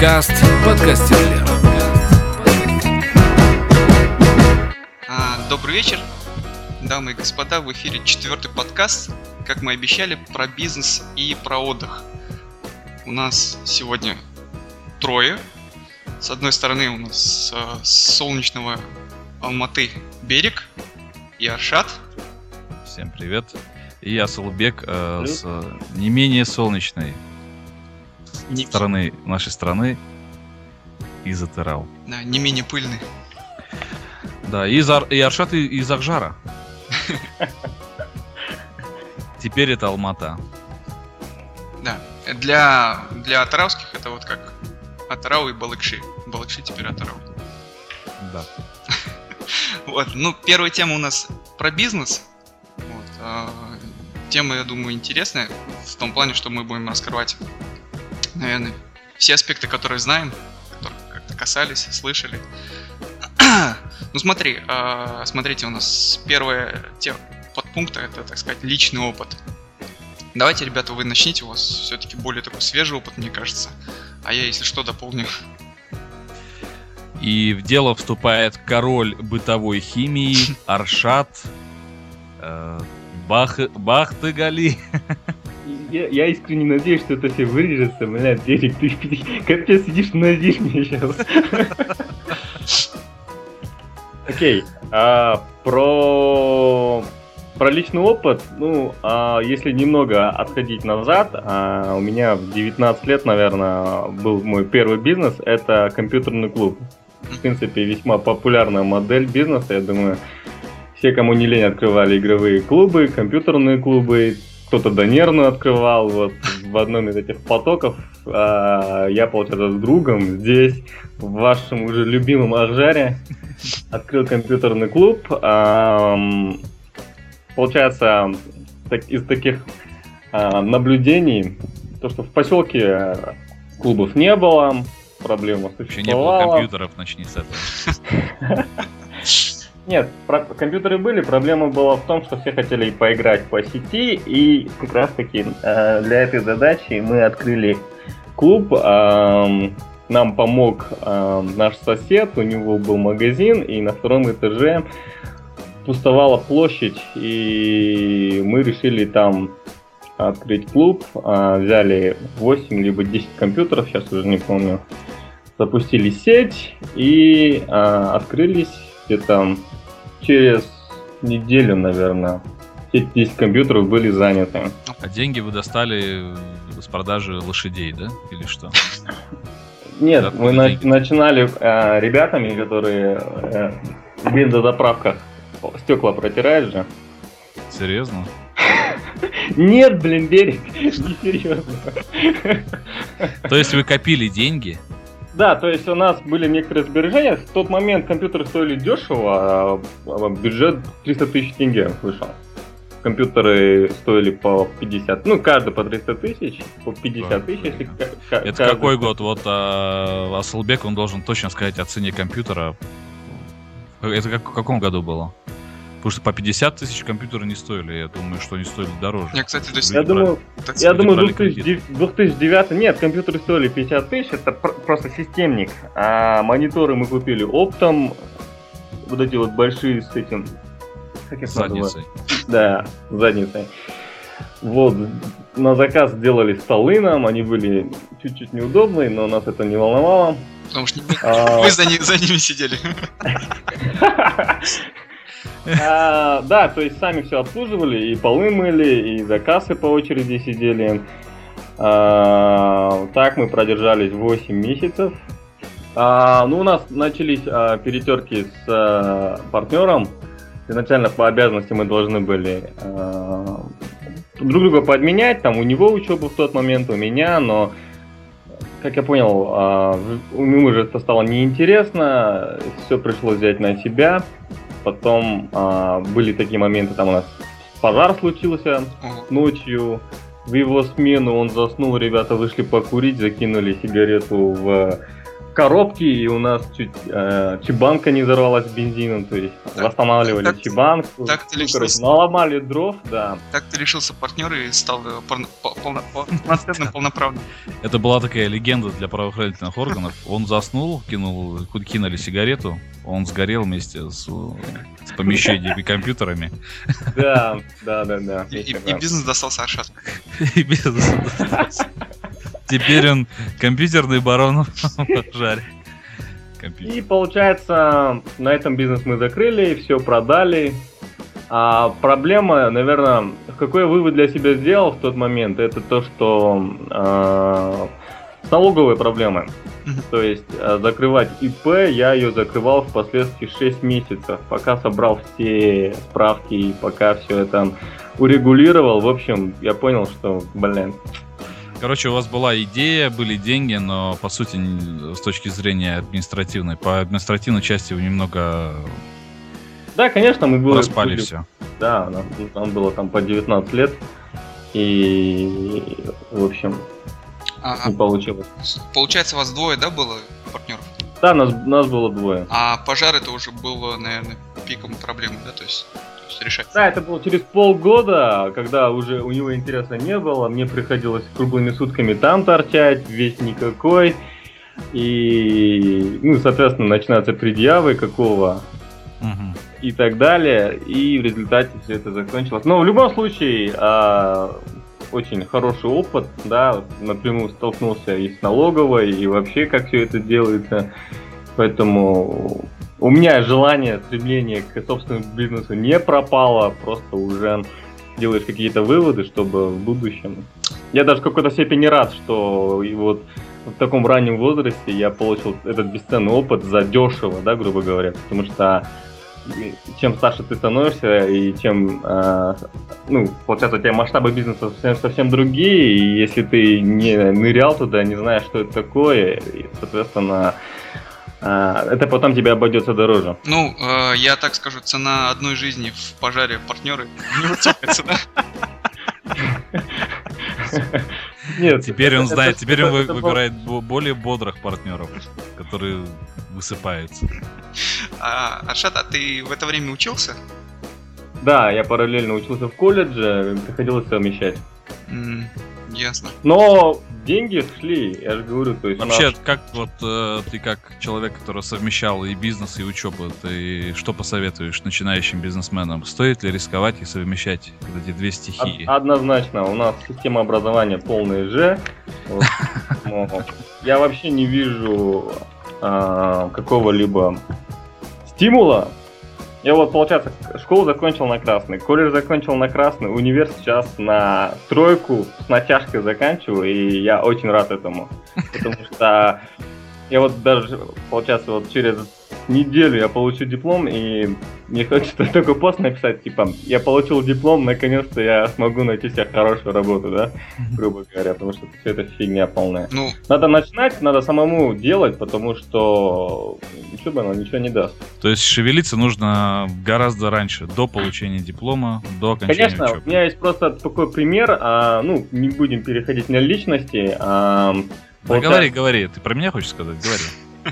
Подкаст Подкастерлер. Добрый вечер, дамы и господа. В эфире 4-й подкаст, как мы обещали, про бизнес и про отдых. У нас сегодня трое. С одной стороны у нас с солнечного Алматы Берег и Аршат. Всем привет. И я Асылбек с не менее солнечной стороны нашей страны, из Атырау. Да, не менее пыльный. Да, и Аршат из Акжара. Теперь это Алмата. Да, для атырауских это вот как Атырау и Балыкши. Балыкши теперь Атырау. Да. Вот, первая тема у нас про бизнес. Вот, тема, я думаю, интересная в том плане, что мы будем раскрывать, наверное, все аспекты, которые знаем, которые как-то касались, слышали. Смотрите, у нас первое подпункта, это, так сказать, личный опыт. Давайте, ребята, вы начните, у вас все-таки более такой свежий опыт, мне кажется. А я, если что, дополню. И в дело вступает король бытовой химии Аршат Бахтыгали. Я искренне надеюсь, что это все вырежется. Блядь, Берег, ты капец сидишь, надеешь мне сейчас. Окей, про личный опыт, если немного отходить назад, у меня в 19 лет, наверное, был мой первый бизнес, это компьютерный клуб. В принципе, весьма популярная модель бизнеса, я думаю, все, кому не лень, открывали игровые клубы, компьютерные клубы, кто-то донерную открывал, вот в одном из этих потоков я, получается, с другом здесь, в вашем уже любимом Акжаре, открыл компьютерный клуб. Получается, из таких наблюдений, то, что в поселке клубов не было, проблема существовала. Вообще не было компьютеров, начни с этого. Нет, компьютеры были, проблема была в том, что все хотели поиграть по сети, и как раз таки для этой задачи мы открыли клуб. Нам помог наш сосед, у него был магазин, и на втором этаже пустовала площадь, и мы решили там открыть клуб, взяли 8 либо 10 компьютеров, сейчас уже не помню, запустили сеть и открылись где-то через неделю, наверное. Все 10 компьютеров были заняты. А деньги вы достали с продажи лошадей, да? Или что? Нет, мы начинали ребятами, которые в бензозаправках стекла протирают же. Серьезно? Нет, блин, Берег, не серьезно. То есть вы копили деньги? Да, то есть у нас были некоторые сбережения. В тот момент компьютеры стоили дешево, а бюджет 300 тысяч тенге вышел. Компьютеры стоили по 50, каждый по 300 тысяч, по 50 тысяч. Это какой год? Вот Асылбек, он должен точно сказать о цене компьютера. Это в каком году было? Потому что по 50 тысяч компьютеры не стоили. Я думаю, что они стоили дороже. Я думаю, 2009... Нет, компьютеры стоили 50 тысяч. Это просто системник. А мониторы мы купили оптом. Вот эти вот большие с этим... С задницей. Да, с задницей. Вот. На заказ сделали столы нам. Они были чуть-чуть неудобные, но нас это не волновало. Потому что вы за ними сидели. Да, то есть сами все обслуживали, и полы мыли, и за кассы по очереди сидели. Так мы продержались 8 месяцев. У нас начались перетерки с партнером. Изначально по обязанности мы должны были друг друга подменять. Там у него учеба в тот момент, у меня, но, как я понял, ему же это стало неинтересно, все пришлось взять на себя. Потом были такие моменты, там у нас пожар случился ночью, в его смену он заснул, ребята вышли покурить, закинули сигарету в коробки, и у нас чуть чебанка не взорвалась бензином, то есть восстанавливали чебанку. Так ты лишился... Наломали дров, да. Так ты лишился партнера и стал полноправным. Это была такая легенда для правоохранительных органов. Он заснул, кинули сигарету, он сгорел вместе с помещениями и компьютерами. Да. И бизнес достался Аршату. Теперь он компьютерный барон в пожаре. И получается, на этом бизнес мы закрыли, все продали. А проблема, наверное, какой вывод для себя сделал в тот момент, это то, что налоговые проблемы. То есть закрывать ИП, я ее закрывал впоследствии 6 месяцев, пока собрал все справки и пока все это урегулировал. В общем, я понял, что, Короче, у вас была идея, были деньги, но, по сути, с точки зрения административной, по административной части вы немного... Да, конечно, мы были... Распали все. Да, нам было там по 19 лет, и, в общем, не получилось. Получается, вас двое, да, было партнеров? Да, нас было двое. А пожар это уже было, наверное, пиком проблемы, да, то есть решать? Да, это было через полгода, когда уже у него интереса не было, мне приходилось круглыми сутками там торчать, весь никакой, и, соответственно, начинаются предъявы какого и так далее, и в результате все это закончилось. Но в любом случае, очень хороший опыт, да, напрямую столкнулся и с налоговой, и вообще, как все это делается, поэтому... У меня желание, стремление к собственному бизнесу не пропало, просто уже делаешь какие-то выводы, чтобы в будущем... Я даже в какой-то степени рад, что и вот в таком раннем возрасте я получил этот бесценный опыт задешево, да, грубо говоря, потому что чем старше ты становишься и чем, получается, у тебя масштабы бизнеса совсем другие, и если ты не нырял туда, не знаешь, что это такое, и, соответственно... это потом тебе обойдется дороже. Я так скажу, цена одной жизни в пожаре партнеры не высокая цена. Нет, теперь он знает, теперь он выбирает более бодрых партнеров, которые высыпаются. Аршат, а ты в это время учился? Да, я параллельно учился в колледже, приходилось совмещать. Ясно. Но деньги шли, я же говорю, то есть... Вообще, как вот ты как человек, который совмещал и бизнес, и учебу, ты что посоветуешь начинающим бизнесменам? Стоит ли рисковать и совмещать эти две стихии? Однозначно, у нас система образования полная же. Я вообще не вижу какого-либо стимула. Я вот, получается, школу закончил на красный, колледж закончил на красный, универ сейчас на тройку с натяжкой заканчиваю, и я очень рад этому. Потому что я вот даже, получается, вот через неделю я получу диплом, и мне хочется такой пост написать, типа, я получил диплом, наконец-то я смогу найти себе хорошую работу, да, грубо говоря, потому что все это фигня полная. Надо начинать, надо самому делать, потому что учеба она ничего не даст. То есть шевелиться нужно гораздо раньше, до получения диплома, до окончания учебы. Конечно, у меня есть просто такой пример, не будем переходить на личности. Говори, ты про меня хочешь сказать? Говори.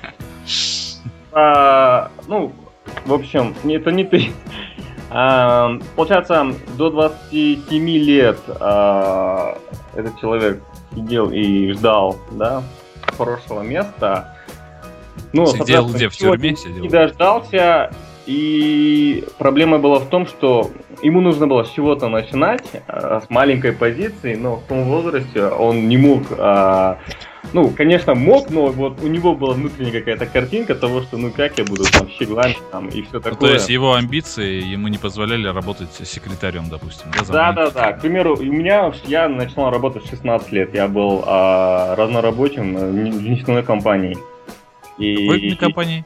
В общем, это не ты. Получается, до 27 лет этот человек сидел и ждал, да, хорошего места. Сидел где, в тюрьме сидел? И дождался, и проблема была в том, что ему нужно было с чего-то начинать, с маленькой позиции, но в том возрасте он не мог... конечно, мог, но вот у него была внутренняя какая-то картинка того, что как я буду там щеглать там и все такое. То есть его амбиции ему не позволяли работать секретарем, допустим, да? Да. К примеру, я начинал работать в 16 лет, я был разнорабочим в нефтяной компании. Какой компании?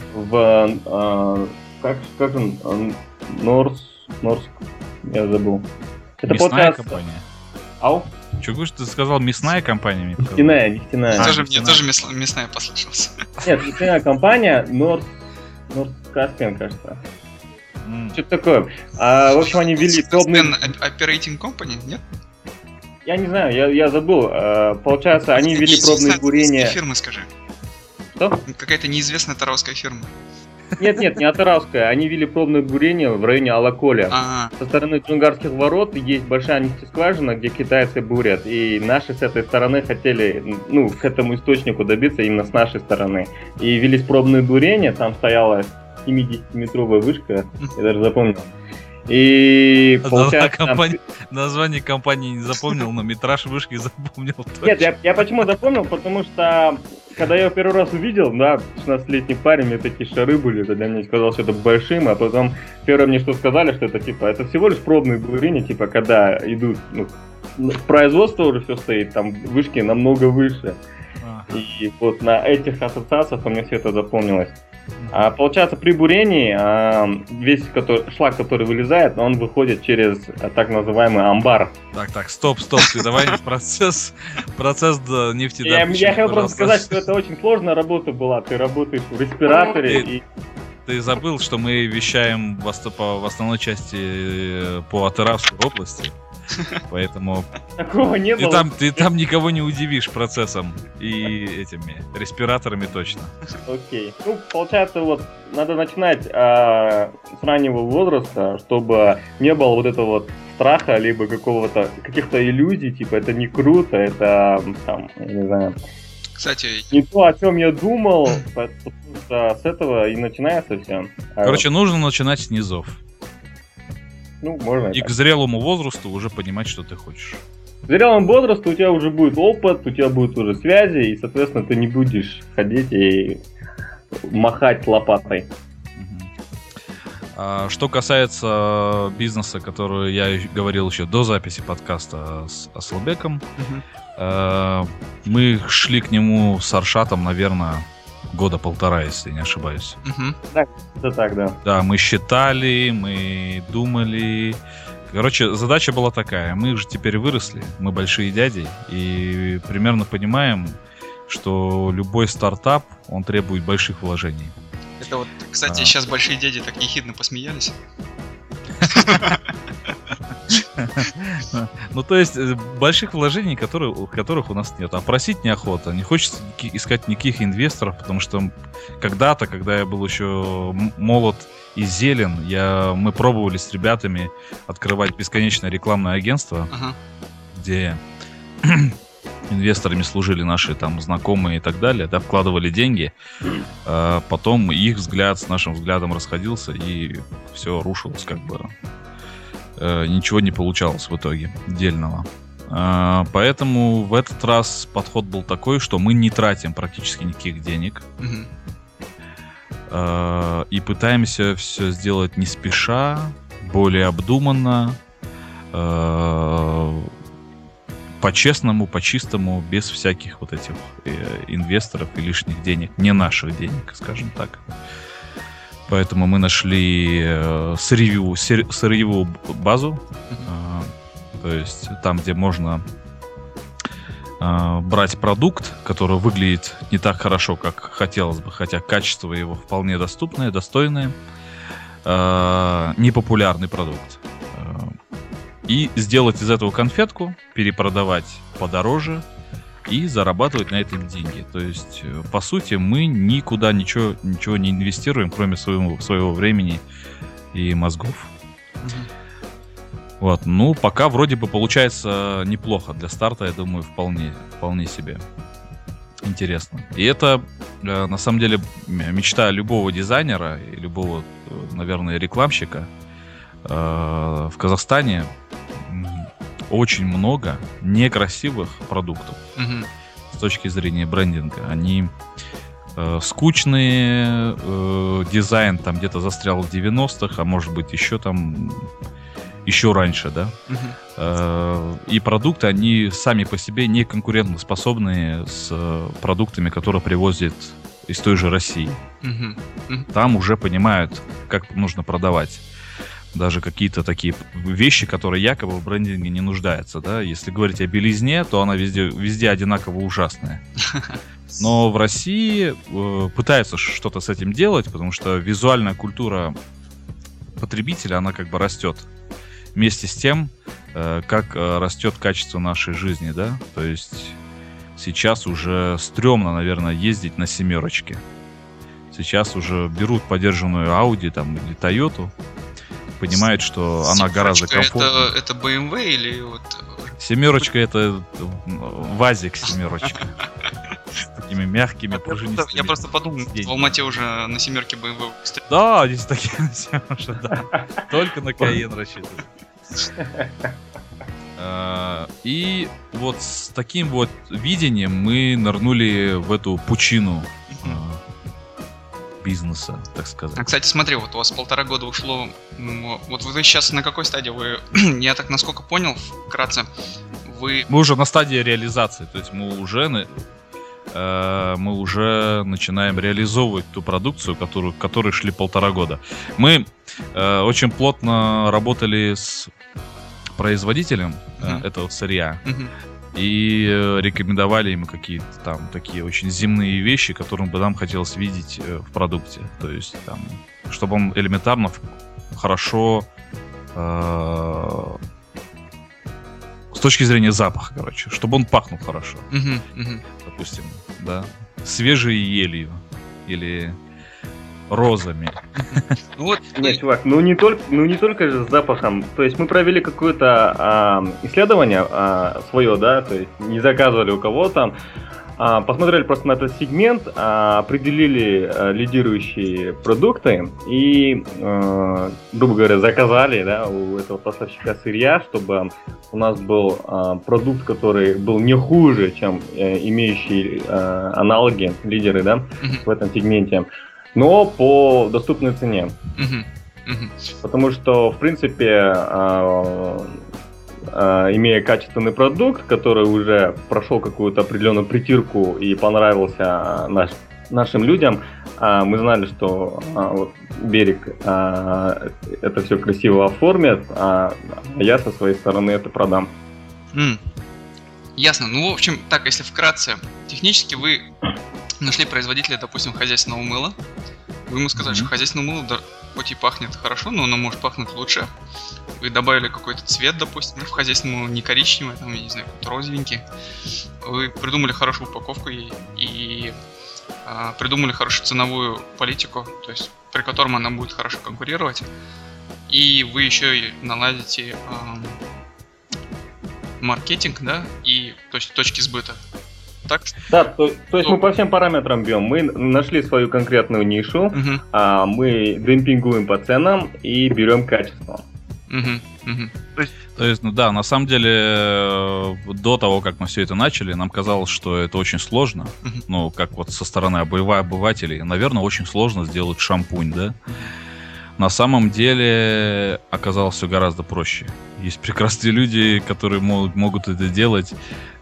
Как он? Норск, я забыл. Это мясная компания? Ау? Чего говоришь, ты сказал мясная компания? Нефтяная. Мне тоже мясная послышалась. Нет, нефтяная компания, Норск Каспиан, кажется. Что-то такое. В общем, они вели пробный... Operating Company, нет? Я не знаю, я забыл. Получается, они вели пробные бурения... фирмы, скажи. Что? Какая-то неизвестная тараусская фирма. Нет, не Атаравская. Они вели пробное бурение в районе Алаколя. Ага. Со стороны Джунгарских ворот есть большая нефтескважина, где китайцы бурят. И наши с этой стороны хотели, к этому источнику добиться именно с нашей стороны. И велись пробные бурения, там стояла 70-метровая вышка, я даже запомнил. И получается... Название компании не запомнил, но метраж вышки запомнил. Нет, я почему запомнил? Потому что, когда я его первый раз увидел, 16-летний парень, мне такие шары были, тогда мне казалось, что это большим, а потом первое мне что сказали, что это всего лишь пробные бурения, когда идут, производство уже все стоит, там вышки намного выше. И вот на этих ассоциациях у меня все это запомнилось. Получается, при бурении весь шлак, который вылезает, он выходит через так называемый амбар. Так, стоп, ты давай процесс нефтедобычи. Я хотел просто сказать, что это очень сложная работа была. Ты работаешь в респираторе. Ты забыл, что мы вещаем в основной части по Атыравской области. Поэтому такого не было. Ты там никого не удивишь процессом и этими респираторами точно. Окей. Получается, надо начинать с раннего возраста, чтобы не было вот этого страха, либо каких-то иллюзий, это не круто, это я не знаю. Кстати, не то, о чем я думал, потому что с этого и начинается все. Короче, нужно начинать с низов. Можно и к зрелому возрасту уже понимать, что ты хочешь. К зрелому возрасту у тебя уже будет опыт, у тебя будут уже связи, и, соответственно, ты не будешь ходить и махать лопатой. Что касается бизнеса, который я говорил еще до записи подкаста с Асылбеком, мы шли к нему с Аршатом, наверное, года 1.5, если не ошибаюсь. Это так, да. Да, мы считали, мы думали. Короче, задача была такая. Мы же теперь выросли, мы большие дяди, и примерно понимаем, что любой стартап, он требует больших вложений. Это кстати, сейчас большие дяди так ехидно посмеялись. То есть, больших вложений, которых у нас нет. А просить неохота. Не хочется искать никаких инвесторов, потому что когда-то, когда я был еще молод и зелен, мы пробовали с ребятами открывать бесконечное рекламное агентство, где инвесторами служили наши знакомые и так далее, вкладывали деньги, потом их взгляд с нашим взглядом расходился, и все рушилось ничего не получалось в итоге дельного. Поэтому в этот раз подход был такой, что мы не тратим практически никаких денег. И пытаемся все сделать не спеша, более обдуманно, по-честному, по-чистому, без всяких этих инвесторов и лишних денег, не наших денег, скажем так. Поэтому мы нашли сырьевую базу, то есть там, где можно брать продукт, который выглядит не так хорошо, как хотелось бы, хотя качество его вполне доступное, достойное, непопулярный продукт. И сделать из этого конфетку, перепродавать подороже и зарабатывать на этом деньги. То есть, по сути, мы никуда ничего не инвестируем, кроме своего времени и мозгов. Пока вроде бы получается неплохо. Для старта, я думаю, вполне себе интересно. И это, на самом деле, мечта любого дизайнера и любого, наверное, рекламщика. В Казахстане очень много некрасивых продуктов с точки зрения брендинга. Они скучные, дизайн там где-то застрял в 90-х, а может быть еще раньше, да? И продукты, они сами по себе не конкурентоспособны с продуктами, которые привозят из той же России. Там уже понимают, как нужно продавать. Даже какие-то такие вещи, которые якобы в брендинге не нуждаются, да. Если говорить о белизне, то она везде одинаково ужасная. Но в России пытаются что-то с этим делать, потому что визуальная культура потребителя, она растет вместе с тем, как растет качество нашей жизни, да. То есть сейчас уже стрёмно, наверное, ездить на семерочке. Сейчас уже берут подержанную Audi там, или Toyota, понимают, что она гораздо комфортнее. Это BMW или вот... Семерочка — это ВАЗик семерочка. С такими мягкими, пружинистыми. Я просто подумал, в Алмате уже на семерке BMW. Да, здесь такие на семерке, да. Только на Каен рассчитывают. И вот с таким вот видением мы нырнули в эту пучину бизнеса, так сказать. А, кстати, смотри, вот у вас 1,5 года ушло. Вот вы сейчас на какой стадии? Я так насколько понял, вкратце, Мы уже на стадии реализации, то есть мы уже начинаем реализовывать ту продукцию, к которой шли 1,5 года. Мы очень плотно работали с производителем этого сырья и рекомендовали ему какие-то там такие очень земные вещи, которые бы нам хотелось видеть в продукте. То есть там, чтобы он элементарно хорошо с точки зрения запаха, короче, чтобы он пахнул хорошо. Допустим, да, свежей елью или розами. Нет, чувак, не только же с запахом. То есть мы провели какое-то исследование свое, да, то есть не заказывали у кого-то. Посмотрели просто на этот сегмент, определили лидирующие продукты и, грубо говоря, заказали, да, у этого поставщика сырья, чтобы у нас был продукт, который был не хуже, чем имеющие аналоги, лидеры, да, в этом сегменте, но по доступной цене. Потому что, в принципе, имея качественный продукт, который уже прошел какую-то определенную притирку и понравился нашим людям, мы знали, что вот Берег это все красиво оформит, а я со своей стороны это продам. Ясно. Ну, в общем, так, если вкратце, технически вы нашли производителя, допустим, хозяйственного мыла. Вы ему сказали, что хозяйственное мыло, да, хоть и пахнет хорошо, но оно может пахнуть лучше. Вы добавили какой-то цвет, допустим, в хозяйственное мыло не коричневый, там, я не знаю, какой-то розовенький. Вы придумали хорошую упаковку и придумали хорошую ценовую политику, то есть при котором она будет хорошо конкурировать. И вы еще и наладите маркетинг, да, и то есть точки сбыта. Так? Да, то есть мы по всем параметрам бьем. Мы нашли свою конкретную нишу, мы демпингуем по ценам и берем качество. То есть, ну да, на самом деле, до того, как мы все это начали, нам казалось, что это очень сложно. Ну, как вот со стороны обывателей, наверное, очень сложно сделать шампунь, да? На самом деле оказалось все гораздо проще. Есть прекрасные люди, которые могут это делать,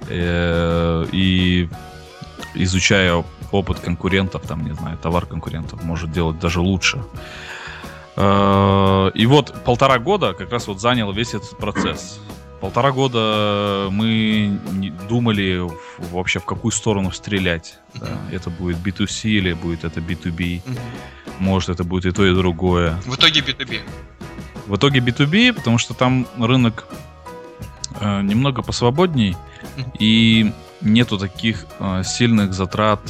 и изучая опыт конкурентов, там, не знаю, товар конкурентов, может делать даже лучше. И вот 1,5 года как раз вот занял весь этот процесс. 1,5 года мы думали вообще в какую сторону стрелять. Да. Это будет B2C или будет это B2B. Может, это будет и то, и другое. В итоге B2B. В итоге B2B, потому что там рынок немного посвободней, и нету таких сильных затрат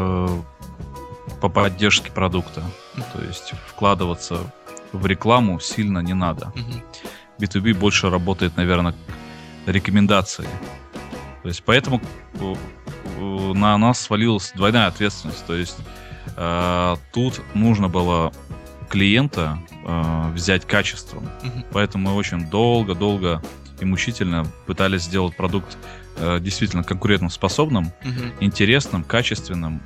по поддержке продукта. То есть вкладываться в рекламу сильно не надо. B2B больше работает, наверное, рекомендации. То есть поэтому на нас свалилась двойная ответственность. То есть тут нужно было клиента взять качеством. Поэтому мы очень долго и мучительно пытались сделать продукт действительно конкурентоспособным, интересным, качественным,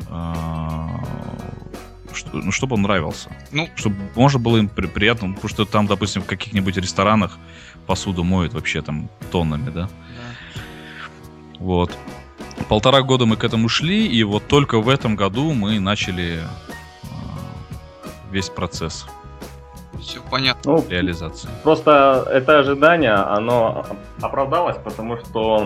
чтобы он нравился. Ну, чтобы можно было им приятно, потому что там, допустим, в каких-нибудь ресторанах посуду моют вообще там тоннами, да? Вот. 1,5 года мы к этому шли, и вот только в этом году мы начали весь процесс. Все понятно. Реализации. Просто это ожидание, оно оправдалось, потому что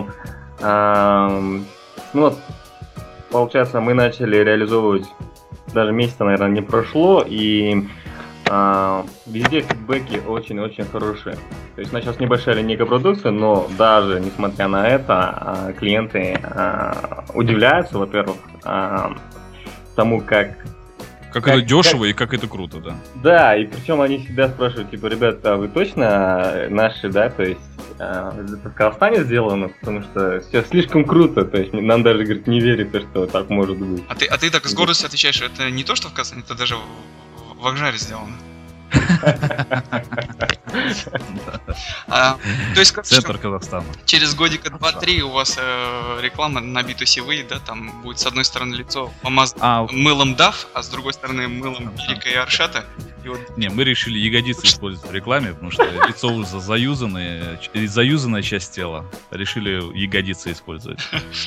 получается, мы начали реализовывать, даже месяца, наверное, не прошло, и везде фидбэки очень-очень хорошие. То есть у нас сейчас небольшая линейка продукции, но даже несмотря на это, клиенты удивляются, во-первых, тому, как это дешево и как это круто, да. Да, и причем они всегда спрашивают, типа, ребята, вы точно наши, да, то есть это в Казахстане сделано, потому что все слишком круто, то есть нам даже, говорит, не верится, что так может быть. А ты так с гордостью отвечаешь, это не то, что в Казахстане, это даже в Акжаре сделано. То есть, центр Казахстана. Через годика 2-3 у вас реклама на B2C выйдет, да, там будет с одной стороны лицо помазано мылом DAF, а с другой стороны мылом Берика и Аршата. Не, мы решили ягодицы использовать в рекламе, потому что лицо уже заюзанная часть тела. Решили ягодицы использовать.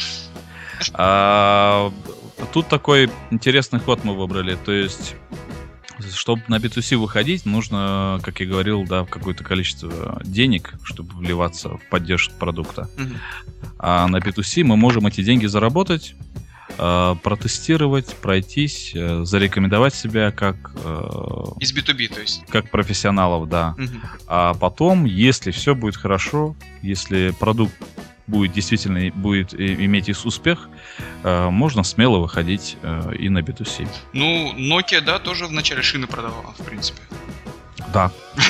Тут такой интересный ход мы выбрали, то есть чтобы на B2C выходить, нужно, как я говорил, да, какое-то количество денег, чтобы вливаться в поддержку продукта. А на B2C мы можем эти деньги заработать, протестировать, пройтись, зарекомендовать себя как... Из B2B, то есть? Как профессионалов, да. А потом, если все будет хорошо, если продукт будет действительно иметь успех, можно смело выходить и на B2C. Ну, Nokia, да, тоже в начале шины продавала, в принципе. Да.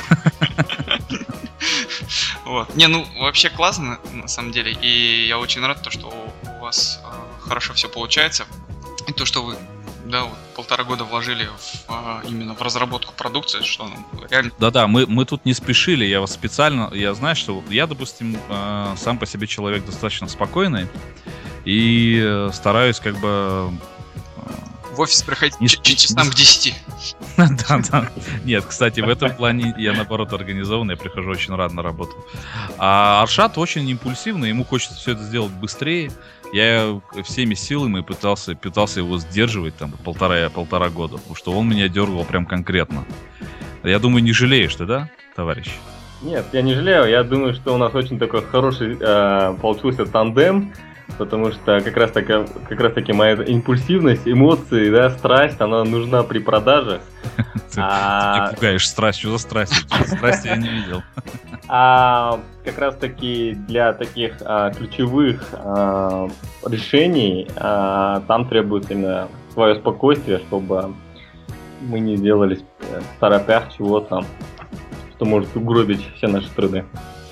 Вот. Не, ну, вообще классно, на самом деле, и я очень рад, что у вас хорошо все получается, и то, что вы, да, вот 1,5 года вложили именно в разработку продукции, что реально... Да-да, мы тут не спешили, я знаю, что я, допустим, сам по себе человек достаточно спокойный, и стараюсь как бы... В офис приходить часам к 10. Да. Нет, кстати, в этом плане я, наоборот, организованный, я прихожу очень рано на работу. А Аршат очень импульсивный, ему хочется все это сделать быстрее. Я всеми силами пытался его сдерживать там полтора года, потому что он меня дергал прям конкретно. Я думаю, не жалеешь ты, да, товарищ? Нет, я не жалею. Я думаю, что у нас очень такой хороший получился тандем, потому что как раз таки моя импульсивность, эмоции, да, страсть, она нужна при продаже. Ты меня пугаешь, страсть, что за страсть? Страсти я не видел. Как раз таки для таких ключевых решений там требуется именно свое спокойствие, чтобы мы не делали в торопях чего-то, что может угробить все наши труды.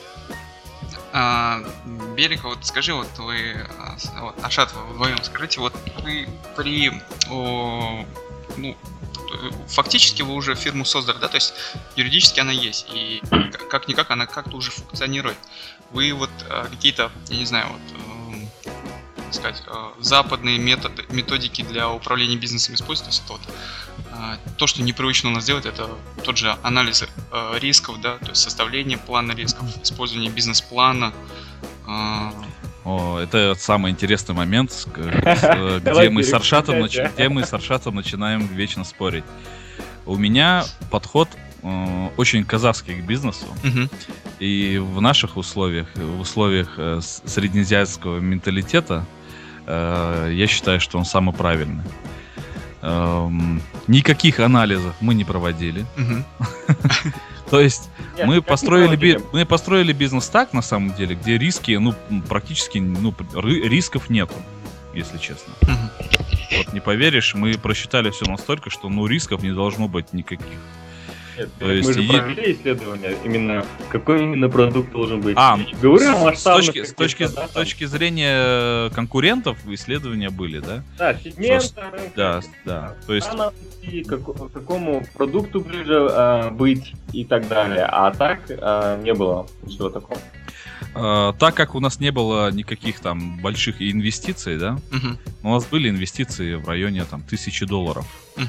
Берик, вот скажи, вот вы, Аршат, вы вдвоем скажите, вот вы фактически вы уже фирму создали, да, то есть юридически она есть, и как-никак она как-то уже функционирует. Вы вот какие-то, я не знаю, вот, так сказать, западные методики для управления бизнесом используете, то есть то, что непривычно у нас делать, это тот же анализ рисков, да, то есть составление плана рисков, использование бизнес-плана. Это самый интересный момент, где мы с Аршатом начинаем вечно спорить. У меня подход очень казахский к бизнесу, и в наших условиях, в условиях среднеазиатского менталитета, я считаю, что он самый правильный. Никаких анализов мы не проводили. То есть мы построили бизнес так, на самом деле, где риски, практически рисков нету, если честно. Вот не поверишь, мы просчитали все настолько, что рисков не должно быть никаких. Нет, мы же провели исследование, именно какой именно продукт должен быть. С точки зрения конкурентов исследования были, да? Да, сегмент, да. То есть какому продукту ближе быть и так далее. А так не было ничего такого. Так как у нас не было никаких там больших инвестиций, да, у нас были инвестиции в районе там $1000.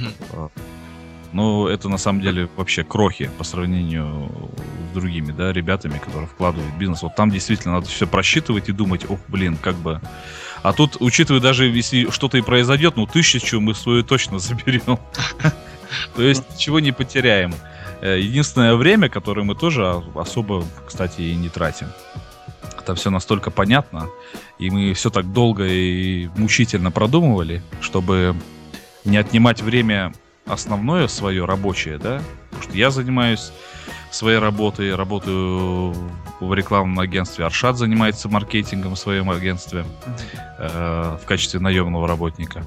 Но это на самом деле вообще крохи по сравнению с другими, да, ребятами, которые вкладывают в бизнес. Вот там действительно надо все просчитывать и думать, как бы. А тут, учитывая даже, если что-то и произойдет, 1000 мы свою точно заберем. То есть ничего не потеряем. Единственное время, которое мы тоже особо, кстати, и не тратим. Это все настолько понятно, и мы все так долго и мучительно продумывали, чтобы не отнимать время основное свое рабочее, да, потому что я занимаюсь своей работой. Работаю в рекламном агентстве. Аршат занимается маркетингом в своем агентстве в качестве наемного работника.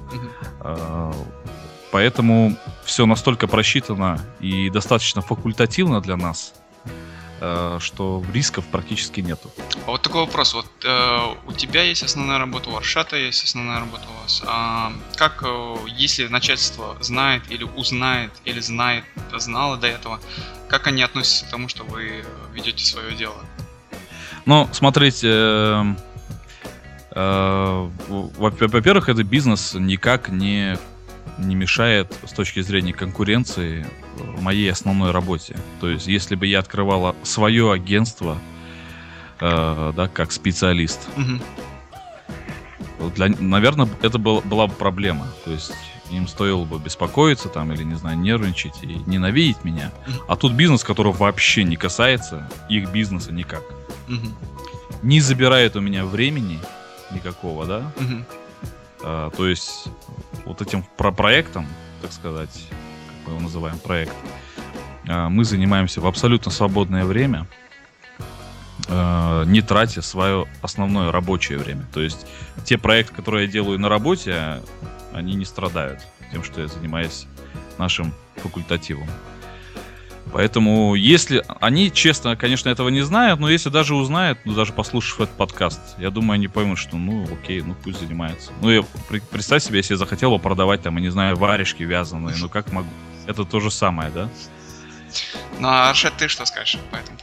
Поэтому все настолько просчитано и достаточно факультативно для нас, что рисков практически нету. А вот такой вопрос. Вот у тебя есть основная работа, у Аршата есть основная работа у вас. Как, если начальство знает или узнает, или знало до этого, как они относятся к тому, что вы ведете свое дело? Ну, смотрите, во-первых, этот бизнес никак не мешает с точки зрения конкуренции моей основной работе. То есть, если бы я открывала свое агентство, да, как специалист, наверное, это была бы проблема. То есть, им стоило бы беспокоиться там, или, не знаю, нервничать и ненавидеть меня. А тут бизнес, которого вообще не касается их бизнеса никак. Не забирает у меня времени никакого, да? То есть вот этим проектом, так сказать, как мы его называем, проект, мы занимаемся в абсолютно свободное время, не тратя свое основное рабочее время. То есть те проекты, которые я делаю на работе, они не страдают тем, что я занимаюсь нашим факультативом. Поэтому, если они, честно, конечно, этого не знают, но если даже узнают, ну, даже послушав этот подкаст, я думаю, они поймут, что, ну, окей, ну, пусть занимается. Ну, я, представь себе, если я захотел бы продавать, там, я не знаю, варежки вязаные, ну, как могу? Это то же самое, да? Ну, а Аршат, ты что скажешь по этому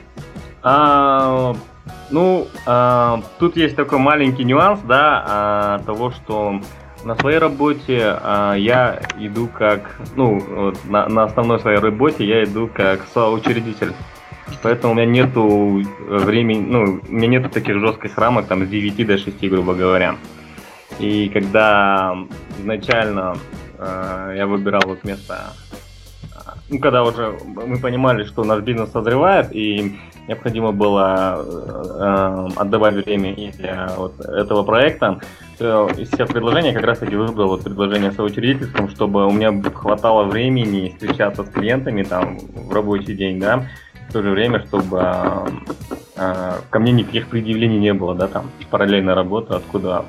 поводу? Тут есть такой маленький нюанс, да, того, что на своей работе я иду как, на основной своей работе я иду как соучредитель. Поэтому у меня нету времени, у меня нету таких жестких рамок, там, с 9 до 6, грубо говоря. И когда изначально я выбирал вот место, когда уже мы понимали, что наш бизнес созревает, и необходимо было отдавать время и для вот этого проекта, то из всех предложений я как раз таки выбрал вот предложение соучредительством, чтобы у меня хватало времени встречаться с клиентами там в рабочий день, да, в то же время, чтобы ко мне никаких предъявлений не было, да, там, параллельная работа, откуда...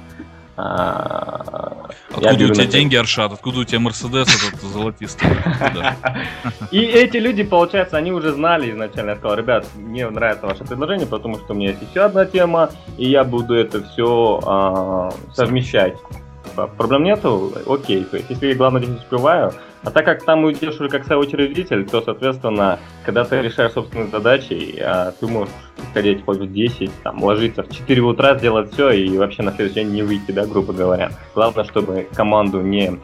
Откуда у тебя деньги, Аршат? Откуда у тебя Мерседес этот золотистый? И эти люди, получается, они уже знали изначально. Я сказал: ребят, мне нравится ваше предложение, потому что у меня есть еще одна тема, и я буду это все совмещать. Проблем нету? Окей. То есть, если я, главное, здесь успеваю. А так как там идешь уже как соучредитель, то, соответственно, когда ты решаешь собственные задачи, ты можешь ходить хоть в 10, там, ложиться в 4 утра, сделать все и вообще на следующий день не выйти, да, грубо говоря. Главное, чтобы команду не...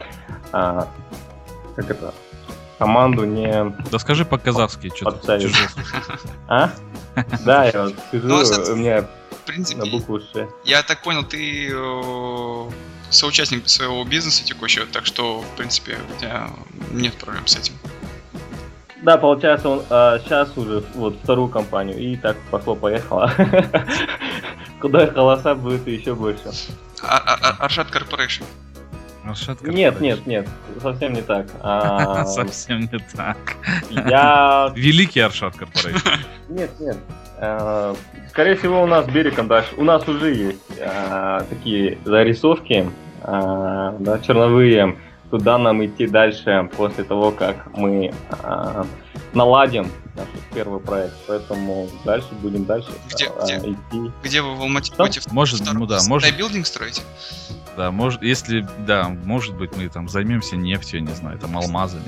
Команду не... Да скажи по-казахски, что-то тяжело. Да, я вот сижу, у меня в принципе, на букву Ш. Я так понял, ты соучастник своего бизнеса текущего, так что, в принципе, у тебя нет проблем с этим. Да, получается, он сейчас уже вот вторую компанию, и так пошло-поехало. Куда холоса будет еще больше. Аршат Корпорейшн. Нет, совсем не так. Совсем не так. Великий Аршат Корпорейшн. Нет. Скорее всего, у нас берегом дальше. У нас уже есть такие зарисовки, да, черновые, куда нам идти дальше после того, как мы наладим наш первый проект. Поэтому дальше будем идти. Где вы в Алмате будете? Может, скайбилдинг строите? Да, может быть, мы там займемся нефтью, я не знаю, там алмазами.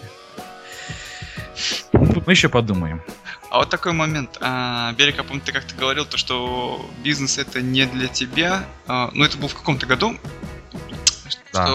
Мы еще подумаем. А вот такой момент. Берег, я помню, ты как-то говорил, то, что бизнес это не для тебя. Это был в каком-то году. Да.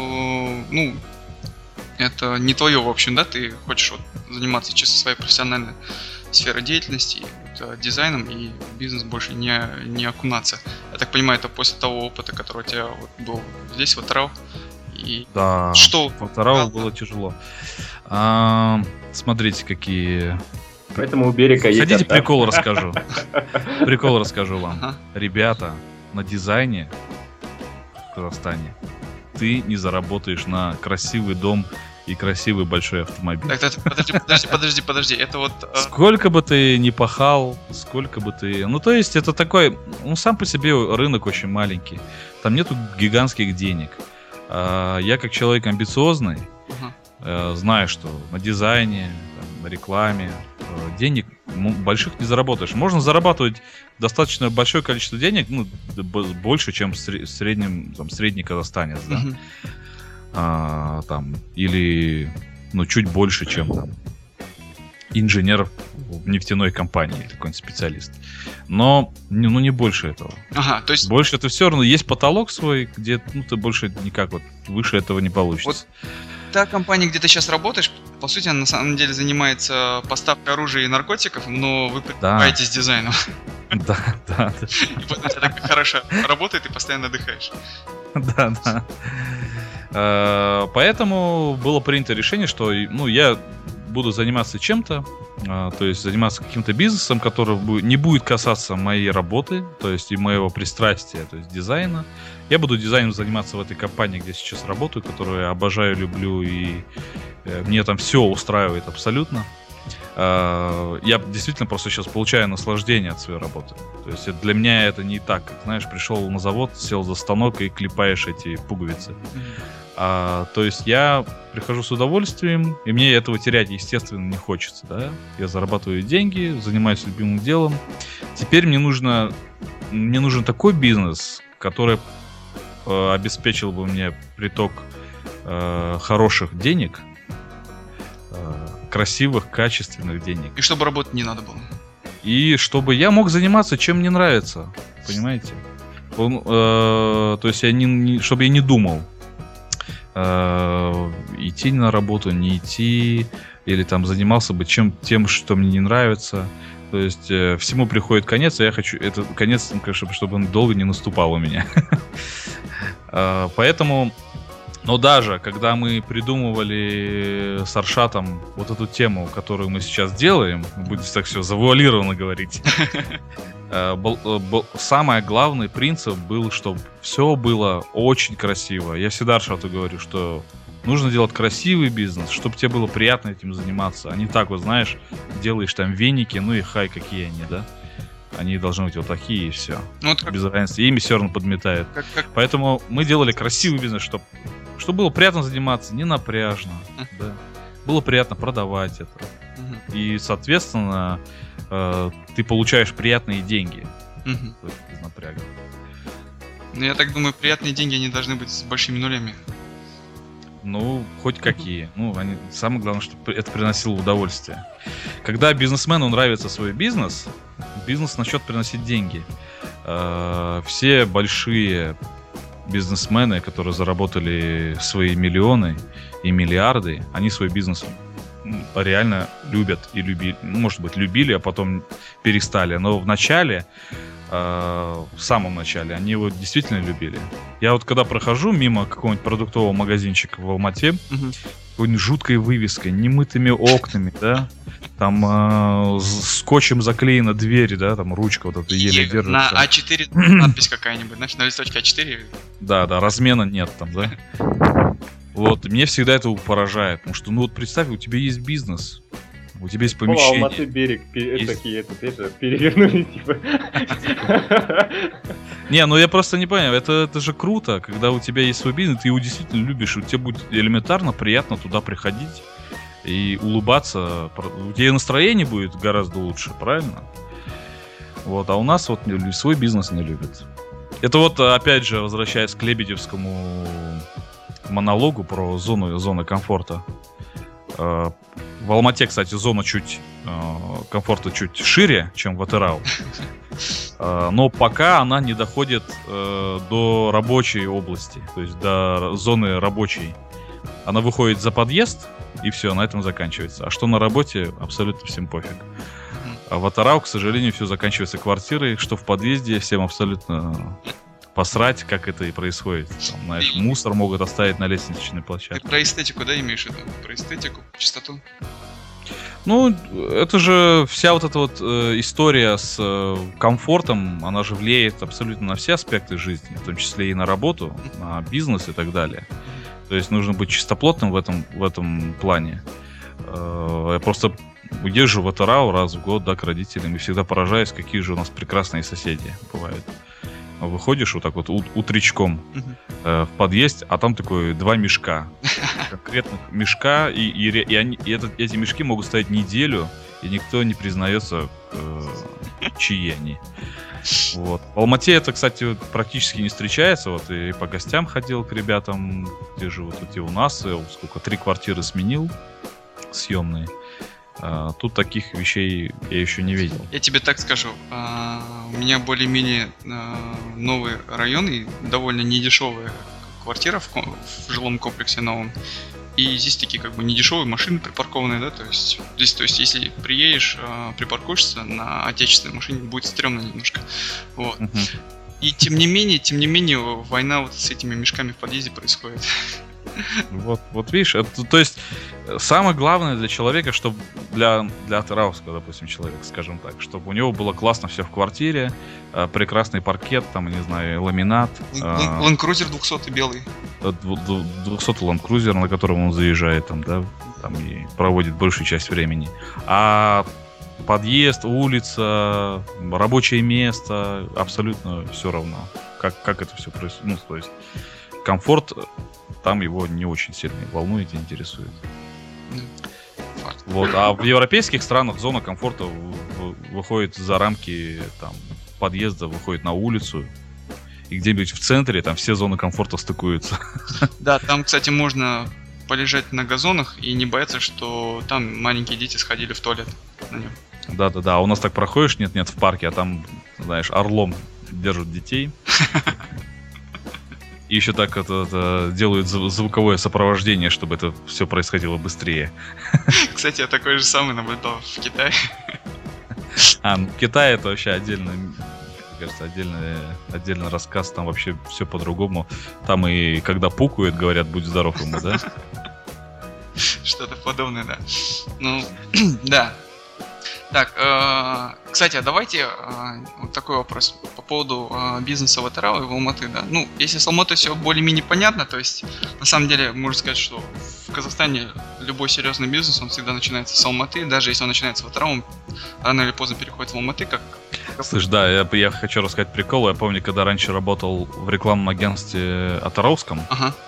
Это не твое, в общем, да? Ты хочешь заниматься чисто своей профессиональной сферой деятельности, дизайном, и в бизнес больше не окунаться. Я так понимаю, это после того опыта, который у тебя был здесь, в Атырау. Да, что? В Атырау было тяжело. Смотрите, какие... Поэтому у берега есть... Хотите, прикол расскажу? Прикол расскажу вам. Ребята, на дизайне в Казахстане ты не заработаешь на красивый дом и красивый большой автомобиль. Подожди, это вот... Сколько бы ты ни пахал, сколько бы ты... Ну, то есть, это такой... Ну, сам по себе рынок очень маленький. Там нету гигантских денег. Я, как человек амбициозный, знаю, что на дизайне, там, на рекламе денег больших не заработаешь. Можно зарабатывать достаточно большое количество денег, ну, больше, чем в среднем, там, средний казахстанец, да? Там, или, ну, чуть больше, чем там инженер в нефтяной компании или какой-нибудь специалист. Но, ну, не больше этого. То есть... Больше это все равно есть потолок свой, где, ну, ты больше никак вот выше этого не получится. Вот та компания, где ты сейчас работаешь, по сути, она на самом деле занимается поставкой оружия и наркотиков, но вы прикрываетесь дизайном. Да. И потом у тебя так хорошо работает, и постоянно отдыхаешь. Да. Поэтому было принято решение, что, ну, я буду заниматься чем-то, то есть заниматься каким-то бизнесом, который не будет касаться моей работы, то есть и моего пристрастия, то есть дизайна. Я буду дизайном заниматься в этой компании, где сейчас работаю, которую я обожаю, люблю, и мне там все устраивает абсолютно. Я действительно просто сейчас получаю наслаждение от своей работы. То есть для меня это не так, как, знаешь, пришел на завод, сел за станок и клепаешь эти пуговицы. То есть я прихожу с удовольствием, и мне этого терять, естественно, не хочется, да. Я зарабатываю деньги, занимаюсь любимым делом. Теперь мне нужен такой бизнес, который обеспечил бы мне приток хороших денег, красивых, качественных денег. И чтобы работать не надо было. И чтобы я мог заниматься, чем мне нравится, понимаете? То есть чтобы я не думал, идти на работу, не идти, или там занимался бы тем, что мне не нравится. То есть всему приходит конец, а я хочу этот конец, конечно, чтобы он долго не наступал у меня. Поэтому, но даже когда мы придумывали с Аршатом вот эту тему, которую мы сейчас делаем, будете так все завуалированно говорить, самый главный принцип был, чтобы все было очень красиво. Я всегда Аршату говорю, что нужно делать красивый бизнес, чтобы тебе было приятно этим заниматься. А не так вот, знаешь, делаешь там веники, ну и хай, какие они, да? Они должны быть вот такие, и все. Ну, без разницы, ими все равно подметают. Поэтому мы делали красивый бизнес, чтобы было приятно заниматься, не напряжно, да? Было приятно продавать это. И, соответственно, ты получаешь приятные деньги. Без напряга. Ну, я так думаю, приятные деньги, они должны быть с большими нулями. Ну, хоть какие. Ну, самое главное, чтобы это приносило удовольствие. Когда бизнесмену нравится свой бизнес, бизнес начнет приносить деньги. Все большие бизнесмены, которые заработали свои миллионы и миллиарды, они свой бизнес реально любят и любили. Может быть, любили, а потом перестали. Но в начале, в самом начале, они его действительно любили. Я вот когда прохожу мимо какого-нибудь продуктового магазинчика в Алмате, какой-нибудь жуткой вывеской, немытыми окнами, да, там скотчем заклеена дверь, да, там ручка вот эта еле держится. На А4 надпись какая-нибудь, знаешь, на листочке А4. Да, размена нет там, да. Вот, мне всегда это поражает, потому что, ну вот представь, у тебя есть бизнес, у тебя есть помещение. Алматы берег, такие, перевернули, типа. Не, ну я просто не понял, это же круто, когда у тебя есть свой бизнес, ты его действительно любишь, и тебе будет элементарно приятно туда приходить и улыбаться. У тебя настроение будет гораздо лучше, правильно? Вот, а у нас вот свой бизнес не любят. Это вот, опять же, возвращаясь к Лебедевскому монологу про зону комфорта. В Алмате, кстати, зона комфорта чуть шире, чем в Атырау. Но пока она не доходит до рабочей области, то есть до зоны рабочей. Она выходит за подъезд, и все, на этом заканчивается. А что на работе, абсолютно всем пофиг. А в Атырау, к сожалению, все заканчивается квартирой, что в подъезде всем абсолютно посрать, как это и происходит. Там, знаешь, мусор могут оставить на лестничной площадке. Ты про эстетику, да, имеешь в виду? Про эстетику, чистоту? Ну, это же вся вот эта вот история с комфортом, она же влияет абсолютно на все аспекты жизни, в том числе и на работу, на бизнес и так далее. То есть нужно быть чистоплотным в этом плане. Я просто езжу в Атырау раз в год, да, к родителям, и всегда поражаюсь, какие же у нас прекрасные соседи бывают. Выходишь вот так вот утречком в подъезд, а там такое 2 мешка. Конкретных мешка, и эти мешки могут стоять неделю, и никто не признается, чьи они. Вот. В Алмате это, кстати, практически не встречается. Вот и по гостям ходил к ребятам, где живут и у нас. Я сколько, 3 квартиры сменил съемные. Тут таких вещей я еще не видел. Я тебе так скажу, у меня более-менее новый район и довольно недешевая квартира в жилом комплексе новом. И здесь такие как бы недешевые машины припаркованные, да, то есть здесь, если приедешь, припаркуешься на отечественной машине, будет стрёмно немножко. Вот. И тем не менее, война вот с этими мешками в подъезде происходит. Вот видишь, то есть самое главное для человека, чтобы для атырауского, допустим, человека, скажем так, чтобы у него было классно все в квартире, прекрасный паркет, там, не знаю, ламинат. Land Cruiser 200 белый. 200 Land Cruiser, на котором он заезжает там, да, там и проводит большую часть времени. А подъезд, улица, рабочее место, абсолютно все равно. Как это все происходит. Ну, то есть комфорт там его не очень сильно волнует и интересует. Вот. А в европейских странах зона комфорта выходит за рамки там, подъезда, выходит на улицу. И где-нибудь в центре там все зоны комфорта стыкуются. Да, там, кстати, можно полежать на газонах и не бояться, что там маленькие дети сходили в туалет на нем. Да. У нас так проходишь, нет, в парке, а там, знаешь, орлом держат детей. И еще так это делают звуковое сопровождение, чтобы это все происходило быстрее. Кстати, я такой же самый наблюдал в Китае. Китай это вообще отдельно, мне кажется, отдельный рассказ. Там вообще все по-другому. Там и когда пукают, говорят, будь здоров ему, да? Что-то подобное, да. Ну, да. Так, кстати, а давайте вот такой вопрос по поводу бизнеса в Атырау и в Алматы, да. Ну, если с Алматы все более-менее понятно, то есть, на самом деле, можно сказать, что в Казахстане любой серьезный бизнес, он всегда начинается с Алматы, даже если он начинается в Атырау, он рано или поздно переходит в Алматы, как... Слышь, да, я хочу рассказать прикол. Я помню, когда раньше работал в рекламном агентстве атырауском,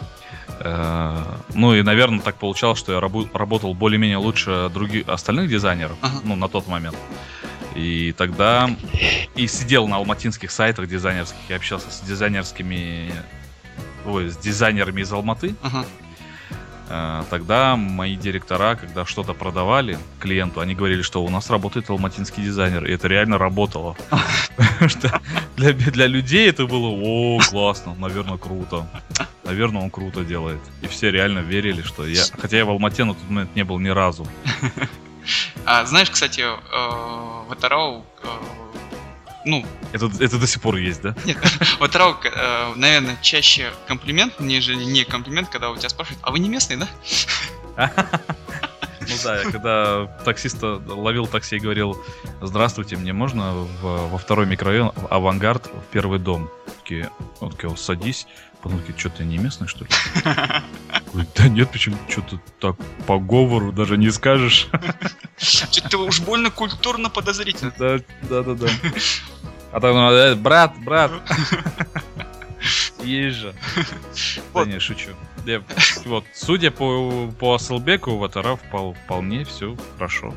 ну и, наверное, так получалось, что я работал более-менее лучше остальных дизайнеров, ну, на тот момент. И тогда и сидел на алматинских сайтах дизайнерских, и общался с дизайнерами из Алматы. Тогда мои директора, когда что-то продавали клиенту, они говорили, что у нас работает алматинский дизайнер, и это реально работало. Для людей это было, о, классно, наверное, круто. Наверное, он круто делает. И все реально верили, что я... Хотя я в Алмате на тот момент не был ни разу. А знаешь, кстати, в Атырау... Ну... Это до сих пор есть, да? Нет, в Атырау, наверное, чаще комплимент, нежели не комплимент, когда у тебя спрашивают, а вы не местный, да? Ну да, я когда таксиста ловил такси и говорил, здравствуйте, мне можно во второй микрорайон, в Авангард, в первый дом? Он такие, садись. Потом такие, что ты не местный, что ли? Говорит, да нет, почему, что-то так по говору даже не скажешь. Что-то уж больно культурно подозрительно. Да. А там, брат, есть же. Да не, шучу. Вот, судя по Асылбеку, в Атырау вполне все хорошо.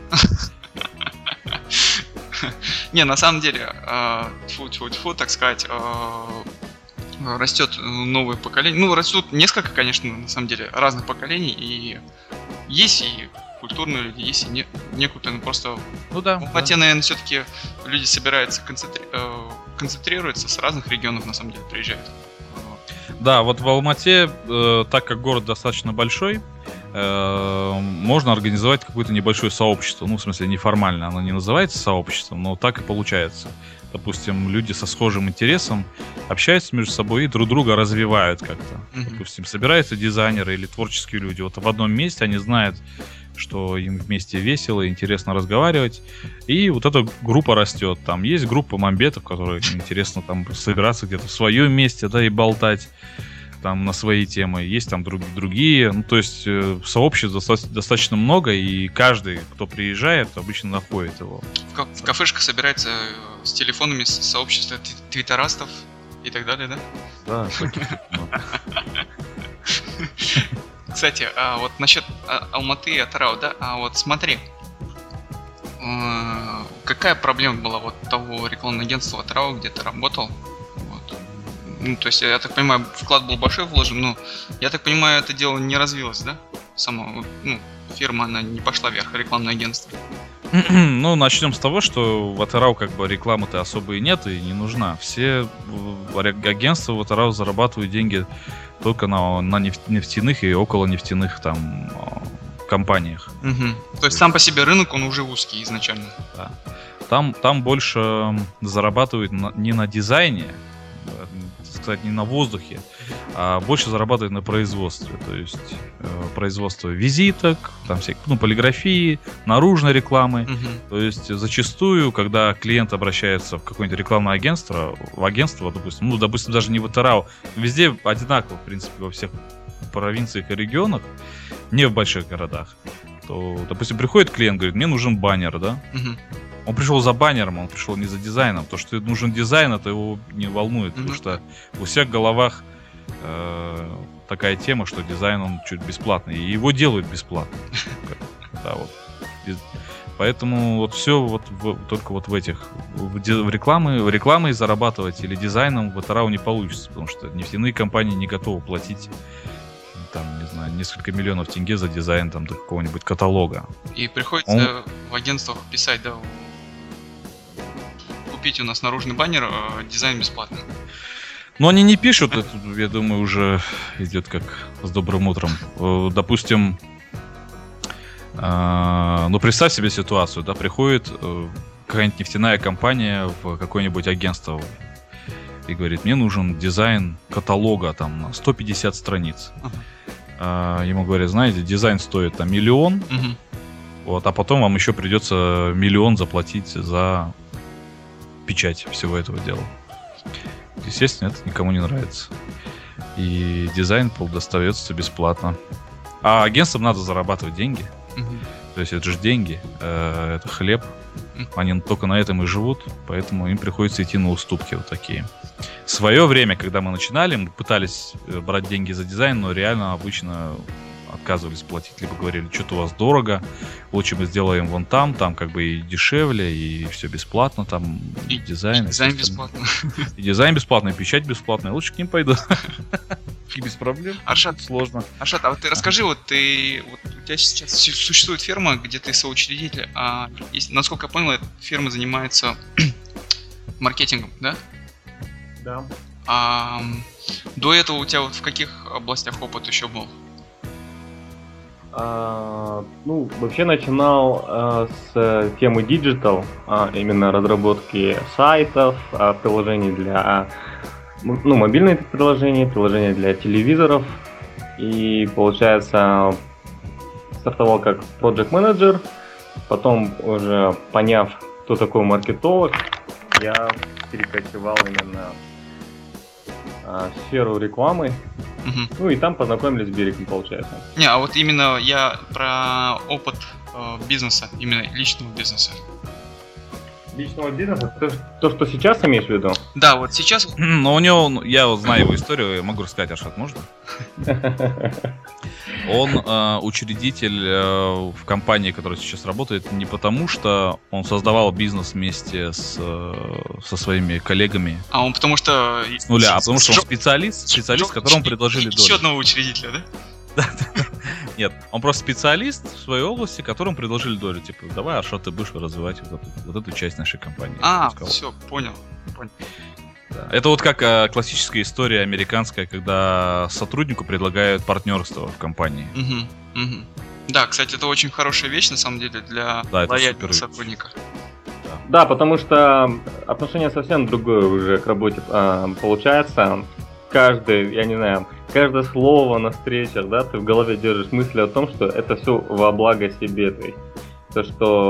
Не, на самом деле, тьфу, так сказать, растет новое поколение. Ну, растут несколько, конечно, на самом деле, разных поколений. И есть и культурные люди, есть и некуда, просто... Ну да. В Алмате, наверное, все-таки люди собираются, концентрируются с разных регионов, на самом деле, приезжают. Да, вот в Алмате, так как город достаточно большой, можно организовать какое-то небольшое сообщество. Ну, в смысле, неформально оно не называется сообществом, но так и получается. Допустим, люди со схожим интересом общаются между собой и друг друга развивают как-то. Допустим, собираются дизайнеры или творческие люди. Вот в одном месте они знают, что им вместе весело, интересно разговаривать. И вот эта группа растет. Там есть группа мамбетов, которые интересно там собираться где-то в своем месте, да, и болтать. там на свои темы, есть там другие. Ну, то есть сообществ достаточно много, и каждый, кто приезжает, обычно находит его. В кафешках собирается с телефонами сообщества твиттерастов и так далее, да? Да, таких много. Кстати, а вот насчет Алматы и Атырау, да? А вот смотри, какая проблема была вот того рекламного агентства Атырау, где ты работал? Вот. Ну, то есть, я так понимаю, вклад был большой вложен, но, я так понимаю, это дело не развилось, да? Сама, фирма, она не пошла вверх, рекламное агентство. Ну, начнем с того, что в Атырау как бы рекламы-то особо и нет, и не нужна. Все агентства в Атырау зарабатывают деньги только на нефтяных и около нефтяных там компаниях. То есть сам по себе рынок, он уже узкий изначально. Да. Там больше зарабатывают не на дизайне, кстати, не на воздухе, а больше зарабатывают на производстве. То есть производство визиток, там всякие, полиграфии, наружной рекламы. То есть зачастую, когда клиент обращается в какое-нибудь рекламное агентство, допустим, даже не в Атырау, везде одинаково, в принципе, во всех провинциях и регионах, не в больших городах, то, допустим, приходит клиент, говорит, мне нужен баннер, да? Он пришел за баннером, он пришел не за дизайном. То, что нужен дизайн, это его не волнует, потому что у всех в головах такая тема, что дизайн, он чуть бесплатный, и его делают бесплатно. Да, вот. Поэтому вот все вот только вот в этих в рекламой зарабатывать или дизайном в Атырау не получится, потому что нефтяные компании не готовы платить там, не знаю, несколько миллионов тенге за дизайн там до какого-нибудь каталога. И приходится в агентствах писать, да, купить у нас наружный баннер, дизайн бесплатно. Но они не пишут, это, я думаю, уже идет как с добрым утром. Допустим, представь себе ситуацию, да, приходит какая-нибудь нефтяная компания в какое-нибудь агентство и говорит, мне нужен дизайн каталога там на 150 страниц. Ему говорят, знаете, дизайн стоит там 1 миллион, вот, а потом вам еще придется 1 миллион заплатить за печать всего этого дела. Естественно, это никому не нравится. И дизайн достается бесплатно. А агентствам надо зарабатывать деньги. То есть это же деньги, это хлеб. Они только на этом и живут, поэтому им приходится идти на уступки вот такие. В свое время, когда мы начинали, мы пытались брать деньги за дизайн, но реально обычно отказывались платить, либо говорили, что-то у вас дорого, лучше мы сделаем вон там как бы и дешевле, и все бесплатно, там и дизайн. И дизайн бесплатно. И дизайн бесплатно, и печать бесплатная, лучше к ним пойду. И без проблем. Аршат, сложно. Аршат, а вот ты расскажи, вот у тебя сейчас существует фирма, где ты соучредитель, насколько я понял, эта фирма занимается маркетингом, да? Да. До этого у тебя вот в каких областях опыт еще был? Вообще начинал с темы диджитал, именно разработки сайтов, приложений для мобильные приложения для телевизоров. И получается, стартовал как project manager, потом уже поняв, кто такой маркетолог, я перекочевал именно в сферу рекламы. И там познакомились с Берегом, получается. Не, а вот именно я про опыт бизнеса, именно личного бизнеса. Личного бизнеса? То, что сейчас имеешь в виду? Да, вот сейчас. Но у него, я вот знаю его историю, я могу рассказать, Аршат, можно? Он учредитель в компании, которая сейчас работает, не потому, что он создавал бизнес вместе со своими коллегами. А он потому что... С нуля, а потому что он специалист, которому предложили долю. Еще одного учредителя, да? Нет, он просто специалист в своей области, которому предложили долю. Типа, давай, Аршат, ты будешь развивать вот эту часть нашей компании. Все, понял. Да. Это вот как классическая история американская, когда сотруднику предлагают партнерство в компании. Да, кстати, это очень хорошая вещь, на самом деле, для лояльного сотрудника. Да, потому что отношение совсем другое уже к работе получается. Каждое слово на встречах, да, ты в голове держишь мысли о том, что это все во благо себе. То что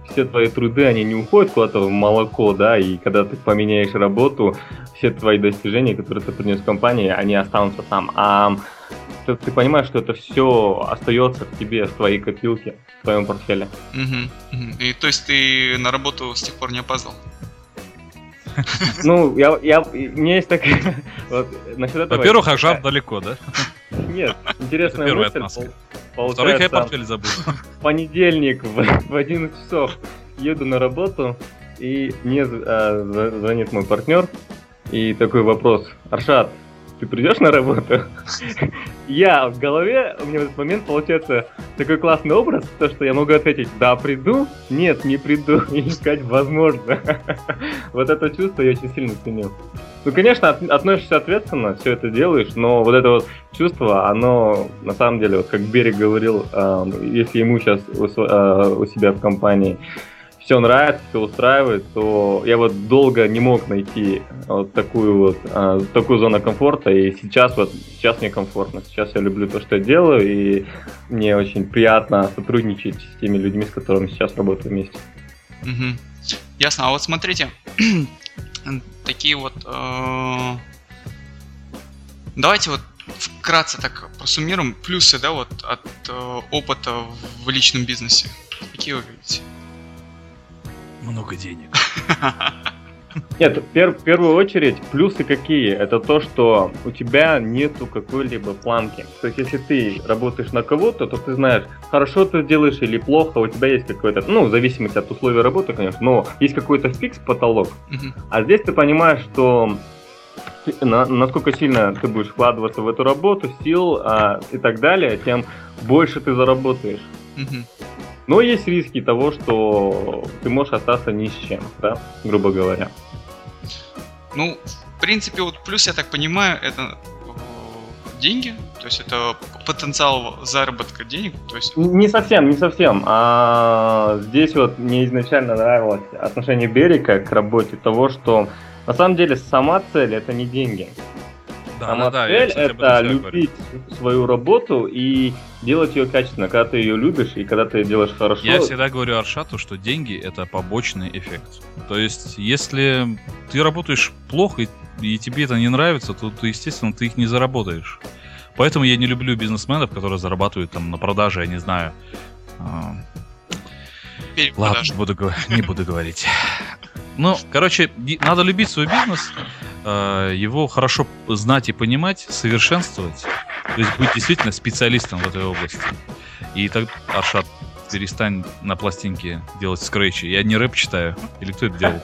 все твои труды, они не уходят куда-то в молоко, да, и когда ты поменяешь работу, все твои достижения, которые ты принес в компании, они останутся там. А ты понимаешь, что это все остается в тебе, в твоей копилке, в твоем портфеле. И то есть ты на работу с тех пор не опаздывал? Ну, у меня есть такая... Вот, насчет этого... Во-первых, Акжар далеко, да? Нет, интересная Первая мысль. отмазка. Во-вторых, я портфель забыл. В понедельник в 11 часов еду на работу, и мне звонит мой партнер, и такой вопрос: Аршат, ты придешь на работу? Я в голове, у меня в этот момент получается такой классный образ, то, что я могу ответить: да, приду, нет, не приду, и искать возможно. Вот это чувство я очень сильно ценю. Ну, конечно, относишься ответственно, все это делаешь, но вот это вот чувство, оно, на самом деле, вот как Берег говорил, если ему сейчас у себя в компании все нравится, все устраивает, то я вот долго не мог найти вот такую зону комфорта, и сейчас мне комфортно, сейчас я люблю то, что я делаю, и мне очень приятно сотрудничать с теми людьми, с которыми сейчас работаю вместе. Ясно. А вот смотрите, такие вот... Давайте вот вкратце так просуммируем плюсы, да, вот от опыта в личном бизнесе. Какие вы видите? Много денег. Нет, в первую очередь, плюсы какие? Это то, что у тебя нету какой-либо планки. То есть, если ты работаешь на кого-то, то ты знаешь, хорошо ты делаешь или плохо, у тебя есть какой-то, ну, в зависимости от условий работы, конечно, но есть какой-то фикс-потолок. А здесь ты понимаешь, что насколько сильно ты будешь вкладываться в эту работу, сил и так далее, тем больше ты заработаешь. Но есть риски того, что ты можешь остаться ни с чем, да, грубо говоря. Ну, в принципе, вот плюс, я так понимаю, это деньги, то есть это потенциал заработка денег, то есть... Не совсем. Здесь вот мне изначально нравилось отношение Берега к работе того, что на самом деле сама цель — это не деньги. Сама цель — это любить свою работу и делать ее качественно, когда ты ее любишь и когда ты ее делаешь хорошо. Я всегда говорю Аршату, что деньги — это побочный эффект. То есть, если ты работаешь плохо и тебе это не нравится, то, естественно, ты их не заработаешь. Поэтому я не люблю бизнесменов, которые зарабатывают там на продаже, я не знаю. Ладно, не буду говорить. Ну, короче, надо любить свой бизнес, его хорошо знать и понимать, совершенствовать, то есть быть действительно специалистом в этой области. И так, Аршат, перестань на пластинке делать скретчи. Я не рэп читаю. Или кто это делал?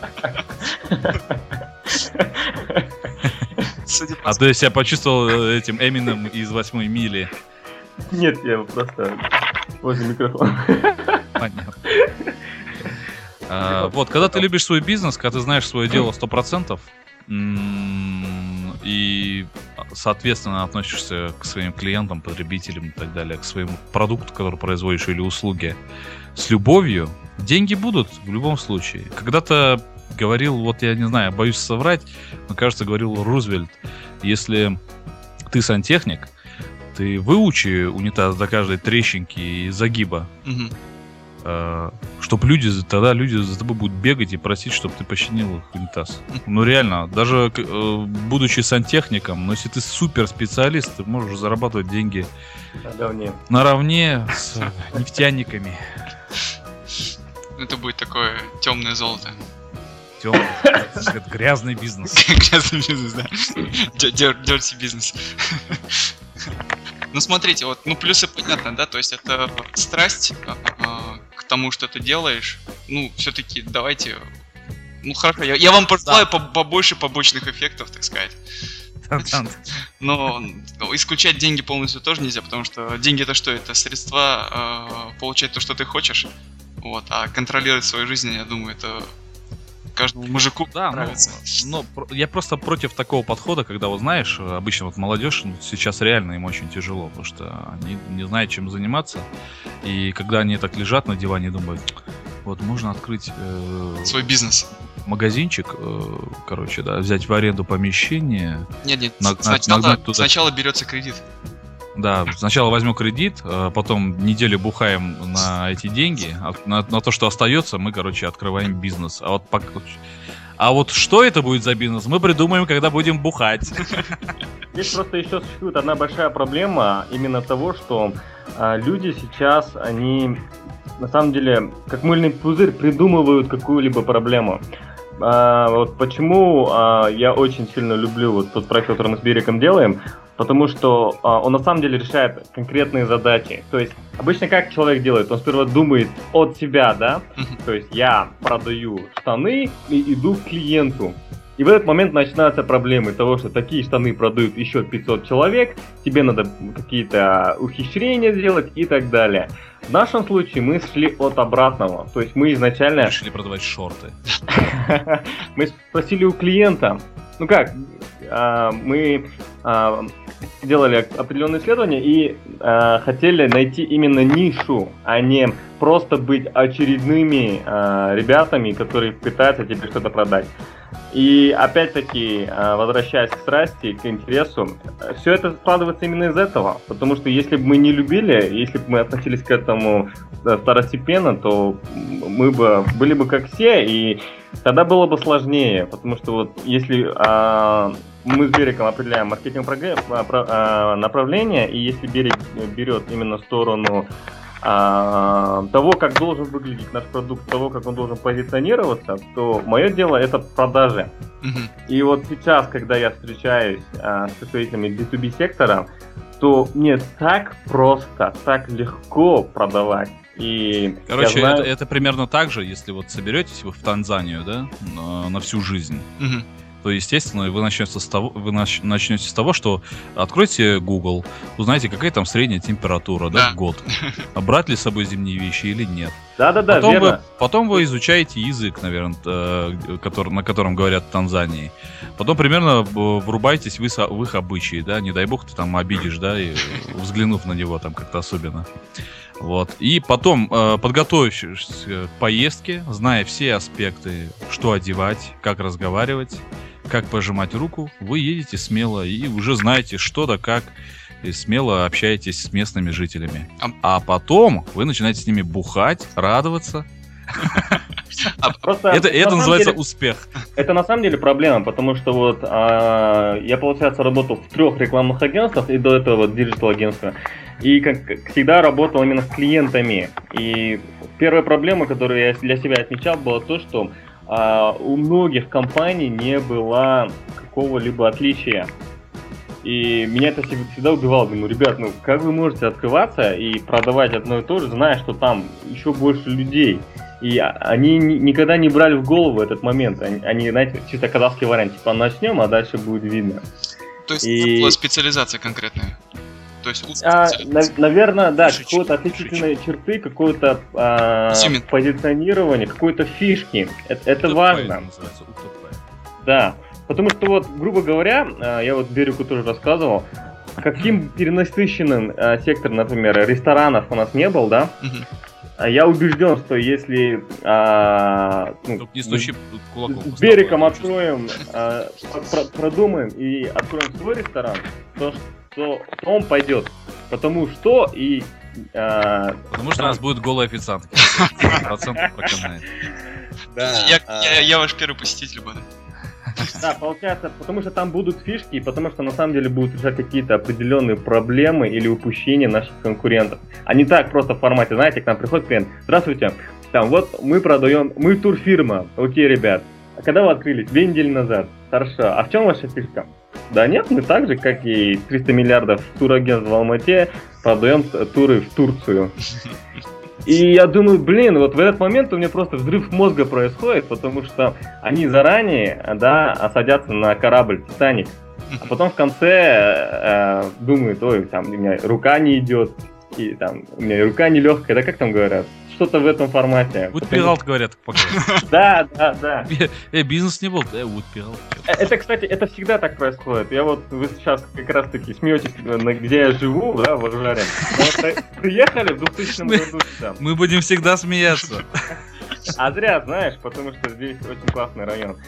А то я себя почувствовал этим Эмином из 8 мили. Нет, я просто возле микрофона. Понятно. Вот, когда ты любишь свой бизнес, когда ты знаешь свое дело 100%, и, соответственно, относишься к своим клиентам, потребителям и так далее, к своему продукту, который производишь, или услуге, с любовью, деньги будут в любом случае. Когда-то говорил, вот я не знаю, боюсь соврать, но, кажется, говорил Рузвельт, если ты сантехник, ты выучи унитаз до каждой трещинки и загиба, чтобы тогда люди за тобой будут бегать и просить, чтобы ты починил их унитаз. Ну реально, даже будучи сантехником, но если ты супер специалист, ты можешь зарабатывать деньги наравне с нефтяниками. Это будет такое темное золото. Темный, грязный бизнес. Грязный бизнес, да. Dirty бизнес. Ну смотрите, вот, плюсы понятно, да, то есть это страсть к тому, что ты делаешь. Ну, все-таки давайте, хорошо, я вам пожелаю побольше побочных эффектов, так сказать. Но исключать деньги полностью тоже нельзя, потому что деньги — это что? Это средства получать то, что ты хочешь, вот, а контролировать свою жизнь, я думаю, это каждому мужику нравится. Но я просто против такого подхода, когда, вот знаешь, обычно вот молодежь сейчас реально им очень тяжело, потому что они не знают, чем заниматься. И когда они так лежат на диване, думают, вот можно открыть свой бизнес. Магазинчик, взять в аренду помещение. Нет, сначала берется кредит. Да, сначала возьмем кредит, потом неделю бухаем на эти деньги, на то, что остается, мы, короче, открываем бизнес. А вот что это будет за бизнес, мы придумаем, когда будем бухать. Здесь просто еще существует одна большая проблема именно того, что люди сейчас, они на самом деле, как мыльный пузырь, придумывают какую-либо проблему. Вот почему я очень сильно люблю вот тот проект, который мы с Бериком делаем, потому что он на самом деле решает конкретные задачи. То есть обычно как человек делает? Он сперва думает от себя, да? То есть я продаю штаны и иду к клиенту. И в этот момент начинаются проблемы того, что такие штаны продают еще 500 человек, тебе надо какие-то ухищрения сделать и так далее. В нашем случае мы шли от обратного. То есть мы изначально... Решили продавать шорты. Мы спросили у клиента, ну как, мы делали определенные исследования и хотели найти именно нишу, а не просто быть очередными ребятами, которые пытаются тебе что-то продать. И опять-таки, возвращаясь к страсти, к интересу, все это складывается именно из этого. Потому что если бы мы не любили, если бы мы относились к этому второстепенно, то мы бы были бы как все, и тогда было бы сложнее. Потому что вот если мы с Бериком определяем маркетинговое направление, и если Берик берет именно сторону того, как должен выглядеть наш продукт, того, как он должен позиционироваться, то мое дело это продажи. И вот сейчас, когда я встречаюсь с представителями B2B сектора, то мне так просто, так легко продавать. И короче, это примерно так же, если вот соберетесь вы в Танзанию, да, на всю жизнь. То, естественно, вы начнете с того, что откройте Google, узнаете, какая там средняя температура, да, в год. А брать ли с собой зимние вещи или нет. Да, верно. Потом вы изучаете язык, наверное, на котором говорят в Танзании. Потом примерно врубаетесь в их обычаи, да, не дай бог ты там обидишь, да, и взглянув на него там как-то особенно. Вот. И потом, подготовившись к поездке, зная все аспекты, что одевать, как разговаривать, как пожимать руку, вы едете смело и уже знаете что да как, и смело общаетесь с местными жителями. А потом вы начинаете с ними бухать, радоваться. Это называется успех. Это на самом деле проблема, потому что вот я, получается, работал в 3 рекламных агентствах и до этого диджитал-агентства. И, как всегда, работал именно с клиентами. И первая проблема, которую я для себя отмечал, была то, что у многих компаний не было какого-либо отличия. И меня это всегда убивало. Думаю, ребят, ну как вы можете открываться и продавать одно и то же, зная, что там еще больше людей? И они никогда не брали в голову этот момент. Они, знаете, чисто казахский вариант, типа начнем, а дальше будет видно. То есть это была специализация конкретная? То есть наверное, да, какой-то отличительные черты, какое-то позиционирование, какой-то фишки. Это важно. Да. Потому что вот, грубо говоря, я вот Берику тоже рассказывал, каким перенасыщенным сектор, например, ресторанов у нас не был, да? Я убежден, что если с Бериком откроем, продумаем и откроем свой ресторан, то он пойдет. Потому что у нас будет голый официант. Процент проканает. Я ваш первый посетитель буду. Да, получается, потому что там будут фишки, и потому что на самом деле будут решать какие-то определенные проблемы или упущения наших конкурентов. А не так просто в формате, знаете, к нам приходит клиент: здравствуйте, там вот мы продаем, мы турфирма, окей, ребят, а когда вы открылись? 2 недели назад. Хорошо, а в чем ваша фишка? Да нет, мы так же, как и 300 миллиардов турагентств в Алмате, продаем туры в Турцию. И я думаю, блин, вот в этот момент у меня просто взрыв мозга происходит, потому что они заранее, да, садятся на корабль «Титаник», а потом в конце думают: ой, там у меня рука не идет, и там у меня рука нелегкая, да как там говорят? Что-то в этом формате. Woodpiralt говорят пока. Да. Бизнес не был, да, Woodpiralt. Это, кстати, это всегда так происходит. Я вот, вы сейчас как раз таки смеетесь, где я живу, да, в Ажаре. Приехали в 2000 году сюда. Мы будем всегда смеяться. А зря, знаешь, потому что здесь очень классный район.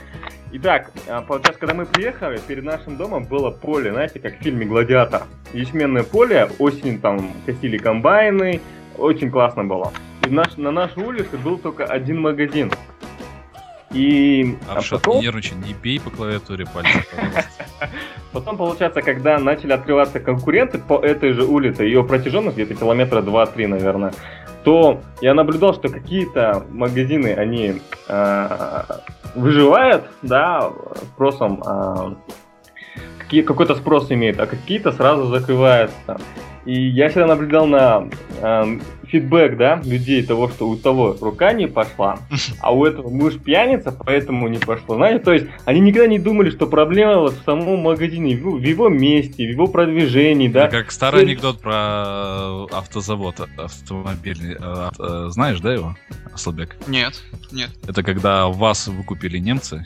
Итак, получается, когда мы приехали, перед нашим домом было поле, знаете, как в фильме «Гладиатор». Ячменное поле, осень там косили комбайны, очень классно было. И на нашей улице был только один магазин. И Аршат, не нервничай, не бей по клавиатуре пальцем, пожалуйста. Потом, получается, когда начали открываться конкуренты по этой же улице, ее протяженность где-то километра 2-3, наверное, то я наблюдал, что какие-то магазины, они выживают, да, спросом, какой-то спрос имеют, а какие-то сразу закрываются. И я всегда наблюдал на фидбэк, да, людей того, что у того рука не пошла, а у этого муж пьяница, поэтому не пошло. Знаете, то есть они никогда не думали, что проблема вот в самом магазине, в его месте, в его продвижении, да. Это как старый анекдот про автозавод автомобильный. Знаешь, да, его, Аслбек? Нет. Это когда вас выкупили немцы.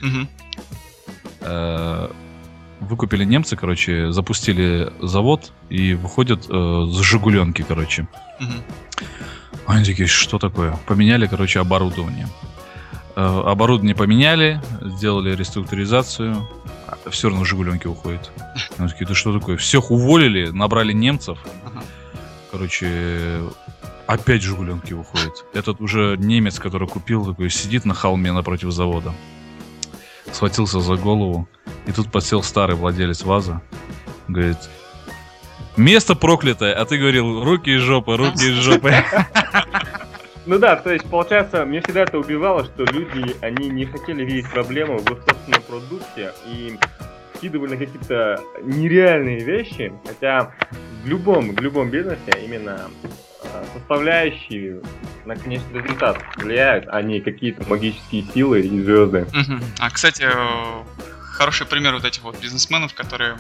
Выкупили немцы, короче, запустили завод и выходят с «Жигуленки», короче. Они такие, что такое? Поменяли, короче, оборудование. Оборудование поменяли, сделали реструктуризацию, все равно «Жигуленки» уходят. Они такие, да что такое? Всех уволили, набрали немцев. Короче, опять «Жигуленки» уходят. Этот уже немец, который купил, такой сидит на холме напротив завода. Схватился за голову. И тут подсел старый владелец ВАЗа. Говорит, место проклятое, а ты говорил, руки из жопы, руки из жопы. Ну да, то есть, получается, мне всегда это убивало, что люди, они не хотели видеть проблему в их собственном продукте и скидывали на какие-то нереальные вещи, хотя в любом бизнесе именно составляющие на конечный результат влияют, а не какие-то магические силы и звезды. А, кстати, хороший пример вот этих вот бизнесменов, которые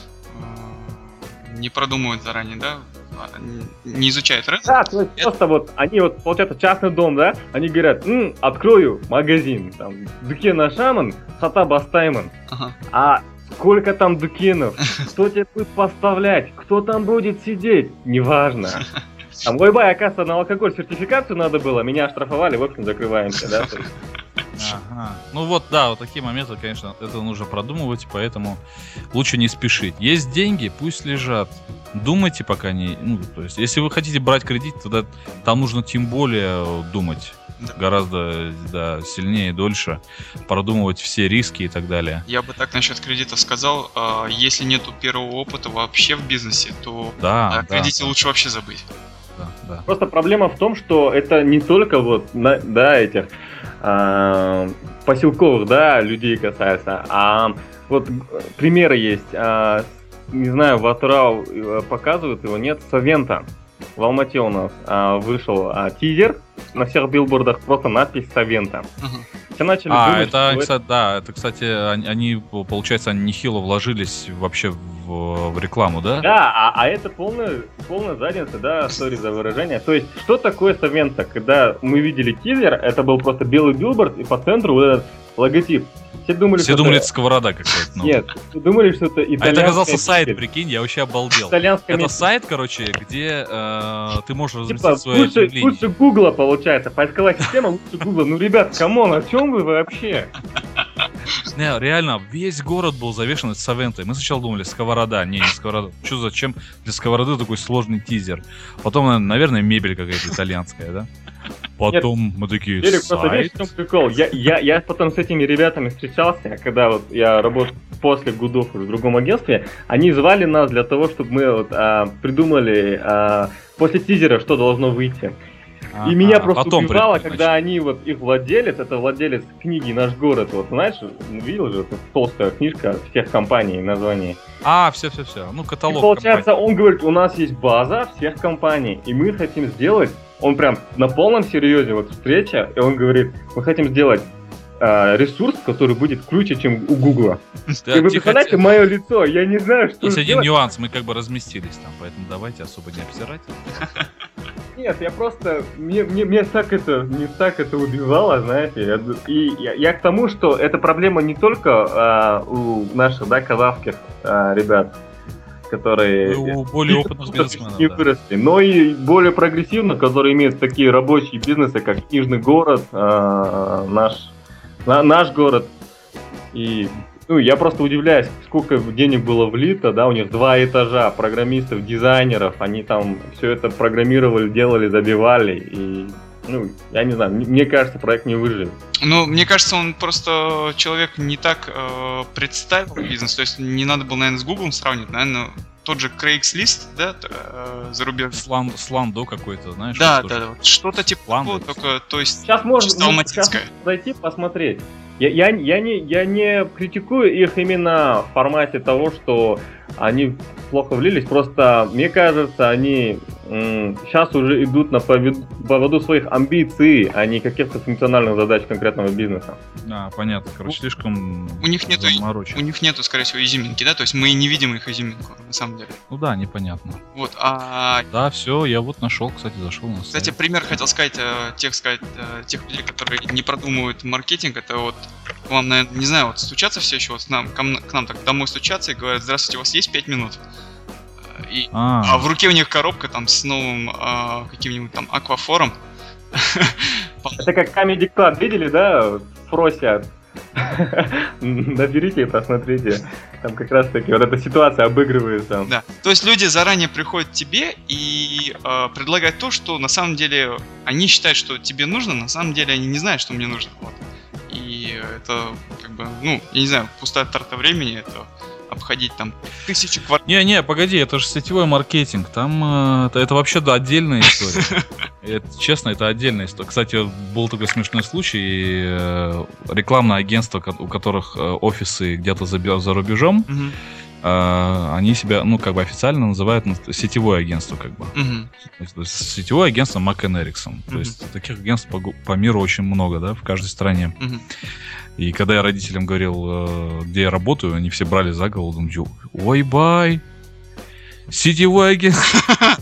не продумывают заранее, да, не изучают рынок. Да, то есть просто вот они вот, получается, частный дом, да, они говорят, открою магазин, там, Дукена Шаман, Хата Бастайман, а сколько там дукенов, кто тебе будет поставлять, кто там будет сидеть, неважно. А мой бай, оказывается, на алкоголь сертификацию надо было, меня оштрафовали, в общем, закрываемся, да? Ага. Ну вот, да, вот такие моменты, конечно, это нужно продумывать, поэтому лучше не спешить. Есть деньги, пусть лежат. Думайте, пока не... Ну, то есть, если вы хотите брать кредит, тогда там нужно тем более думать. Да. Гораздо сильнее и дольше, продумывать все риски и так далее. Я бы так насчет кредита сказал, если нету первого опыта вообще в бизнесе, то о кредите лучше вообще забыть. Да. Просто проблема в том, что это не только вот этих поселковых, да, людей касается, а вот примеры есть, не знаю, в Атырау показывают его, нет, Савента. В Алмате у нас вышел тизер, на всех билбордах просто надпись Савента. Все начали думать, это, кстати, они, получается, они нехило вложились вообще в рекламу, да? Да, а это полная задница, да, сори за выражение. То есть, что такое Савента? Когда мы видели тизер, это был просто белый билборд, и по центру вот этот логотип. Все думали, это сковорода какая-то. Ну. Нет, все думали, что это итальянская... А это оказался сайт, прикинь, я вообще обалдел. Это сайт, короче, где ты можешь разместить свое объявление. Лучше Гугла, получается, поисковая система лучше Гугла. Ну, ребят, камон, о чем вы вообще? Не, реально, весь город был завешен Савентой. Мы сначала думали, сковорода. Не сковорода. Зачем для сковороды такой сложный тизер? Потом, наверное, мебель какая-то итальянская, да? Потом мы такие, сайт? Просто прикол. Я потом с этими ребятами встречался, когда вот я работал после Гудов в другом агентстве. Они звали нас для того, чтобы мы вот, придумали после тизера, что должно выйти. И меня просто убивало, когда они, вот их владелец, это владелец книги «Наш город», вот знаешь, видел же, это толстая книжка всех компаний, названий. Все. Ну, каталог. И получается, он говорит, у нас есть база всех компаний, и мы хотим сделать, он прям на полном серьезе, вот встреча, и он говорит, мы хотим сделать ресурс, который будет круче, чем у Гугла. И вы представляете мое лицо, я не знаю, что есть один нюанс, мы как бы разместились там, поэтому давайте особо не обсирать. Нет, я просто... Мне так это убивало, знаете. И я к тому, что эта проблема не только у наших, да, казахских ребят, которые... У более опытных бизнесменов, не выросли, но и более прогрессивных, которые имеют такие рабочие бизнесы, как Книжный город, наш город. И я просто удивляюсь, сколько денег было влито, да, у них 2 этажа программистов, дизайнеров, они там все это программировали, делали, забивали, и, я не знаю, мне кажется, проект не выживет. Мне кажется, он просто человек не так представил бизнес, то есть не надо было, наверное, с Google сравнивать, наверное, тот же Craigslist, да, зарубежный. Сландо какой-то, знаешь? Да, что-то типа Сландо. только, то есть сейчас можно алматинское. зайти посмотреть. Я не критикую их именно в формате того, что они плохо влились, просто мне кажется, они сейчас уже идут на поводу своих амбиций, а не каких-то функциональных задач конкретного бизнеса. Понятно, короче, слишком у них заморочено. У них нету, скорее всего, изюминки, да, то есть мы не видим их изюминку, на самом деле. Непонятно. Вот, Да, все, я вот нашел, кстати, зашел на сайт. Кстати, пример хотел сказать, тех людей, которые не продумывают маркетинг, это вот к вам, наверное, не знаю, вот стучатся все еще, вот к нам так домой стучатся и говорят: здравствуйте, у вас есть 5 минут? А в руке у них коробка там с новым каким-нибудь там аквафором. Это как Comedy Club, видели, да? Просят. Наберите и посмотрите. Там как раз таки вот эта ситуация обыгрывается. Да. То есть люди заранее приходят к тебе и предлагают то, что на самом деле они считают, что тебе нужно, на самом деле они не знают, что мне нужно. Вот. И это как бы, я не знаю, пустая трата времени, это обходить там 1000 квартир. Не, погоди, это же сетевой маркетинг. Там это вообще отдельная история. Честно, это отдельная история. Кстати, был такой смешной случай. Рекламное агентство, у которых офисы где-то за рубежом, они себя, официально называют сетевое агентство, как бы. То есть сетевое агентство Mac Ericsson. То есть таких агентств по миру очень много, да, в каждой стране. И когда я родителям говорил, где я работаю, они все брали за голову, думали: ой, бай, сетевой агентство.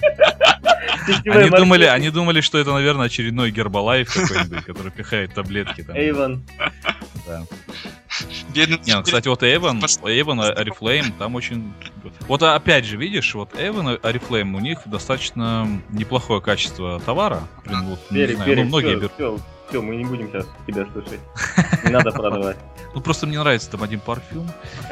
Они думали, что это, наверное, очередной Гербалайф какой-нибудь, который пихает таблетки. Avon. Да. Бедный. Кстати, вот Avon, Oriflame, там очень... Вот опять же, видишь, вот Avon, Oriflame, у них достаточно неплохое качество товара. Многие берут. Все, мы не будем сейчас тебя слушать. Не надо продавать. Просто мне нравится там один парфюм.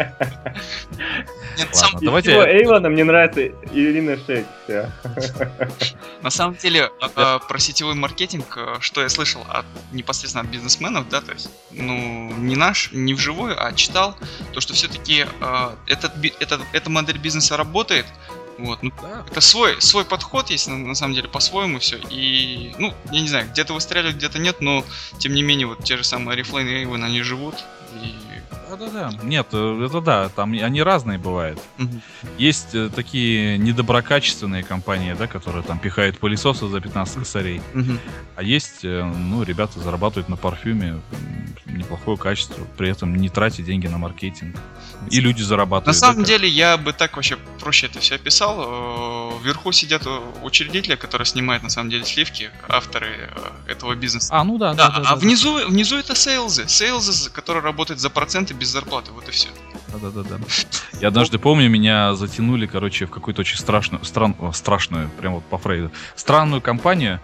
Ладно, давайте... Эйвона мне нравится Ирина Шейк. На самом деле, про сетевой маркетинг, что я слышал непосредственно от бизнесменов, да, то есть, не вживую, а читал, то, что все-таки эта модель бизнеса работает. Вот, это свой подход есть, на самом деле, по-своему все. И, я не знаю, где-то выстреливают, где-то нет, но тем не менее, вот те же самые Oriflame и Avon, они живут. И... Да. Нет, это да, там они разные бывают. Есть такие недоброкачественные компании, да, которые там пихают пылесосы за 15 косарей. А есть, ребята зарабатывают на парфюме неплохое качество, при этом не тратя деньги на маркетинг. И люди зарабатывают. На самом деле, я бы так вообще проще это все описал. Вверху сидят учредители, которые снимают на самом деле сливки, авторы этого бизнеса. А внизу это сейлзы, которые работают за проценты без зарплаты, вот и все. Да. Я однажды помню, меня затянули, в какую-то очень страшную, прям вот по Фрейду, странную компанию.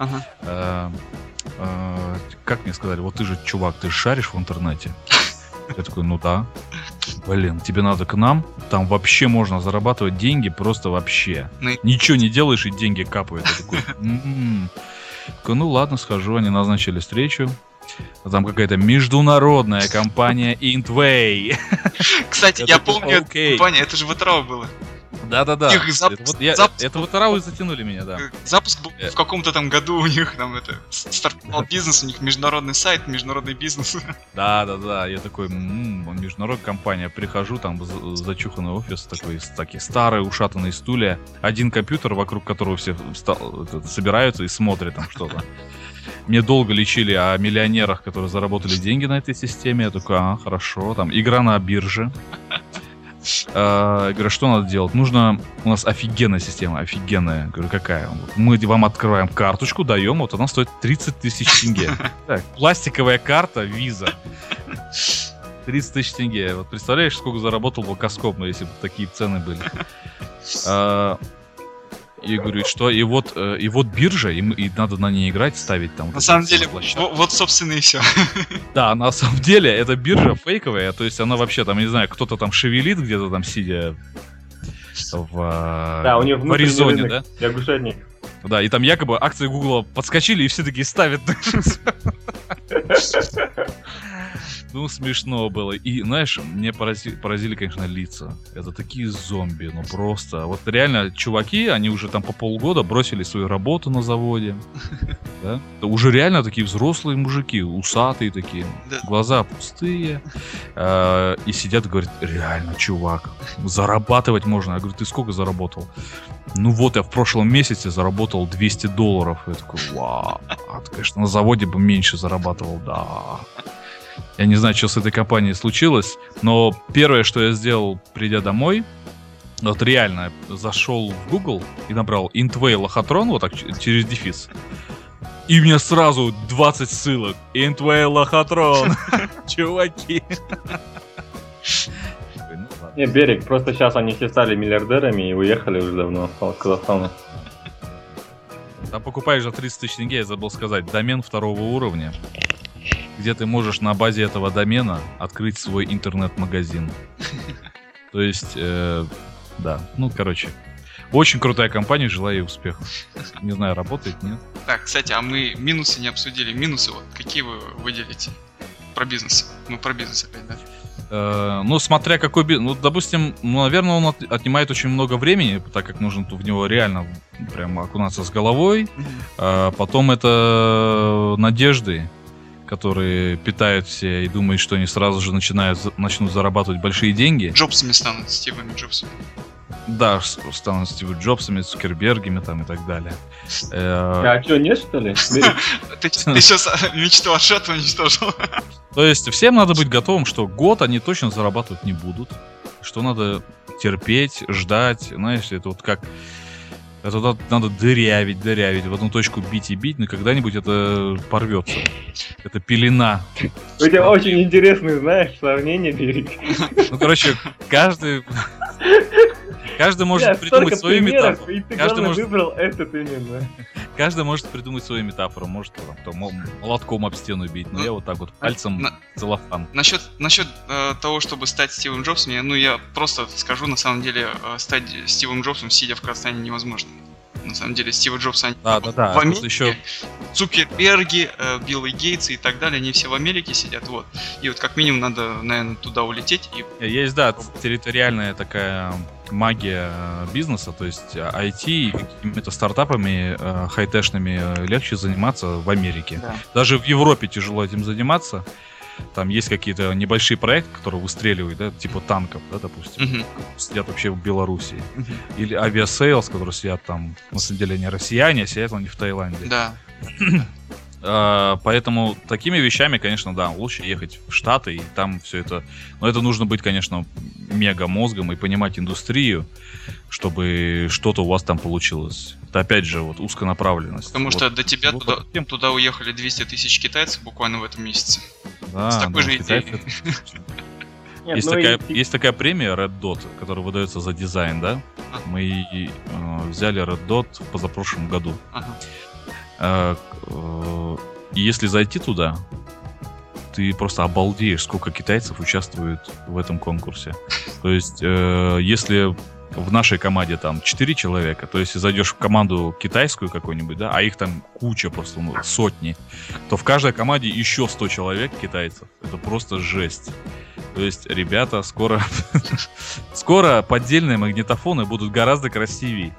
Как мне сказали: вот ты же, чувак, ты же шаришь в интернете. Я такой: да. Блин, тебе надо к нам, там вообще можно зарабатывать деньги, просто вообще. Ничего не делаешь, и деньги капают. Я такой: ладно, схожу. Они назначили встречу. Там какая-то международная компания Intway. Кстати, я помню эту компанию, это же в Атырау было. Да. Это вот Атырау затянули меня, да. Запуск был в каком-то там году у них, там стартовал бизнес, у них международный сайт, международный бизнес. Да, я такой: международная компания. Прихожу, там зачуханный офис, такие старые ушатанные стулья, один компьютер, вокруг которого все собираются и смотрят там что-то. Мне долго лечили о миллионерах, которые заработали деньги на этой системе. Я такой: хорошо, там игра на бирже. Говорю: что надо делать? У нас офигенная система, офигенная. Говорю: какая? Мы вам открываем карточку, даем, вот она стоит 30 тысяч тенге. Так, пластиковая карта, виза. 30 тысяч тенге. Вот представляешь, сколько заработал Волкоскоп, если бы такие цены были. И говорит, что и вот биржа, и надо на ней играть, ставить там. На самом деле, вот собственно и все. Да, на самом деле, эта биржа фейковая, то есть она вообще там, не знаю, кто-то там шевелит где-то там, сидя в у них Аризоне, да? Лягушатник. Да, и там якобы акции Гугла подскочили, и все такие ставят. Ну, смешно было. И, знаешь, мне поразили, конечно, лица. Это такие зомби, ну просто. Вот реально, чуваки, они уже там по полгода бросили свою работу на заводе. Да? Уже реально такие взрослые мужики, усатые такие, глаза пустые. И сидят и говорят, реально, чувак, зарабатывать можно. Я говорю, ты сколько заработал? Ну вот, я в прошлом месяце заработал $200. Я такой, вау. Конечно, на заводе бы меньше зарабатывал, да. Я не знаю, что с этой компанией случилось, но первое, что я сделал, придя домой, вот реально зашел в Google и набрал Intway Лохотрон, вот так через дефис. И мне сразу 20 ссылок. Intway Лохотрон. Чуваки. Не, Берег, просто сейчас они все стали миллиардерами и уехали уже давно в Казахстан. Там покупаешь за 30 тысяч тенге, я забыл сказать, домен 2-го уровня, где ты можешь на базе этого домена открыть свой интернет-магазин. То есть, да, ну, короче, очень крутая компания, желаю ей успехов. Не знаю, работает, нет? Так, кстати, а мы минусы не обсудили. Минусы, вот, какие вы выделите про бизнес? Мы про бизнес опять, да? Ну, смотря какой бизнес. Ну, допустим, наверное, он отнимает очень много времени, так как нужно в него реально прям окунаться с головой. Потом это надежды, которые питают все и думают, что они сразу же начнут зарабатывать большие деньги. Джобсами станут, Стивами Джобсами. Да, станут Стивом Джобсами, Цукербергами там и так далее. А что, нет, что ли? Ты сейчас мечту от Шата уничтожил. То есть всем надо быть готовым, что год они точно зарабатывать не будут. Что надо терпеть, ждать. Знаешь, это вот как... Это надо дырявить, в одну точку бить и бить, но когда-нибудь это порвется. Это пелена. У тебя очень интересный, знаешь, сравнение, Берег. Ну, короче, каждый может придумать свою метафору. И ты, главное, выбрал этот именно. Каждый может придумать свою метафору. Может молотком об стену бить, но я вот так вот пальцем целлофан. Насчет того, чтобы стать Стивом Джобсом, я просто скажу, на самом деле, стать Стивом Джобсом, сидя в Казахстане, невозможно. На самом деле, Стива Джобса они в Америке, еще... Цукерберги, Билл Гейтс и так далее, они все в Америке сидят, вот. И вот как минимум надо, наверное, туда улететь. Есть, да, территориальная такая магия бизнеса, то есть IT и какими-то стартапами хай-тешными легче заниматься в Америке. Да. Даже в Европе тяжело этим заниматься. Там есть какие-то небольшие проекты, которые выстреливают, да, типа танков, да, допустим, сидят вообще в Белоруссии. Или авиасейлс, которые сидят там, на самом деле они россияне, а сидят они в Таиланде. Да. Поэтому такими вещами, конечно, да, лучше ехать в Штаты, и там все это... Но это нужно быть, конечно, мега-мозгом и понимать индустрию, чтобы что-то у вас там получилось. Это, опять же, вот узконаправленность. Потому что до тебя туда уехали 200 тысяч китайцев буквально в этом месяце. Да, с такой же идеей. Есть такая премия Red Dot, которая выдается за дизайн, да? Мы взяли Red Dot в позапрошлом году. И если зайти туда, ты просто обалдеешь, сколько китайцев участвует в этом конкурсе. То есть, если в нашей команде там 4 человека, то есть, если зайдешь в команду китайскую какую-нибудь, да, а их там куча просто, сотни, то в каждой команде еще 100 человек китайцев. Это просто жесть. То есть, ребята, скоро поддельные магнитофоны будут гораздо красивее.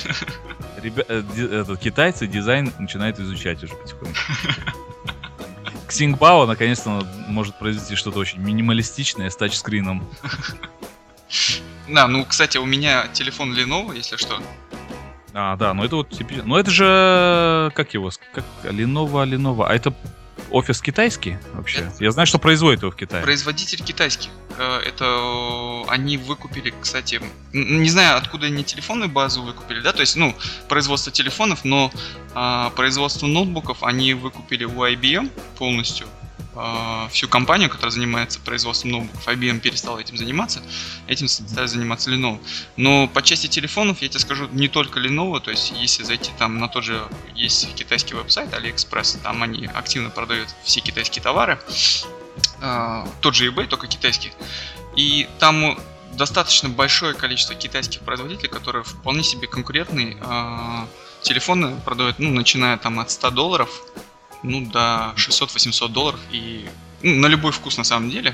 Китайцы дизайн начинают изучать уже потихоньку. Ксингбао наконец-то может произвести что-то очень минималистичное с тачскрином. Да, кстати, у меня телефон Lenovo, если что. Да, это вот типично. Но это же... Как Lenovo. А это офис китайский вообще? Я знаю, что производит его в Китае. Производитель китайский. Это они выкупили, кстати, не знаю, откуда они телефонную базу выкупили, да, то есть, производство телефонов, но производство ноутбуков они выкупили у IBM полностью. всю компанию, которая занимается производством ноутбуков. IBM перестал этим заниматься, этим стали заниматься Lenovo. Но по части телефонов, я тебе скажу, не только Lenovo, то есть если зайти там на тот же, есть китайский веб-сайт AliExpress, там они активно продают все китайские товары, тот же eBay, только китайский, и там достаточно большое количество китайских производителей, которые вполне себе конкурентные телефоны продают, начиная там от $100, до $600-800, и на любой вкус на самом деле.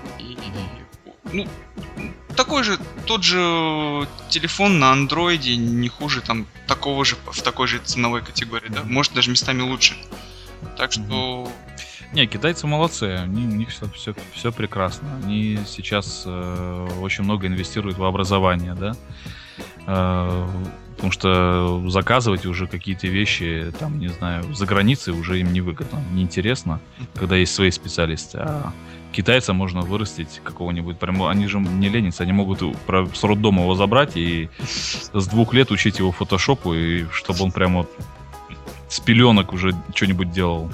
И тот же телефон на андроиде не хуже там такого же, в такой же ценовой категории, да, может даже местами лучше. Так что... Не, китайцы молодцы, у них все прекрасно. Они сейчас очень много инвестируют в образование, да. Потому что заказывать уже какие-то вещи, там, не знаю, за границей уже им невыгодно, неинтересно, когда есть свои специалисты. А китайца можно вырастить какого-нибудь, прямо, они же не ленятся, они могут с роддома его забрать и с 2 лет учить его фотошопу, и чтобы он прямо с пеленок уже что-нибудь делал.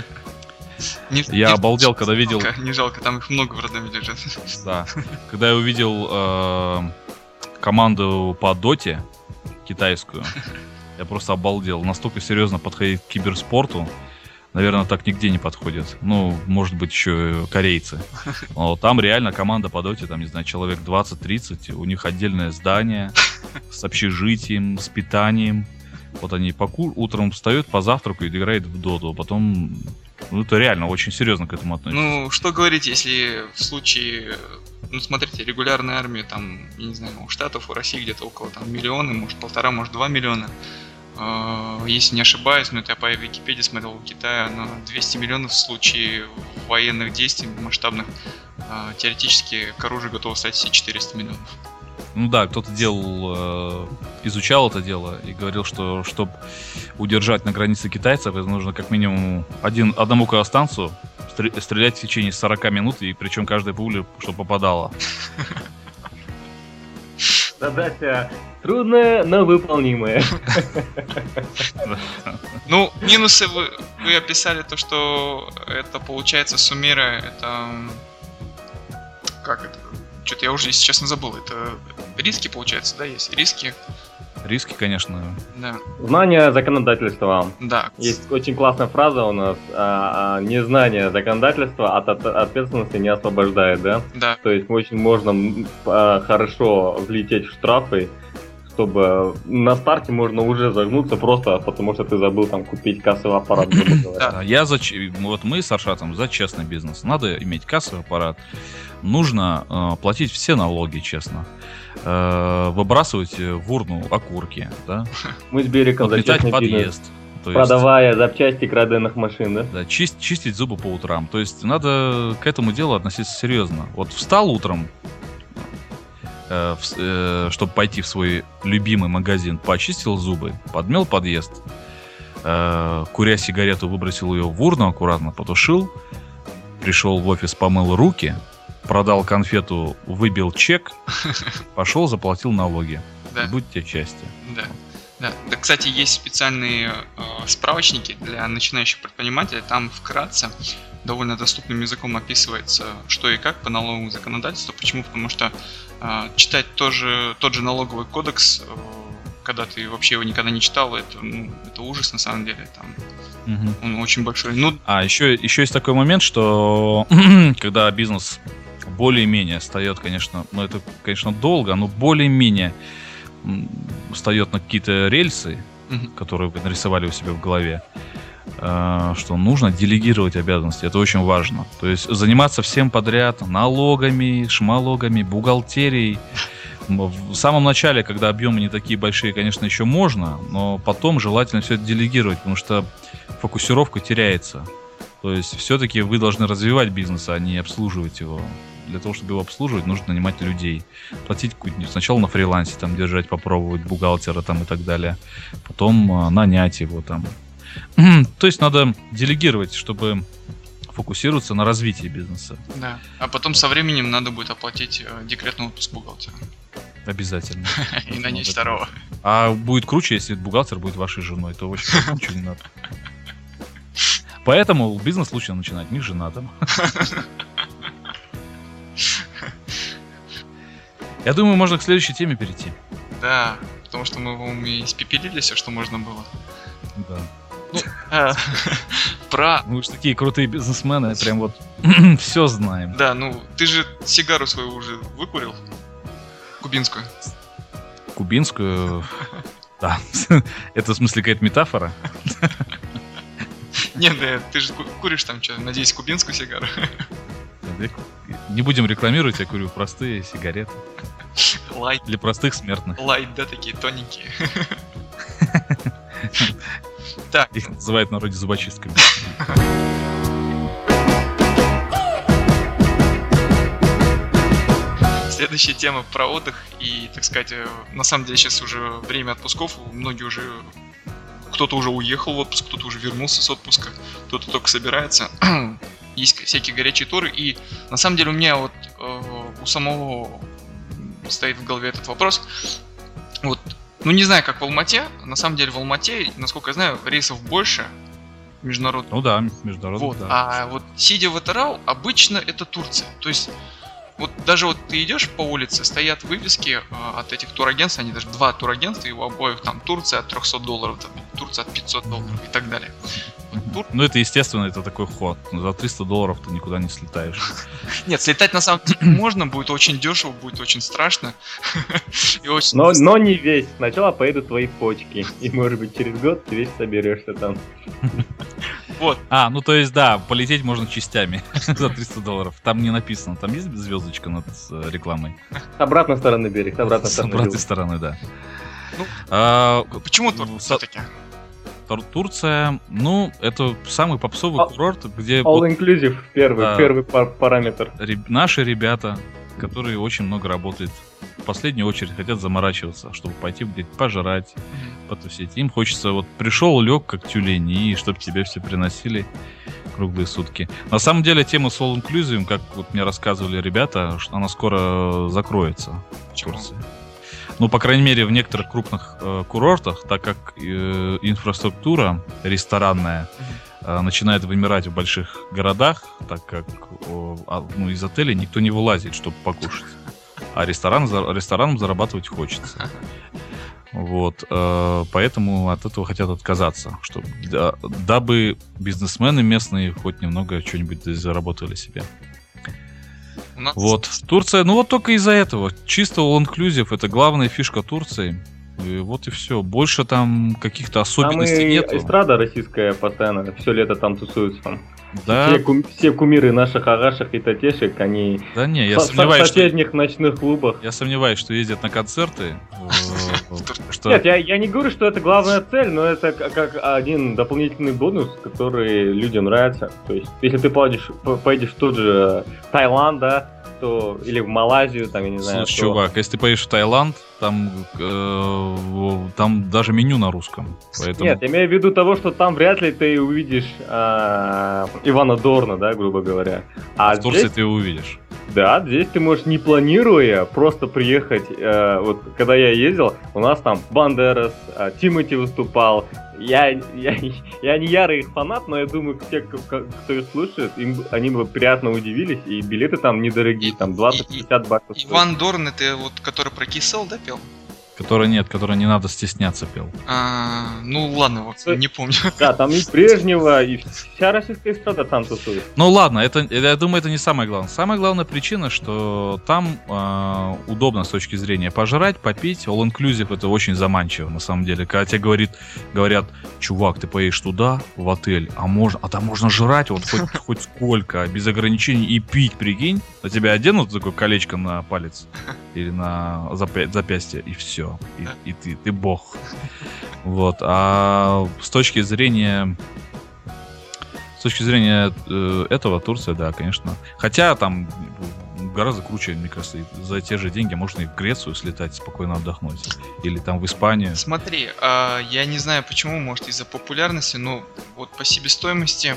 Я обалдел, когда видел... Не жалко, там их много в роддоме лежит. Да. Когда я увидел команду по доте китайскую, я просто обалдел. Настолько серьезно подходит к киберспорту. Наверное, так нигде не подходит. Может быть, еще корейцы. Но там реально команда по доте, там, не знаю, человек 20-30. У них отдельное здание с общежитием, с питанием. Вот они утром встают, позавтракают, играют в доту. Потом... это реально очень серьезно к этому относится. Что говорить, если в случае... смотрите, регулярная армия, там, я не знаю, у Штатов, у России где-то около там, 1 миллиона, может 1,5, может 2 миллиона. Если не ошибаюсь, это я по Википедии смотрел, у Китая на 200 миллионов в случае военных действий масштабных. Теоретически к оружию готово стать все 400 миллионов. Да, кто-то изучал это дело и говорил, что чтобы удержать на границе китайцев, это нужно как минимум одному казахстанцу стрелять в течение 40 минут, и причем каждая пуля, чтобы попадала. Задача трудная, но выполнимая. Минусы вы описали то, что это получается суммируя, это... Как это? Что-то я уже, если честно, забыл. Это риски, получается, да, есть? Риски. Риски, конечно. Да. Знание законодательства. Да. Есть очень классная фраза у нас. Незнание законодательства от ответственности не освобождает, да? Да. То есть очень можно хорошо влететь в штрафы, чтобы на старте можно уже загнуться просто потому, что ты забыл там купить кассовый аппарат. Да. Мы с Аршатом за честный бизнес. Надо иметь кассовый аппарат. Нужно платить все налоги, честно. Выбрасывать в урну окурки, да? Мы с Бериком за честный подъезд. Продавая запчасти краденных машин, да? Да, чистить зубы по утрам. То есть надо к этому делу относиться серьезно. Вот встал утром, чтобы пойти в свой любимый магазин, почистил зубы, подмел подъезд, куря сигарету, выбросил ее в урну аккуратно, потушил, пришел в офис, помыл руки, продал конфету, выбил чек, пошел, заплатил налоги. Да. Будьте счастье. Да, кстати, есть специальные справочники для начинающих предпринимателей. Там вкратце, довольно доступным языком описывается, что и как по налоговому законодательству. Почему? Потому что читать тот же налоговый кодекс, когда ты вообще его никогда не читал, это ужас на самом деле. Там он очень большой. Еще есть такой момент, что когда бизнес более-менее встает, конечно, это, конечно, долго, но более-менее встает на какие-то рельсы, которые вы нарисовали у себя в голове, что нужно делегировать обязанности. Это очень важно. То есть заниматься всем подряд, налогами, шмалогами, бухгалтерией. В самом начале, когда объемы не такие большие, конечно, еще можно, но потом желательно все это делегировать, потому что фокусировка теряется. То есть все-таки вы должны развивать бизнес, а не обслуживать его. Для того, чтобы его обслуживать, нужно нанимать людей. Платить сначала на фрилансе, там, держать, попробовать бухгалтера там, и так далее. Потом нанять его там. То есть надо делегировать, чтобы фокусироваться на развитии бизнеса. Да. А потом со временем надо будет оплатить декретный отпуск бухгалтера. Обязательно. И нанять второго. А будет круче, если бухгалтер будет вашей женой, то вообще ничего не надо. Поэтому бизнес лучше начинать не женатым. Я думаю, можно к следующей теме перейти. Да, потому что мы вам и испепелили все, что можно было. Да. Про... Мы уж такие крутые бизнесмены, прям вот все знаем. Да, ну, ты же сигару свою уже выкурил? Кубинскую. Кубинскую? Да. Это в смысле какая-то метафора? Нет, да, ты же куришь там что, надеюсь, кубинскую сигару? Не будем рекламировать, я курю простые сигареты. Лайт. Для простых смертных. Лайт, да, такие тоненькие. Так. Их называют в народе зубочистками. Следующая тема про отдых. И, так сказать, на самом деле сейчас уже время отпусков. Многие уже... Кто-то уже уехал в отпуск, кто-то уже вернулся с отпуска, кто-то только собирается. Есть всякие горячие туры. И на самом деле у меня вот у самого стоит в голове этот вопрос. Вот, ну не знаю, как в Алмате. На самом деле в Алмате, насколько я знаю, рейсов больше международных. Ну да, международных, вот. да. А вот сидя в Атырау, обычно это Турция. То есть вот даже вот ты идешь по улице, стоят вывески от этих турагентств, они даже два турагентства, и у обоих там Турция от $300, там, Турция от $500 и так далее. Ну это естественно, это такой ход. За $300 ты никуда не слетаешь. Нет, слетать на самом деле можно, будет очень дешево, будет очень страшно. Но не весь. Сначала поедут твои почки. И может быть через год ты весь соберешься там. Вот. Ну то есть да, полететь можно частями за $300. Там не написано, там есть звездочка над рекламой? С обратной стороны берег, с обратной С обратной стороны, да. Почему Турция все-таки? Турция, ну, это самый попсовый курорт, где... All inclusive, первый параметр. Наши ребята, которые очень много работают, в последнюю очередь хотят заморачиваться, чтобы пойти где-то пожрать, потусить. Им хочется, вот пришел, лег как тюлень, и чтобы тебе все приносили круглые сутки. На самом деле тема с All Inclusive, как вот мне рассказывали ребята, что она скоро закроется в Турции. Ну, по крайней мере, в некоторых крупных курортах, так как инфраструктура ресторанная начинает вымирать в больших городах, так как из отелей никто не вылазит, чтобы покушать. А ресторанам зарабатывать хочется. Вот, поэтому от этого хотят отказаться, чтобы, дабы бизнесмены местные хоть немного что-нибудь заработали себе. Вот, Турция, ну вот только из-за этого. Чисто all-inclusive, это главная фишка Турции. И вот и все. Больше там каких-то особенностей нет. Там и эстрада российская постоянно, все лето там тусуются. Да. Все кумиры наших агашек и татешек, они в соседних ночных клубах. Я сомневаюсь, что ездят на концерты. Нет, я не говорю, что это главная цель, но это как один дополнительный бонус, который людям нравится. То есть, если ты поедешь в тот же Таиланд, да, то или в Малайзию, там, я не знаю. Слушай, чувак, если ты поедешь в Таиланд, там даже меню на русском. Поэтому... Нет, я имею в виду того, что там вряд ли ты увидишь Ивана Дорна, да, грубо говоря. А в Турции здесь... ты его увидишь. Да, здесь ты можешь, не планируя, просто приехать. Вот когда я ездил, у нас там Бандерас, Тимати выступал. Я не ярый их фанат, но я думаю, те, кто их слушает, они бы приятно удивились, и билеты там недорогие, там 20-50 баксов. Иван Дорн, это вот который про Кисел, да, пел? Который не надо стесняться пел. Ну ладно, вот не помню. Да, там и Брежнева, и вся российская эстрада там тусует. Ну ладно, я думаю, это не самое главное. Самая главная причина, что там удобно с точки зрения пожрать, попить. All inclusive это очень заманчиво, на самом деле. Когда тебе говорят, чувак, ты поедешь туда, в отель, а там можно жрать вот хоть сколько, без ограничений, и пить, прикинь. На тебя оденут такое колечко на палец или на запястье, и все. И ты бог. Вот. А с точки зрения этого Турция, да, конечно. Хотя там гораздо круче, мне кажется, за те же деньги можно и в Грецию слетать, спокойно отдохнуть. Или там в Испанию. Смотри, я не знаю почему, может из-за популярности, но вот по себестоимости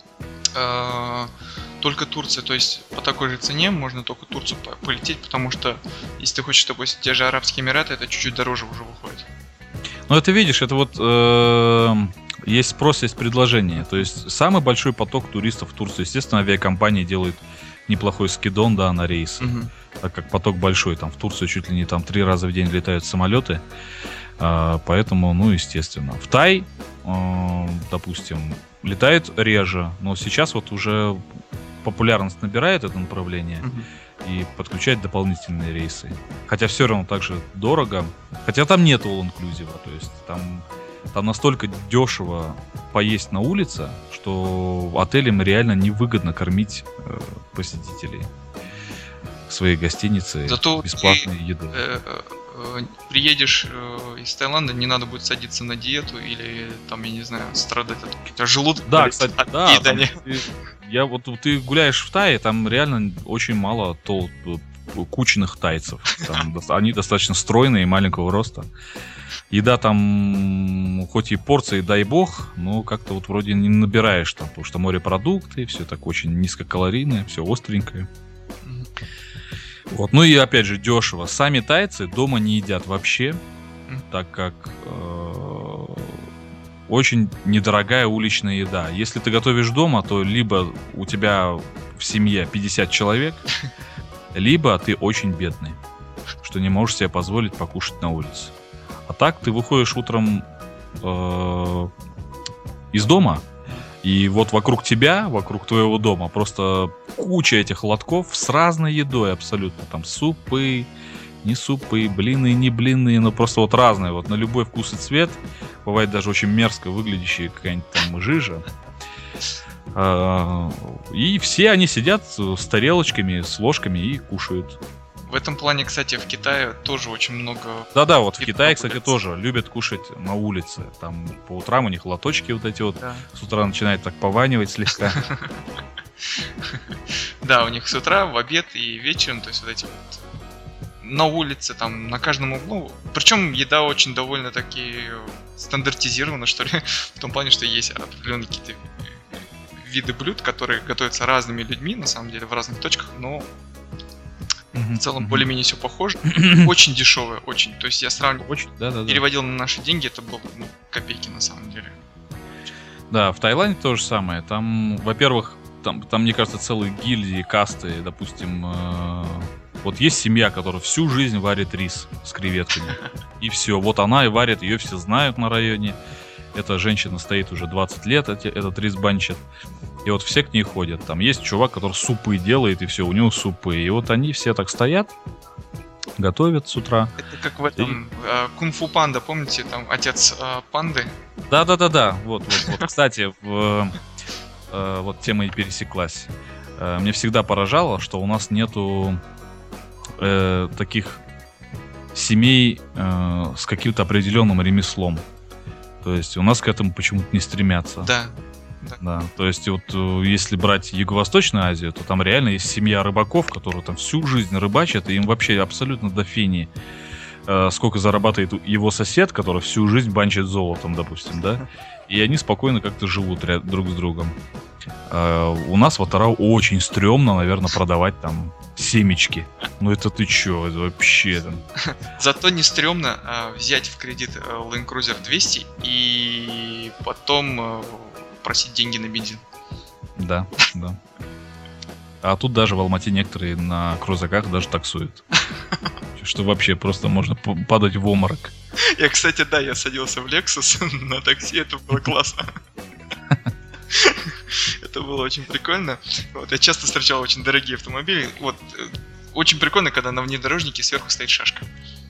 только Турция, то есть по такой же цене можно только Турцию полететь, потому что если ты хочешь, допустим, те же Арабские Эмираты, это чуть-чуть дороже уже выходит. Ну это видишь, это вот есть спрос, есть предложение. То есть самый большой поток туристов в Турцию. Естественно, авиакомпании делают неплохой скидон, да, на рейсы. Так как поток большой, там в Турцию чуть ли не там 3 раза в день летают самолеты. Поэтому, ну, естественно. В Тай, допустим, летает реже, но сейчас вот уже популярность набирает это направление и подключает дополнительные рейсы. Хотя все равно так же дорого. Хотя там нет all-inclusive, то есть там настолько дешево поесть на улице, что отелям реально невыгодно кормить посетителей своей гостиницы бесплатной едой. Приедешь из Таиланда, не надо будет садиться на диету или там, я не знаю, страдать от каких-то желудков. Да, кстати, от да. едания. Ты гуляешь в Тае, там реально очень мало кучных тайцев. Там, они достаточно стройные и маленького роста. Еда там, хоть и порции, дай бог, но как-то вот вроде не набираешь там, потому что морепродукты, все так очень низкокалорийное, все остренькое. Вот. Ну и опять же дешево. Сами тайцы дома не едят вообще, так как очень недорогая уличная еда. Если ты готовишь дома, то либо у тебя в семье 50 человек, либо ты очень бедный, что не можешь себе позволить покушать на улице. А так ты выходишь утром из дома, и вот вокруг тебя, вокруг твоего дома просто куча этих лотков с разной едой абсолютно. Там супы, не супы, блины, не блины, но просто вот разные. Вот на любой вкус и цвет. Бывает даже очень мерзко выглядящие какая-нибудь там жижа. И все они сидят с тарелочками, с ложками и кушают. В этом плане, кстати, в Китае тоже очень много... Да-да, вот в Китае, кстати, тоже любят кушать на улице. Там по утрам у них лоточки вот эти вот. Да. С утра начинает так пованивать слегка. Да, у них с утра, в обед и вечером, то есть вот эти вот на улице, там, на каждом углу. Причем еда очень довольно-таки стандартизирована, что ли, в том плане, что есть определенные какие-то виды блюд, которые готовятся разными людьми, на самом деле, в разных точках, но в целом более-менее все похоже. Очень дешевое, очень. То есть я сравнивал, переводил на наши деньги, это было копейки на самом деле. Да, в Таиланде то же самое. Там, во-первых, там, мне кажется, целые гильдии, касты, допустим. Вот есть семья, которая всю жизнь варит рис с креветками. И все. Вот она и варит, ее все знают на районе. Эта женщина стоит уже 20 лет, этот рис банчит. И вот все к ней ходят. Там есть чувак, который супы делает, и все, у него супы. И вот они все так стоят, готовят с утра. Это как в этом Кунг-фу панда, помните, там отец панды? Да. Вот. Кстати, вот тема и пересеклась. Мне всегда поражало, что у нас нету таких семей с каким-то определенным ремеслом. То есть у нас к этому почему-то не стремятся. Да. То есть вот если брать Юго-Восточную Азию, то там реально есть семья рыбаков, которые там всю жизнь рыбачат, и им вообще абсолютно до фени, сколько зарабатывает его сосед, который всю жизнь банчит золотом, допустим, да? И они спокойно как-то живут друг с другом. У нас в Атырау очень стрёмно, наверное, продавать там семечки. Ну это ты чё, это вообще там... Зато не стрёмно взять в кредит Land Cruiser 200 и потом просить деньги на бензин. Да. А тут даже в Алмате некоторые на крузаках даже таксуют. Что вообще просто можно падать в обморок. Я, кстати, я садился в Lexus на такси, это было классно. Это было очень прикольно. Вот, я часто встречал очень дорогие автомобили. Вот, очень прикольно, когда на внедорожнике сверху стоит шашка.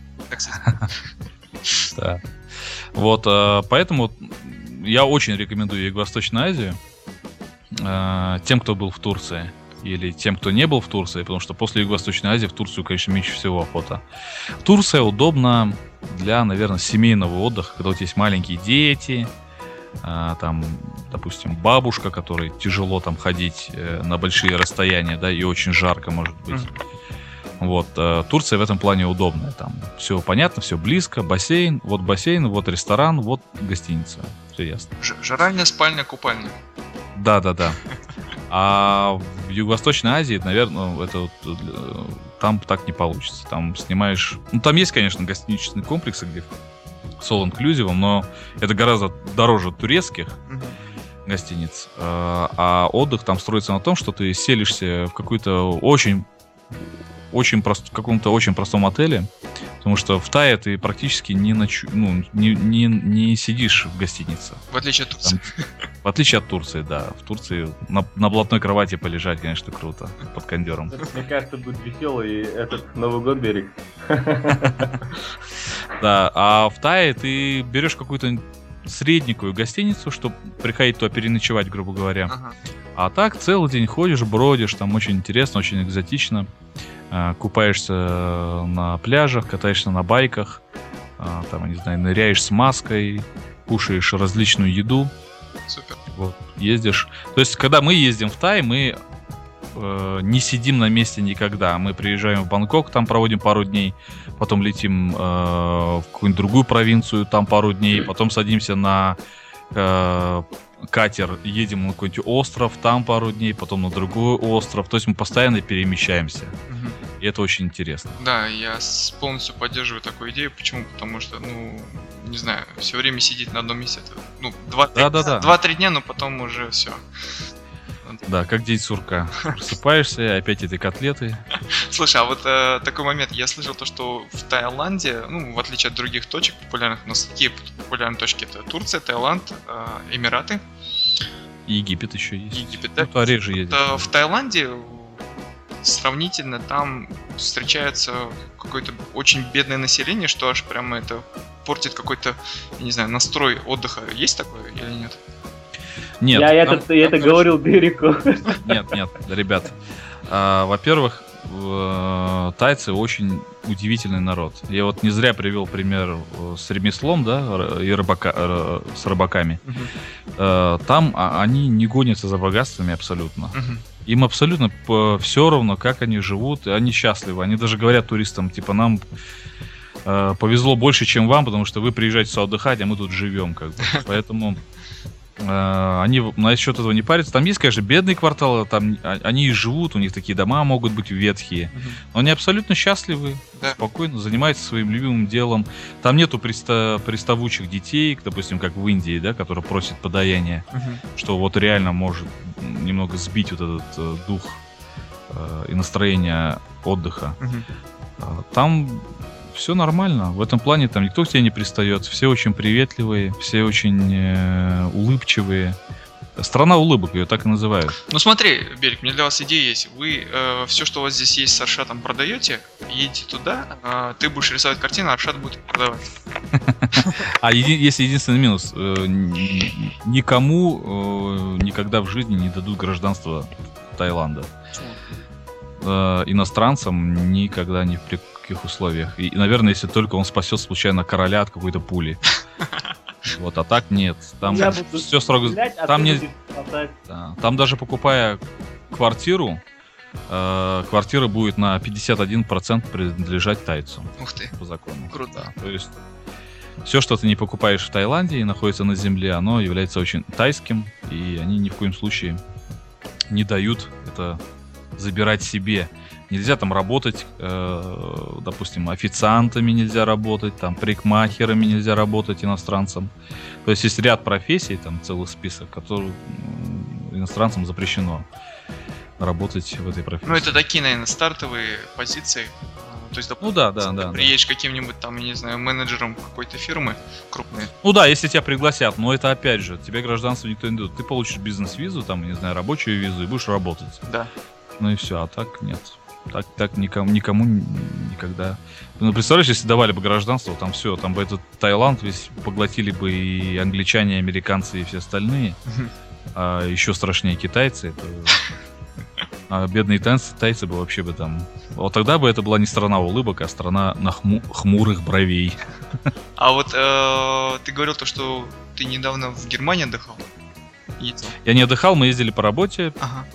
Да. Вот, поэтому я очень рекомендую Юго-Восточную Азию тем, кто был в Турции. Или тем, кто не был в Турции, потому что после Юго-Восточной Азии в Турцию, конечно, меньше всего охота. Турция удобна для, наверное, семейного отдыха, когда у тебя есть маленькие дети, там, допустим, бабушка, которой тяжело там ходить на большие расстояния, да, и очень жарко может быть. Вот, Турция в этом плане удобная. Там все понятно, все близко, бассейн, вот ресторан, вот гостиница. Все ясно. Жральня, спальня, купальня. Да. А в Юго-Восточной Азии, наверное, это там так не получится. Там снимаешь... Ну, там есть, конечно, гостиничные комплексы, где с all-inclusive, но это гораздо дороже турецких гостиниц. А отдых там строится на том, что ты селишься в какой-то каком-то очень простом отеле, потому что в Тае ты практически не сидишь в гостинице. В отличие от Турции. В отличие от Турции, да. В Турции на блатной кровати полежать, конечно, круто, под кондером. Мне кажется, будет веселый этот Новый год, Берег. Да, а в Тае ты берешь какую-то средненькую гостиницу, чтобы приходить туда переночевать, грубо говоря. А так целый день ходишь, бродишь, там очень интересно, очень экзотично. Купаешься на пляжах, катаешься на байках, там, не знаю, ныряешь с маской, кушаешь различную еду. Супер. Вот, ездишь. То есть, когда мы ездим в Тай, мы не сидим на месте никогда. Мы приезжаем в Бангкок, там проводим пару дней, потом летим в какую-нибудь другую провинцию, там пару дней, потом садимся на катер, едем на какой-нибудь остров, там пару дней, потом на другой остров. То есть мы постоянно перемещаемся. И это очень интересно. Да, я полностью поддерживаю такую идею. Почему? Потому что, не знаю, все время сидеть на одном месте, это, 2-3 дня, но потом уже все. Да, как день сурка. Просыпаешься, опять эти котлеты. Слушай, а вот такой момент. Я слышал то, что в Таиланде, в отличие от других точек популярных, у нас такие популярные точки — это Турция, Таиланд, Эмираты. И Египет еще есть. Египет, да? Туда реже ездят. В Таиланде сравнительно там встречается какое-то очень бедное население, что аж прямо это портит какой-то, я не знаю, настрой отдыха. Есть такое или нет? Нет. Я это говорил Берегу. Нет, ребят. Во-первых, тайцы очень удивительный народ. Я вот не зря привел пример с ремеслом, да, и с рыбаками. Там они не гонятся за богатствами абсолютно. Им абсолютно все равно, как они живут, и они счастливы. Они даже говорят туристам, типа, нам повезло больше, чем вам, потому что вы приезжаете сюда отдыхать, а мы тут живем, как бы. Поэтому они насчет этого не парятся. Там есть, конечно, бедные кварталы, там они и живут, у них такие дома могут быть ветхие, но они абсолютно счастливы, спокойно занимаются своим любимым делом. Там нету приставучих детей, допустим, как в Индии, да, которые просят подаяние, что вот реально может немного сбить вот этот дух и настроение отдыха. Там все нормально. В этом плане там никто к тебе не пристает. Все очень приветливые, все очень улыбчивые. Страна улыбок, ее так и называют. Ну смотри, Берег, мне для вас идея есть. Вы все, что у вас здесь есть с Аршатом, продаете, едете туда, ты будешь рисовать картину, а Аршат будет продавать. А есть единственный минус. Никому никогда в жизни не дадут гражданство Таиланда. Иностранцам никогда ни при каких условиях. И, наверное, если только он спасет случайно короля от какой-то пули. Вот, а так нет. Там все строго. Там даже покупая квартиру, квартира будет на 51% принадлежать тайцу. Ух ты. По закону. Круто. Да. То есть все, что ты не покупаешь в Таиланде и находится на земле, оно является очень тайским, и они ни в коем случае не дают это забирать себе. Нельзя там работать, допустим, официантами нельзя работать, там парикмахерами нельзя работать иностранцам. То есть есть ряд профессий, там целый список, который иностранцам запрещено работать в этой профессии. Ну это такие, наверное, стартовые позиции. То есть, допустим, ты приедешь каким-нибудь там, я не знаю, менеджером какой-то фирмы крупной. Ну да, если тебя пригласят, но это опять же, тебе гражданство никто не дает. Ты получишь бизнес-визу, там, не знаю, рабочую визу и будешь работать. Да. Ну и все, а так нет. Так никому никогда. Ну, представляешь, если давали бы гражданство, там все, там бы этот Таиланд весь поглотили бы и англичане, и американцы, и все остальные. А еще страшнее китайцы. А бедные тайцы бы вообще бы там... Вот тогда бы это была не страна улыбок, а страна хмурых бровей. А вот ты говорил то, что ты недавно в Германии отдыхал? Ездил? Я не отдыхал, мы ездили по работе.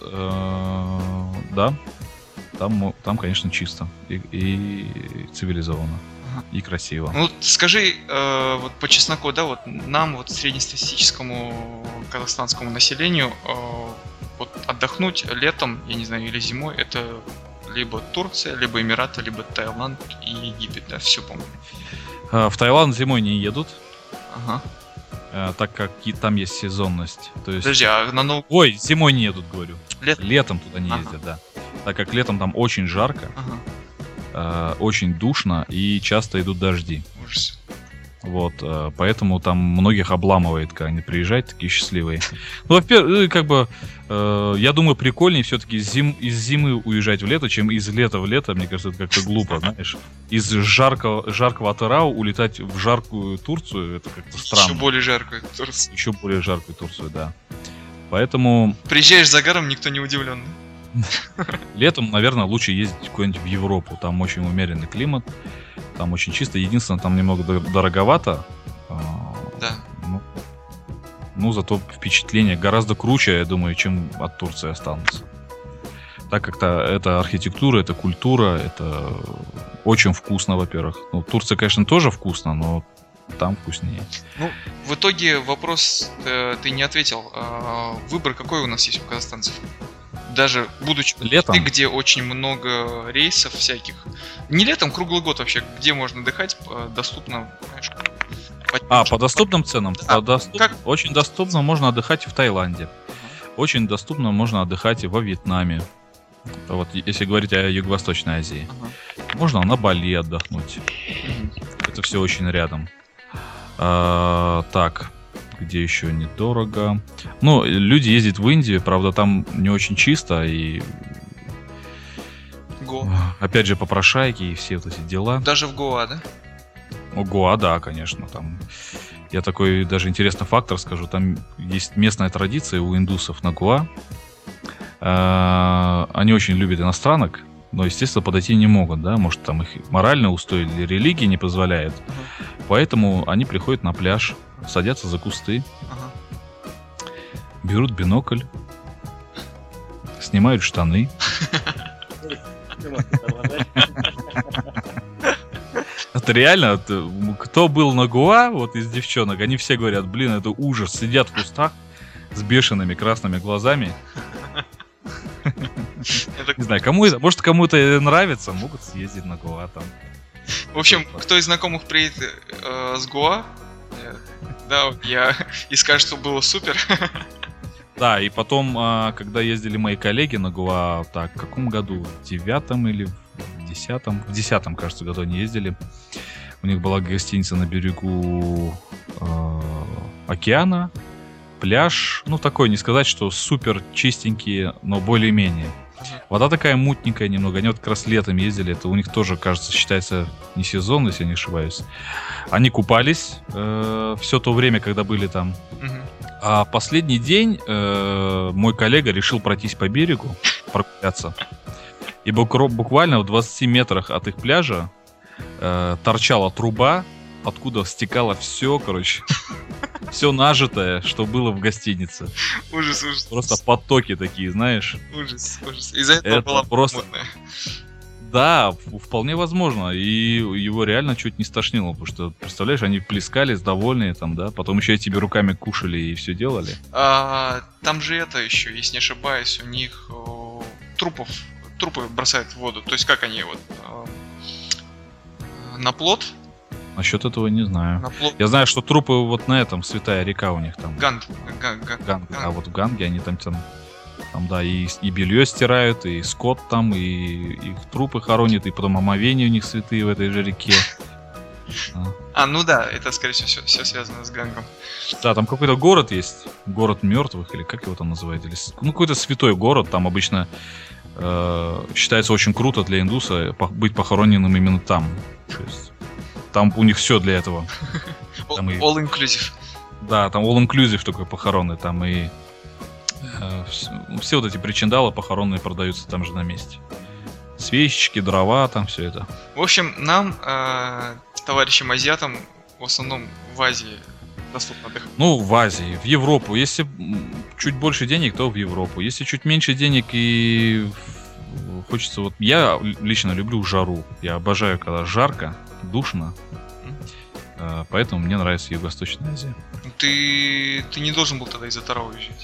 Да. Там, конечно, чисто и цивилизованно, и красиво. Ну, скажи, вот по чесноку, да, вот нам, вот среднестатистическому казахстанскому населению, вот отдохнуть летом, я не знаю, или зимой, это либо Турция, либо Эмираты, либо Таиланд и Египет, да, все, по-моему. В Таиланд зимой не едут, Ага. так как там есть сезонность. То есть... Подожди, а на Новый Ой, зимой не едут, говорю. лет? Летом туда не Ага. ездят, да. Так как летом там очень жарко, Ага. очень душно и часто идут дожди. Ужас. Вот, поэтому там многих обламывает, когда они приезжают, такие счастливые. Ну, во-первых, как бы, я думаю, прикольнее все-таки из зимы уезжать в лето, чем из лета в лето. Мне кажется, это как-то глупо, знаешь. Из жаркого Атырау улетать в жаркую Турцию, это как-то странно. Еще более жаркую Турцию. Еще более жаркую Турцию, да. Поэтому Приезжаешь за гором, никто не удивлен. летом, наверное, лучше ездить куда-нибудь в Европу. Там очень умеренный климат, там очень чисто. Единственное, там немного дороговато. Да. Ну, зато впечатление гораздо круче, я думаю, чем от Турции останутся. Так как это архитектура, это культура, это очень вкусно, во-первых. Ну, Турция, конечно, тоже вкусно, но там вкуснее. Ну, в итоге вопрос ты не ответил. Выбор какой у нас есть у казахстанцев? Даже будучи Летом? где очень много рейсов всяких. Не летом, круглый год вообще, где можно отдыхать, доступно, знаешь, По доступным ценам? Да. Как? Очень доступно можно отдыхать в Таиланде. Очень доступно можно отдыхать и во Вьетнаме. Вот, если говорить о Юго-Восточной Азии. Ага. Можно на Бали отдохнуть. Мгм. Это все очень рядом. Так, где еще недорого? Ну, люди ездят в Индию, правда, там не очень чисто, и опять же попрошайки и все вот эти дела. Даже в Гоа, да? О, Гоа, да, конечно, там. Я такой даже интересный факт расскажу. Там есть местная традиция у индусов на Гоа. Они очень любят иностранок, но, естественно, подойти не могут, да, может, там их моральные устои или религия не позволяет. Поэтому они приходят на пляж, садятся за кусты, Ага. берут бинокль, снимают штаны. Это реально, кто был на Гоа, вот из девчонок, они все говорят, блин, это ужас, сидят в кустах с бешеными красными глазами. Не знаю, может кому-то нравится, могут съездить на Гоа там. В общем, кто из знакомых приедет с Гоа, да, я и скажет, что было супер. Да, и потом, когда ездили мои коллеги на Гоа, так, в каком году? В 9-м или в 10-м? В 10-м, кажется, году они ездили. У них была гостиница на берегу океана, пляж. Ну, такой, не сказать, что супер чистенький, но более-менее. Вода такая мутненькая немного. Они вот как раз летом ездили. Это у них тоже, кажется, считается не сезон, если я не ошибаюсь. Они купались все то время, когда были там. А последний день мой коллега решил пройтись по берегу, прогуляться. И буквально в 20 метрах от их пляжа торчала труба, откуда стекало все, короче. Все нажитое, что было в гостинице. Ужас, ужас. Просто потоки такие, знаешь. Ужас, ужас. Из-за этого Это была просто... мутная. Да, вполне возможно. И его реально чуть не стошнило. Потому что, представляешь, они плескались, довольные там, да. Потом еще и тебе руками кушали и все делали. Там же это еще, если не ошибаюсь, у них трупы бросают в воду. То есть как они вот на плот? Насчет этого не знаю. На плот. Я знаю, что трупы вот на этом, Святая река у них там. Ганг. А вот в Ганге они там да, и белье стирают, и скот там, и их трупы хоронят, и потом омовения у них святые в этой же реке. Ну да, это, скорее всего, все связано с Гангом. Да, там какой-то город есть, город мертвых, или как его там называют, ну какой-то святой город, там обычно считается очень круто для индуса быть похороненным именно там. То есть, там у них все для этого. All inclusive. Да, там all inclusive такой похороны, там и все вот эти причиндалы похоронные продаются там же на месте. Свечки, дрова, там все это. В общем, нам, товарищам азиатам, в основном в Азии доступно отдыхать. Ну, в Азии, в Европу. Если чуть больше денег, то в Европу. Если чуть меньше денег и хочется... Вот я лично люблю жару. Я обожаю, когда жарко, душно. Поэтому мне нравится Юго-Восточная Азия. Ты не должен был тогда из-за Таро уезжать.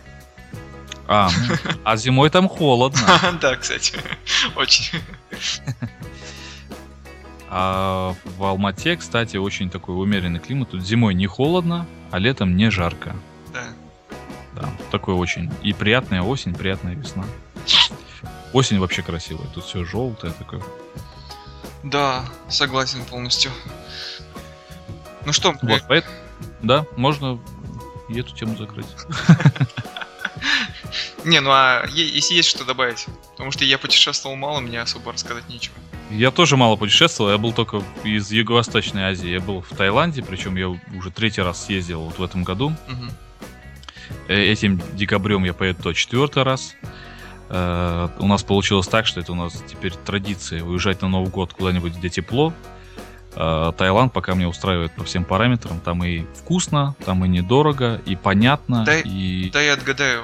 А зимой там холодно. Да, кстати, очень. А в Алмате, кстати, очень такой умеренный климат. Тут зимой не холодно, а летом не жарко. Да. Да, такой очень. И приятная осень, приятная весна. Осень вообще красивая. Тут все желтое такое. Да, согласен полностью. Ну что, Вот, да, можно и эту тему закрыть. Не, ну а если есть что добавить? Потому что я путешествовал мало, мне особо рассказать нечего. Я тоже мало путешествовал, я был только из Юго-Восточной Азии. Я был в Таиланде, причем я уже 3-й раз съездил вот в этом году. Мгм. Этим декабрем я поеду то 4-й раз. У нас получилось так, что это у нас теперь традиция уезжать на Новый год куда-нибудь, где тепло. Таиланд пока мне устраивает по всем параметрам. Там и вкусно, там и недорого, и понятно. Да, и... да, я отгадаю.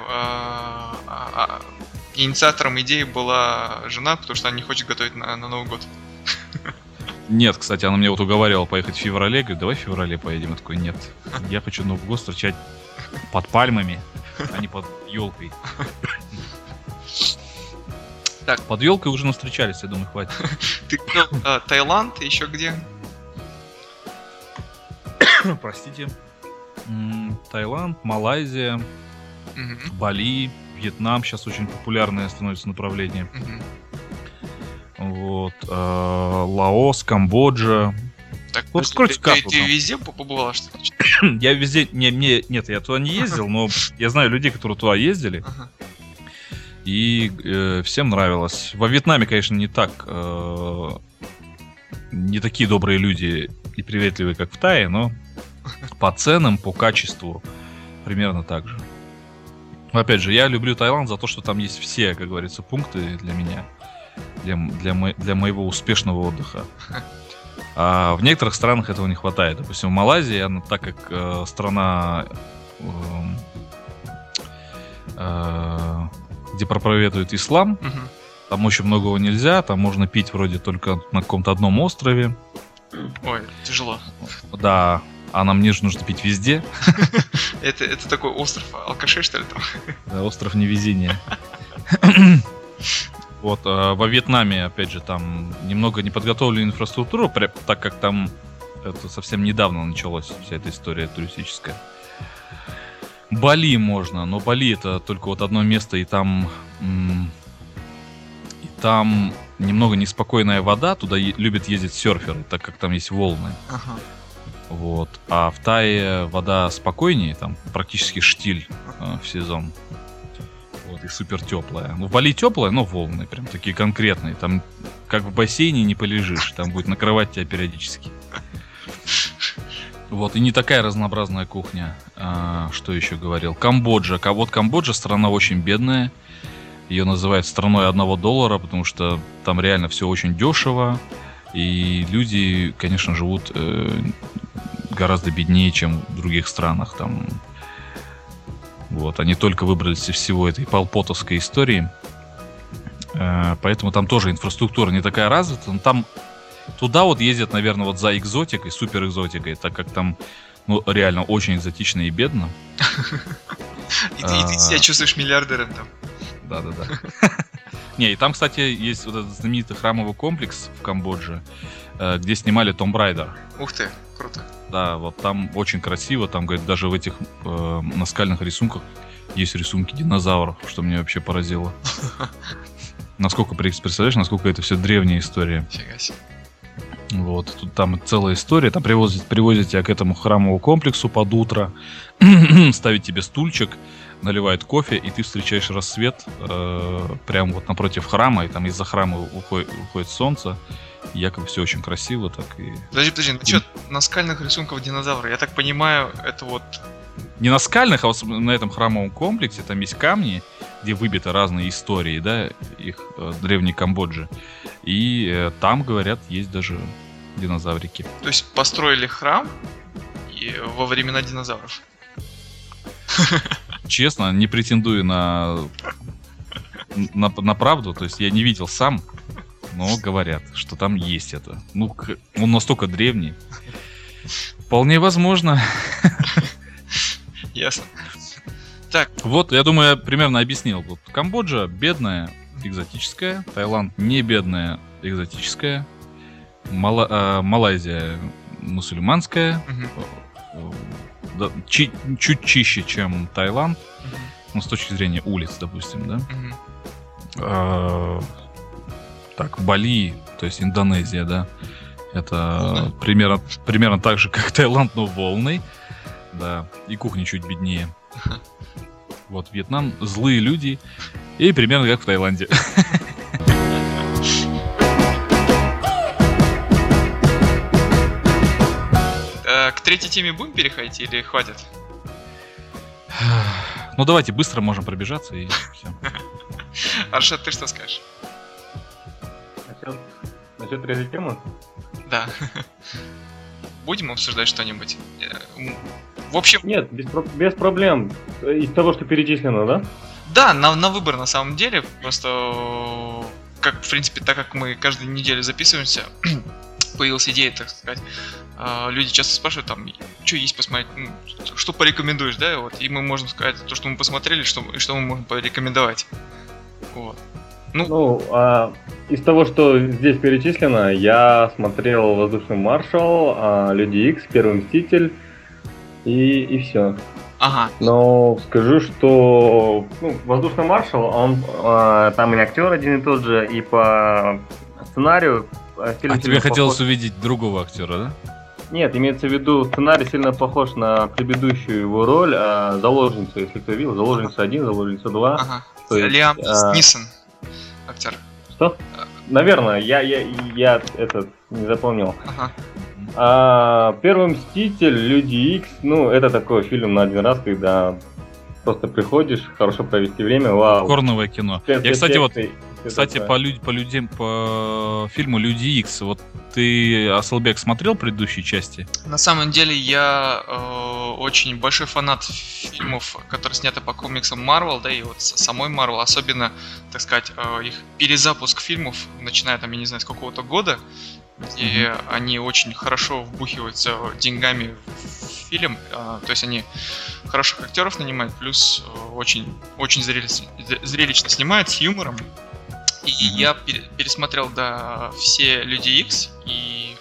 Инициатором идеи была жена, потому что она не хочет готовить на Новый год. Нет, кстати, она мне вот уговаривала поехать в феврале. Говорит, давай в феврале поедем. Я такой, нет, я хочу Новый год встречать под пальмами, а не под елкой. Так. Под елкой уже навстречались, я думаю, хватит. Ты Таиланд, еще где? Простите. Таиланд, Малайзия, Мгм, Бали, Вьетнам сейчас очень популярное становится направление. мгм. Вот. Лаос, Камбоджа. Так, Вот скройте карту ты там. везде побывала, что ли? Я везде... Нет, я туда не ездил, но я знаю людей, которые туда ездили. Ага. И всем нравилось. Во Вьетнаме, конечно, не так... не такие добрые люди и приветливые, как в Тае, но по ценам, по качеству примерно так же. Но опять же, я люблю Таиланд за то, что там есть все, как говорится, пункты для меня, для моего успешного отдыха. А в некоторых странах этого не хватает. Допустим, в Малайзии, она, так как страна, где проповедует ислам, Мгм. там очень многого нельзя, там можно пить вроде только на каком-то одном острове. Ой, тяжело. Да, а нам не нужно пить везде. Это такой остров алкашей, что ли, там? Да, остров невезения. Вот, во Вьетнаме, опять же, там немного неподготовленная инфраструктура, так как там это совсем недавно началась вся эта история туристическая. Бали можно, но Бали это только вот одно место, и там немного неспокойная вода, туда любят ездить серферы, так как там есть волны. Ага. Вот. А в Тае вода спокойнее, там практически штиль в сезон. Вот, и супер теплая. Ну, в Бали теплая, но волны прям такие конкретные. Там как в бассейне не полежишь, там будет накрывать тебя периодически. Вот, и не такая разнообразная кухня. Что еще говорил? Камбоджа. Вот Камбоджа страна очень бедная. Ее называют страной $1, потому что там реально все очень дешево. И люди, конечно, живут гораздо беднее, чем в других странах. Там, вот, они только выбрались из всего этой полпотовской истории. Поэтому там тоже инфраструктура не такая развита. Но там туда вот ездят, наверное, вот за экзотикой, супер экзотикой, так как там ну, реально очень экзотично и бедно. И ты себя чувствуешь миллиардером там. Да-да-да. Не, и там, кстати, есть вот этот знаменитый храмовый комплекс в Камбодже, где снимали Tomb Raider. Ух ты, круто. Да, вот там очень красиво, там, говорит, даже в этих наскальных рисунках есть рисунки динозавров, что меня вообще поразило. Насколько, представляешь, насколько это все древняя история. Фига себе. Вот, тут там целая история, там привозят тебя к этому храмовому комплексу под утро, ставят тебе стульчик, наливают кофе, и ты встречаешь рассвет прямо вот напротив храма, и там из-за храма уходит солнце, и якобы все очень красиво, так и... Подожди, ну что, наскальных рисунков динозавра, я так понимаю, это вот... Не на скальных, а вот на этом храмовом комплексе, там есть камни, где выбиты разные истории, да, их древней Камбоджи, и там, говорят, есть даже динозаврики. То есть построили храм во времена динозавров? Честно, не претендую на правду, то есть я не видел сам, но говорят, что там есть это. Ну, он настолько древний. Вполне возможно. Ясно. Так. Вот, я думаю, я примерно объяснил. Вот Камбоджа бедная, экзотическая. Таиланд не бедная, экзотическая. Малайзия мусульманская, чуть чище, чем Таиланд, ну, с точки зрения улиц, допустим, да. Так, Бали, то есть Индонезия, да, это примерно так же, как Таиланд, но волной, да, и кухня чуть беднее. Вот Вьетнам, злые люди, и примерно как в Таиланде. К третьей теме будем переходить или хватит? Ну давайте быстро можем пробежаться и все. Аршат, ты что скажешь? Насчет третьей темы? Да. Будем обсуждать что-нибудь? В общем... Нет, без проблем. Из того, что перечислено, да? Да, на выбор на самом деле. Просто, как в принципе, так как мы каждую неделю записываемся, появилась идея, так сказать. Люди часто спрашивают, там, что есть посмотреть, что порекомендуешь, да? Вот, и мы можем сказать то, что мы посмотрели, что мы можем порекомендовать. Вот. Из того, что здесь перечислено, я смотрел «Воздушный маршал», «Люди Икс», «Первый мститель» и все. Ага. Но скажу, что «Воздушный маршал», он там и актер один и тот же, и по сценарию фильм. Тебе хотелось увидеть другого актера, да? Нет, имеется в виду, сценарий сильно похож на предыдущую его роль, «Заложницу», если кто видел, «Заложница 1», «Заложница 2». Ага. Лиам Нисон, актер. Что? Наверное, я этот не запомнил. Ага. «Первый мститель», «Люди Икс», это такой фильм на один раз, когда просто приходишь, хорошо провести время, вау. Корновое кино. Я, кстати, по фильму «Люди Икс», вот ты, Асылбек, смотрел предыдущие части? На самом деле я очень большой фанат фильмов, которые сняты по комиксам Marvel, да, и вот самой Marvel, особенно, так сказать, их перезапуск фильмов, начиная там, я не знаю, с какого-то года, где они очень хорошо вбухиваются деньгами в фильм, то есть они хороших актеров нанимают, плюс очень зрелищно снимают, с юмором. И я пересмотрел, да, все «Люди Икс», и...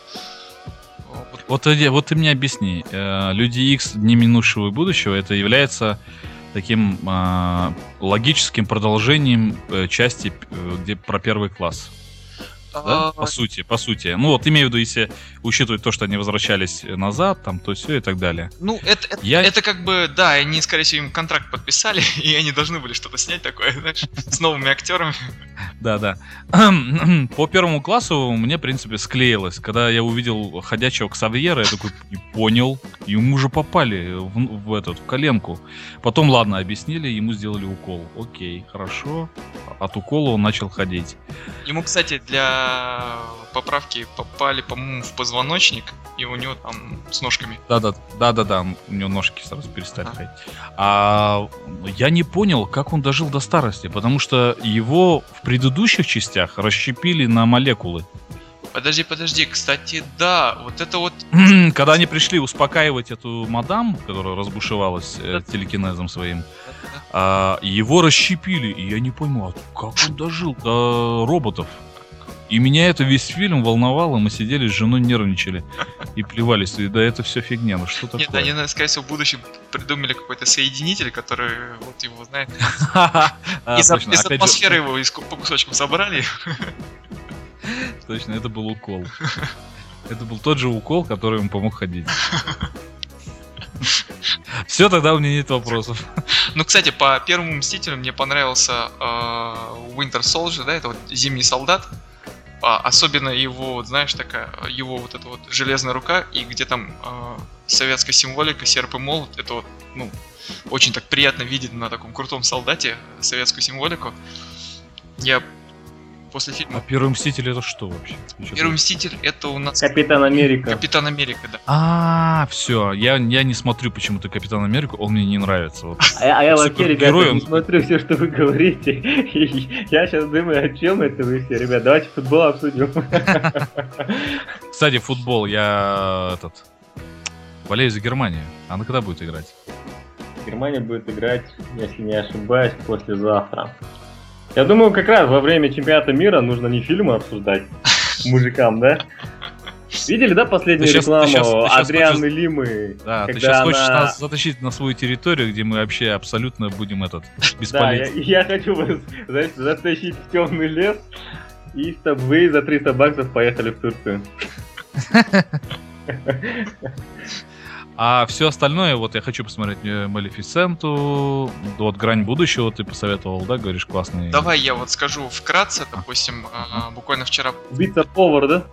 Вот ты мне объясни, «Люди Икс. Дни минувшего и будущего» это является таким логическим продолжением части, где про первый класс. Да? По сути. Ну вот имею в виду, если учитывать то, что они возвращались назад, там, то все и так далее. Ну, это как бы, да, они, скорее всего, им контракт подписали, и они должны были что-то снять такое, знаешь, с новыми актерами. Да. По первому классу мне, в принципе, склеилось. Когда я увидел ходячего Ксавьера, я такой, понял, ему уже попали в коленку. Потом, ладно, объяснили, ему сделали укол. Окей, хорошо. От укола он начал ходить. Ему, кстати, для поправки попали, по-моему, в позвоночник, и у него там с ножками. Да, у него ножки сразу перестали ходить. Я не понял, как он дожил до старости, потому что его в предыдущих частях расщепили на молекулы. Подожди, кстати, да, вот это вот... Когда они пришли успокаивать эту мадам, которая разбушевалась телекинезом своим, его расщепили, и я не пойму, как он дожил до роботов. И меня это весь фильм волновало, мы сидели с женой, нервничали и плевались. И да, это все фигня, ну что такое? Нет, они, скорее всего, в будущем придумали какой-то соединитель, который вот его, знает. Из атмосферы его по кусочкам собрали. Точно, это был укол. Это был тот же укол, который ему помог ходить. Все, тогда у меня нет вопросов. Ну, кстати, по первому мстителю мне понравился Winter Soldier, да, это вот Зимний солдат. Особенно его, вот, знаешь, его вот эта вот железная рука, и где там советская символика, серп и молот, это вот, очень так приятно видеть на таком крутом солдате советскую символику. Я после фильма... А Первый Мститель это что вообще? Первый Мститель это у нас... Капитан Америка. Капитан Америка, да. Все, я не смотрю почему-то Капитан Америку, он мне не нравится. Вот. Я вообще, ребята, не смотрю все, что вы говорите. Я сейчас думаю, о чем это вы все, ребят. Давайте футбол обсудим. Кстати, футбол, я болею за Германию. Она когда будет играть? Германия будет играть, если не ошибаюсь, послезавтра. Я думаю, как раз во время чемпионата мира нужно не фильмы обсуждать мужикам, да? Видели, да, последнюю Ты рекламу щас Адрианы хочешь- Лимы? Да, ты когда сейчас хочешь она- нас затащить на свою территорию, где мы вообще абсолютно будем Да, бесполезны. я хочу вас, знаешь, затащить в темный лес, и чтобы вы за 300 баксов поехали в Турцию. А все остальное, вот я хочу посмотреть Малефисенту, вот «Грань будущего» ты посоветовал, да, говоришь, классный. Давай я вот скажу вкратце, допустим, буквально вчера, Убийца-повар, да?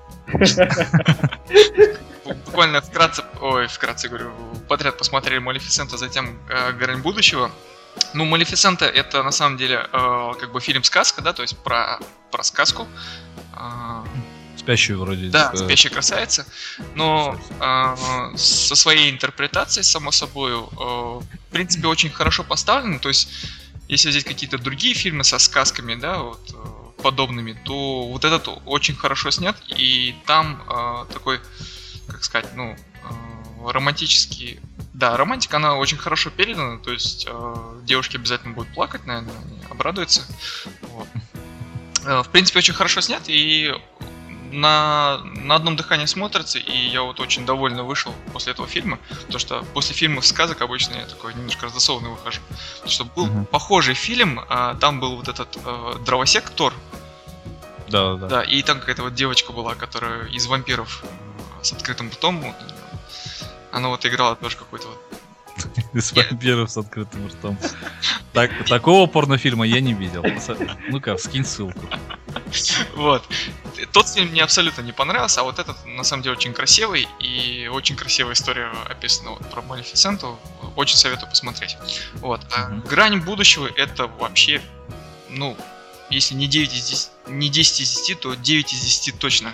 буквально вкратце говорю, подряд посмотрели Малефисенту, затем Грань будущего. Ну, Малефисента это на самом деле как бы фильм-сказка, да, то есть про сказку. Спящую вроде. Да, «Спящая красавица», но со своей интерпретацией, само собой, в принципе, очень хорошо поставлено. То есть, если взять какие-то другие фильмы со сказками, да, вот, подобными, то вот этот очень хорошо снят, и там такой, как сказать, ну, романтический... Да, романтика, она очень хорошо передана, то есть девушки обязательно будут плакать, наверное, они обрадуются. Вот. В принципе, очень хорошо снят, и на одном дыхании смотрится, и я вот очень довольно вышел после этого фильма, потому что после фильмов сказок обычно я такой немножко раздосованный выхожу. Потому что был похожий фильм, там был вот этот дровосек Тор. Да. Да, и там какая-то вот девочка была, которая из вампиров с открытым ртом, вот, она вот играла тоже какой-то вот... Из вампиров с открытым ртом. Такого порнофильма я не видел. Ну-ка, скинь ссылку. Вот. Тот фильм мне абсолютно не понравился, а вот этот на самом деле очень красивый, и очень красивая история описана вот про Малефисенту. Очень советую посмотреть. Вот. «Грань будущего» это вообще, ну, если не 9 из 10, не 10 из 10, то 9 из 10 точно.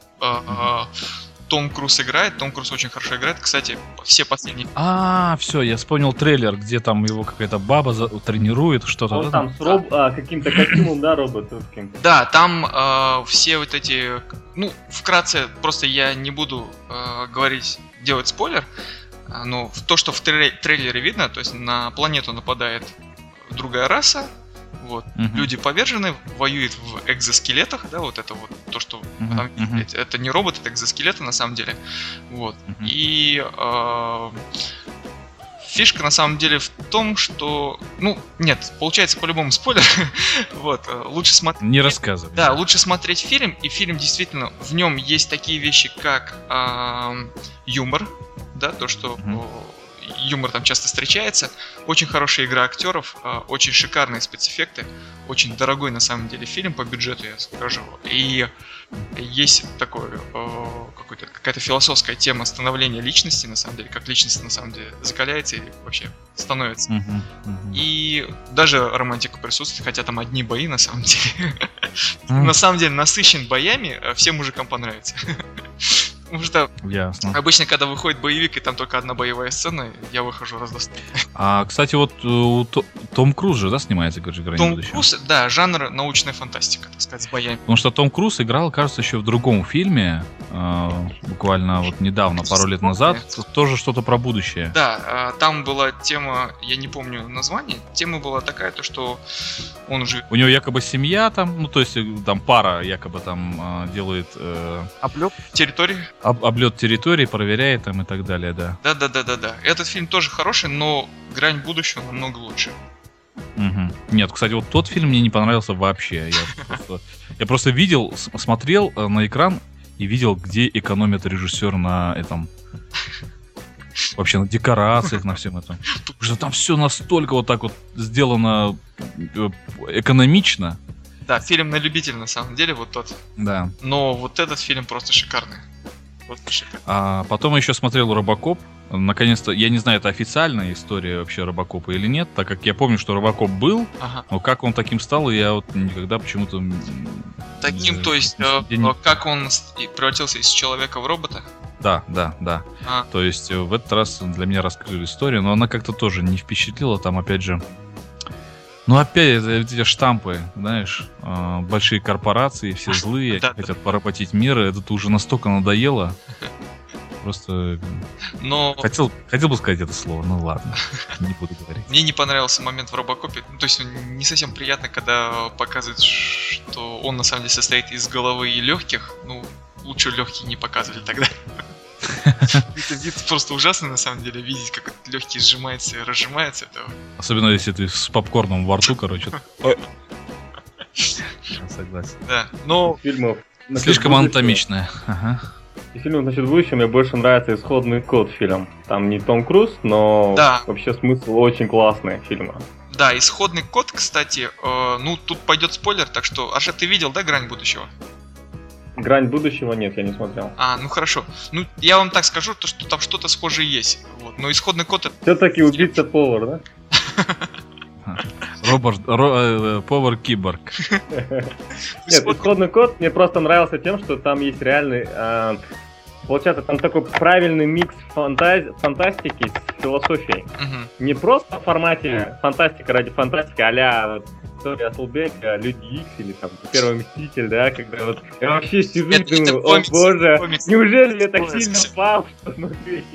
Том Круз играет, Том Круз очень хорошо играет. Кстати, все последние... Все, я вспомнил трейлер, где там его какая-то баба тренирует, что-то. Он да, там с каким-то костюмом, да, роботовским. Да, там все вот эти... Ну, вкратце, просто я не буду делать спойлер, но то, что в трейлере видно, то есть на планету нападает другая раса, вот, люди повержены, воюют в экзоскелетах, да, вот это вот то, что там, это не робот, это экзоскелеты на самом деле, вот, и фишка на самом деле в том, что, ну, нет, получается по-любому спойлер, вот, лучше смотреть... Не рассказывай. Да, лучше смотреть фильм, и фильм действительно, в нем есть такие вещи, как юмор, да, то, что... Юмор там часто встречается, очень хорошая игра актеров, очень шикарные спецэффекты, очень дорогой на самом деле фильм по бюджету, я скажу. И есть такое какая-то философская тема становления личности, на самом деле, как личность на самом деле закаляется или вообще становится. И даже романтика присутствует, хотя там одни бои на самом деле. На самом деле насыщен боями, всем мужикам понравится. Потому что обычно, когда выходит боевик, и там только одна боевая сцена, я выхожу раздосадованный. Кстати, вот Том Круз же, да, снимается, говоришь, «Грань будущего»? Том Круз, да, жанр научная фантастика, так сказать, с боями. Потому что Том Круз играл, кажется, еще в другом фильме, буквально вот недавно, пару лет назад, тоже что-то про будущее. Да, там была тема, я не помню название, тема была такая, то что он уже... У него якобы семья там, ну то есть там пара якобы там делает... Облет территории. Облет территории, проверяет там и так далее, да. Да. Этот фильм тоже хороший, но «Грань будущего» намного лучше. Нет, кстати, вот тот фильм мне не понравился вообще. Я просто видел, смотрел на экран и видел, где экономит режиссер на этом... Вообще на декорациях, на всем этом. Потому что там все настолько вот так вот сделано экономично. Да, фильм на любителя на самом деле, вот тот. Да. Но вот этот фильм просто шикарный. А потом я еще смотрел «Робокоп». Наконец-то, я не знаю, это официальная история вообще Робокопа или нет, так как я помню, что Робокоп был, но как он таким стал, я вот никогда почему-то... Таким, то есть, как он превратился из человека в робота? Да. То есть в этот раз для меня раскрыли историю, но она как-то тоже не впечатлила, там опять же... Ну опять эти штампы, знаешь, большие корпорации, все злые, хотят поработить мир, это уже настолько надоело. Просто хотел бы сказать это слово, ну ладно, не буду говорить. Мне не понравился момент в Робокопе, то есть не совсем приятно, когда показывают, что он на самом деле состоит из головы и легких, ну лучше легкие не показывали тогда. Это вид просто ужасный, на самом деле, видеть, как легкие сжимаются и разжимаются. Особенно если ты с попкорном во рту, короче. Согласен. Да, но... Фильмов. Слишком анатомичная. И фильм «Насчет будущего» мне больше нравится «Исходный код» фильм. Там не Том Круз, но вообще смысл очень классный фильма. Да, «Исходный код», кстати, ну тут пойдет спойлер, так что... Аша, ты видел, да, «Грань будущего»? «Грань будущего» нет, я не смотрел. Ну хорошо. Ну, я вам так скажу, то, что там что-то схожее есть. Вот. Но «Исходный код» это... Все-таки убийца-повар, да? Повар-киборг. Нет, «Исходный код» мне просто нравился тем, что там есть реальный... Получается, там такой правильный микс фантастики с философией. Не просто в формате фантастика ради фантастики, а-ля вот история Асселбека, Люди Икс или там Первый Мститель, да, когда вот я вообще сижу и думаю, о боже, неужели я так сильно пал, что внутри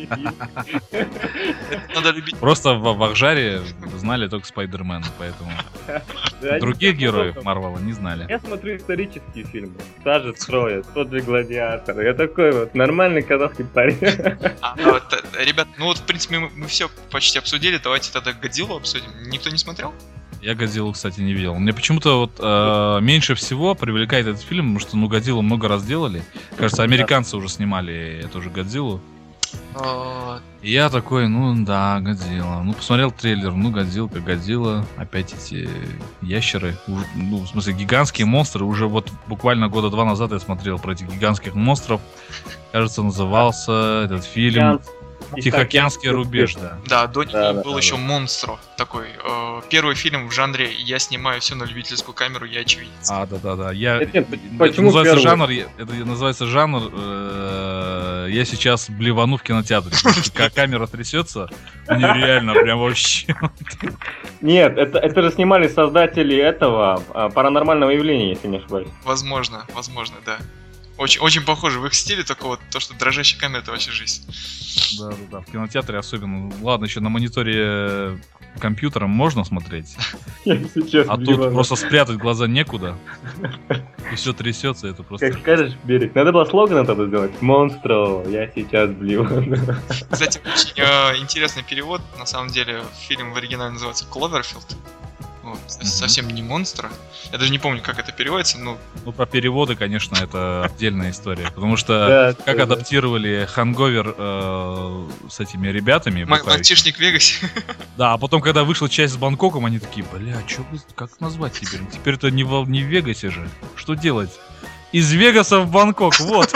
надо любить. Просто в Ахжаре знали только Спайдермена, поэтому других героев Марвела не знали. Я смотрю исторические фильмы, та же Троя, тот же Гладиатор, я такой вот нормальный казахский парень. Ребят, ну вот в принципе мы все почти обсудили, давайте тогда Годзиллу обсудим. Никто не смотрел? Я Годзиллу, кстати, не видел. Мне почему-то вот меньше всего привлекает этот фильм, потому что, ну, Годзиллу много раз делали. Кажется, американцы уже снимали эту же Годзиллу. И я такой, ну да, Годзилла. Ну, посмотрел трейлер, ну, Годзилка, Годзилла. Опять эти ящеры. Ну, в смысле, гигантские монстры. Уже вот буквально года 2 назад я смотрел про этих гигантских монстров. Кажется, назывался этот фильм... Тихоокеанский рубеж, да. Да, до него был еще «Монстро», такой первый фильм в жанре «Я снимаю все на любительскую камеру, я очевидец». Да. Почему это называется жанр «Я сейчас блевану в кинотеатре». Когда камера трясется, нереально, прям вообще. Нет, это же снимали создатели этого «Паранормального явления», если не ошибаюсь. Возможно, да. Очень похоже в их стиле, только вот то, что дрожащая камера, это вообще жизнь. Да. В кинотеатре особенно. Ладно, еще на мониторе компьютером можно смотреть. А тут просто спрятать глаза некуда. И все трясется, это просто... Как скажешь, Берег. Надо было слоган тогда сделать. «Монстро, я сейчас блю». Кстати, очень интересный перевод. На самом деле, фильм в оригинале называется «Кловерфилд». Совсем не «Монстро». Я даже не помню, как это переводится, но... Ну, про переводы, конечно, это отдельная история. Потому что, как адаптировали «Ханговер» с этими ребятами... «Мальчишник в Вегасе». Да, а потом, когда вышла часть с Бангкоком, они такие, как назвать теперь? Теперь это не в Вегасе же. Что делать? Из Вегаса в Бангкок, вот.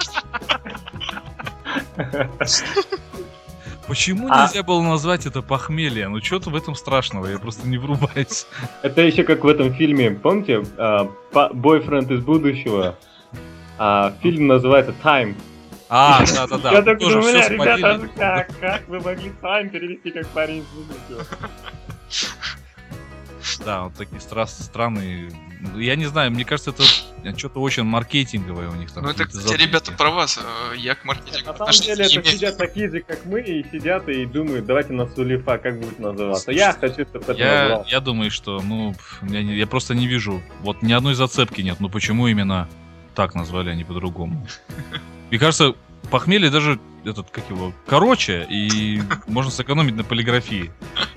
Почему нельзя было назвать это «Похмелье»? Ну что-то в этом страшного, я просто не врубаюсь. Это еще как в этом фильме, помните, «Бойфренд из будущего»? Фильм называется «Time». Да. Я так думаю, ребята, как вы могли «Time» перевести как «Парень из будущего»? Да, вот такие странные... Я не знаю, мне кажется, это что-то очень маркетинговое у них там. Ну это, кстати, ребята про вас, я к маркетингу. На самом деле это сидят такие же, как мы, и сидят и думают, давайте на Сулифа как будет называться. Я хочу, чтобы это называлось. Я думаю, что, я просто не вижу, вот ни одной зацепки нет, ну почему именно так назвали, а не по-другому. Мне кажется, «Похмелье» даже, короче, и можно сэкономить на полиграфии.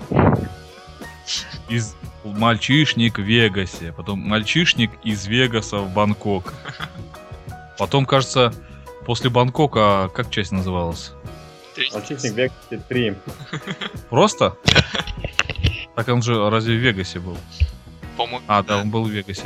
Мальчишник в Вегасе, потом мальчишник из Вегаса в Бангкок. Потом, кажется, после Бангкока, как часть называлась? Мальчишник в Вегасе 3. Просто? Так он же разве в Вегасе был? По-моему, да, он был в Вегасе,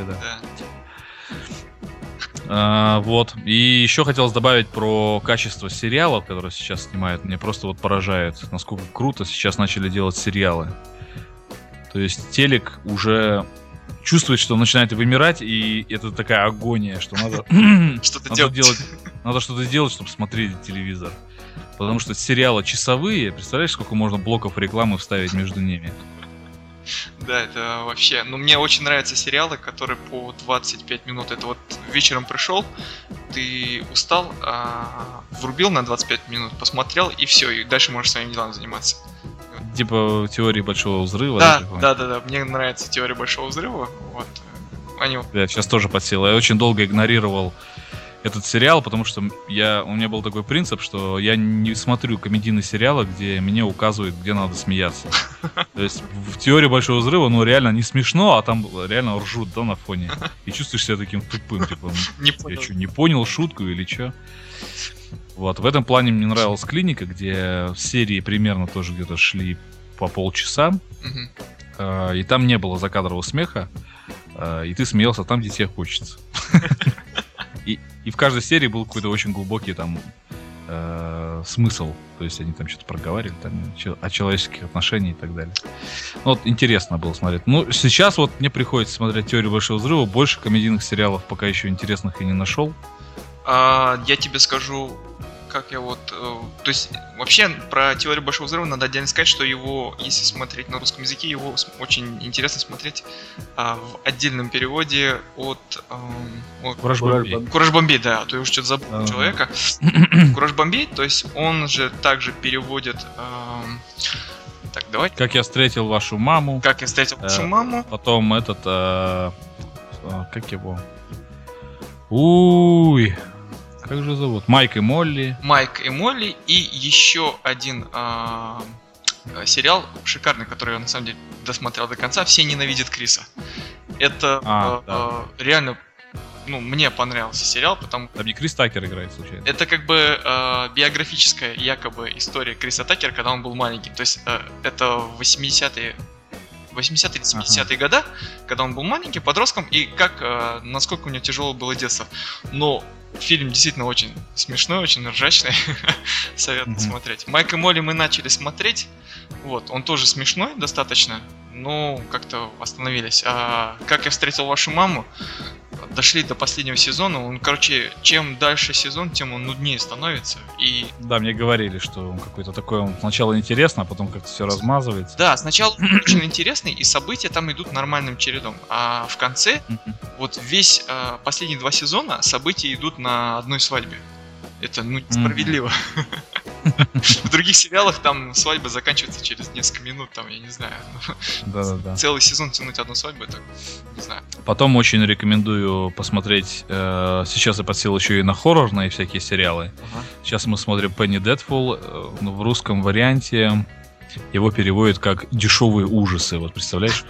да. Вот. И еще хотелось добавить про качество сериалов, которые сейчас снимают. Мне просто вот поражает, насколько круто сейчас начали делать сериалы. То есть телек уже чувствует, что он начинает вымирать, и это такая агония, что надо что-то делать. Надо что-то делать, чтобы смотреть телевизор. Потому что сериалы часовые, представляешь, сколько можно блоков рекламы вставить между ними? Да, это вообще... Ну, мне очень нравятся сериалы, которые по 25 минут. Это вот вечером пришел, ты устал, врубил на 25 минут, посмотрел, и все, и дальше можешь своими делами заниматься. Типа «Теории большого взрыва». Да. Мне нравится «Теория большого взрыва». Вот. Я сейчас тоже подсел. Я очень долго игнорировал этот сериал, потому что у меня был такой принцип, что я не смотрю комедийные сериалы, где мне указывают, где надо смеяться. То есть в «Теории большого взрыва», ну, реально не смешно, а там реально ржут, да, на фоне. И чувствуешь себя таким тупым, типа, я что, не понял шутку или что? Вот, в этом плане мне нравилась «Клиника», где серии примерно тоже где-то шли по полчаса, и там не было закадрового смеха, и ты смеялся там, где тебе хочется. И в каждой серии был какой-то очень глубокий там смысл. То есть они там что-то проговаривали там, о человеческих отношениях и так далее. Ну, вот интересно было смотреть. Ну, сейчас вот мне приходится смотреть «Теорию большого взрыва». Больше комедийных сериалов пока еще интересных и не нашел. Я тебе скажу, как я вот... То есть, вообще, про «Теорию большого взрыва» надо отдельно сказать, что его, если смотреть на русском языке, его очень интересно смотреть в отдельном переводе от... «Кураж Бомбей». «Кураж Бомбей», да, а то я уже что-то забыл человека. «Кураж Бомбей», то есть он же также переводит... Так, давайте. «Как я встретил вашу маму». «Как я встретил вашу маму». Потом этот... как его? Уй... Как же зовут? Майк и Молли. Майк и Молли. И еще один сериал шикарный, который я на самом деле досмотрел до конца. «Все ненавидят Криса». Это реально, ну, мне понравился сериал, потому что... Там не Крис Такер играет, случайно? Это как бы биографическая якобы история Криса Такера, когда он был маленький. То есть это 80-е 70-е года, когда он был маленьким подростком, и как, насколько у него тяжело было детство. Но фильм действительно очень смешной, очень ржачный. Советую смотреть. «Майк и Молли» мы начали смотреть. Вот, он тоже смешной достаточно, но как-то остановились. А «Как я встретил вашу маму», дошли до последнего сезона. Он, короче, чем дальше сезон, тем он нуднее становится. И... Да, мне говорили, что он какой-то такой, он сначала интересно, а потом как-то все размазывается. Да, сначала очень интересный, и события там идут нормальным чередом. А в конце, вот весь последние 2 сезона события идут на одной свадьбе. Это, ну, несправедливо. В других сериалах там свадьба заканчивается через несколько минут, там, я не знаю. Да-да-да. Целый сезон тянуть одну свадьбу, это, не знаю. Потом очень рекомендую посмотреть, сейчас я подсел еще и на хоррорные всякие сериалы. Сейчас мы смотрим «Пенни Дэдфул», в русском варианте его переводят как «дешевые ужасы», вот представляешь?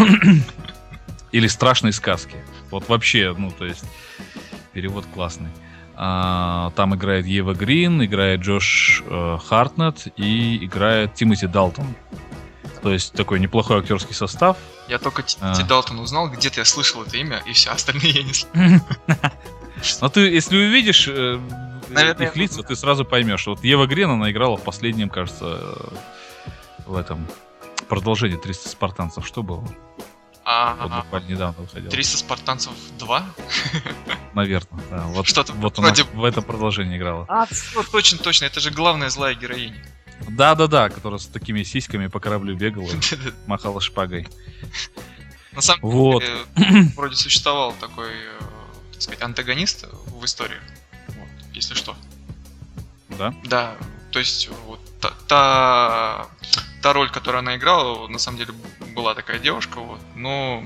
Или «страшные сказки». Вот вообще, ну, то есть, перевод классный. Там играет Ева Грин, играет Джош Хартнетт и играет Тимоти Далтон. То есть такой неплохой актерский состав. Я только Тимоти Далтон узнал, где-то я слышал это имя, и все, остальные я не слышал. Но ты, если увидишь их лица, ты сразу поймешь. Вот Ева Грин, она играла в последнем, кажется, в этом продолжении 300 спартанцев. Что было? Вот буквально недавно выходил. 300 спартанцев 2? Наверное, да. Вот, что-то вот она в этом продолжении играла. Точно, это же главная злая героиня. Да, которая с такими сиськами по кораблю бегала, махала шпагой. На самом деле, вроде существовал такой, так сказать, антагонист в истории, если что. Да? Да, то есть вот та роль, которую она играла, на самом деле была такая девушка, вот, но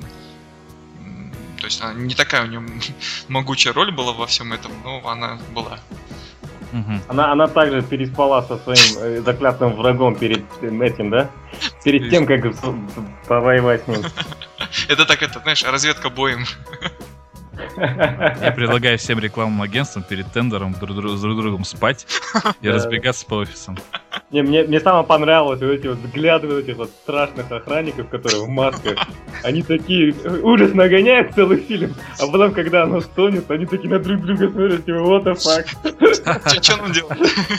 то есть она не такая у нее могучая роль была во всем этом, но она была. Она также переспала со своим заклятым врагом перед этим, да? Перед тем, как повоевать с ним. Это так, знаешь, разведка боем. Я предлагаю всем рекламным агентствам перед тендером друг с другом спать и разбегаться по офисам. Мне самое понравилось вот эти вот взгляды вот этих вот страшных охранников, которые в масках. Они такие ужас нагоняют целый фильм, а потом, когда оно стонет, они такие на друг друга смотрят, типа, what the fuck. Что нам делать?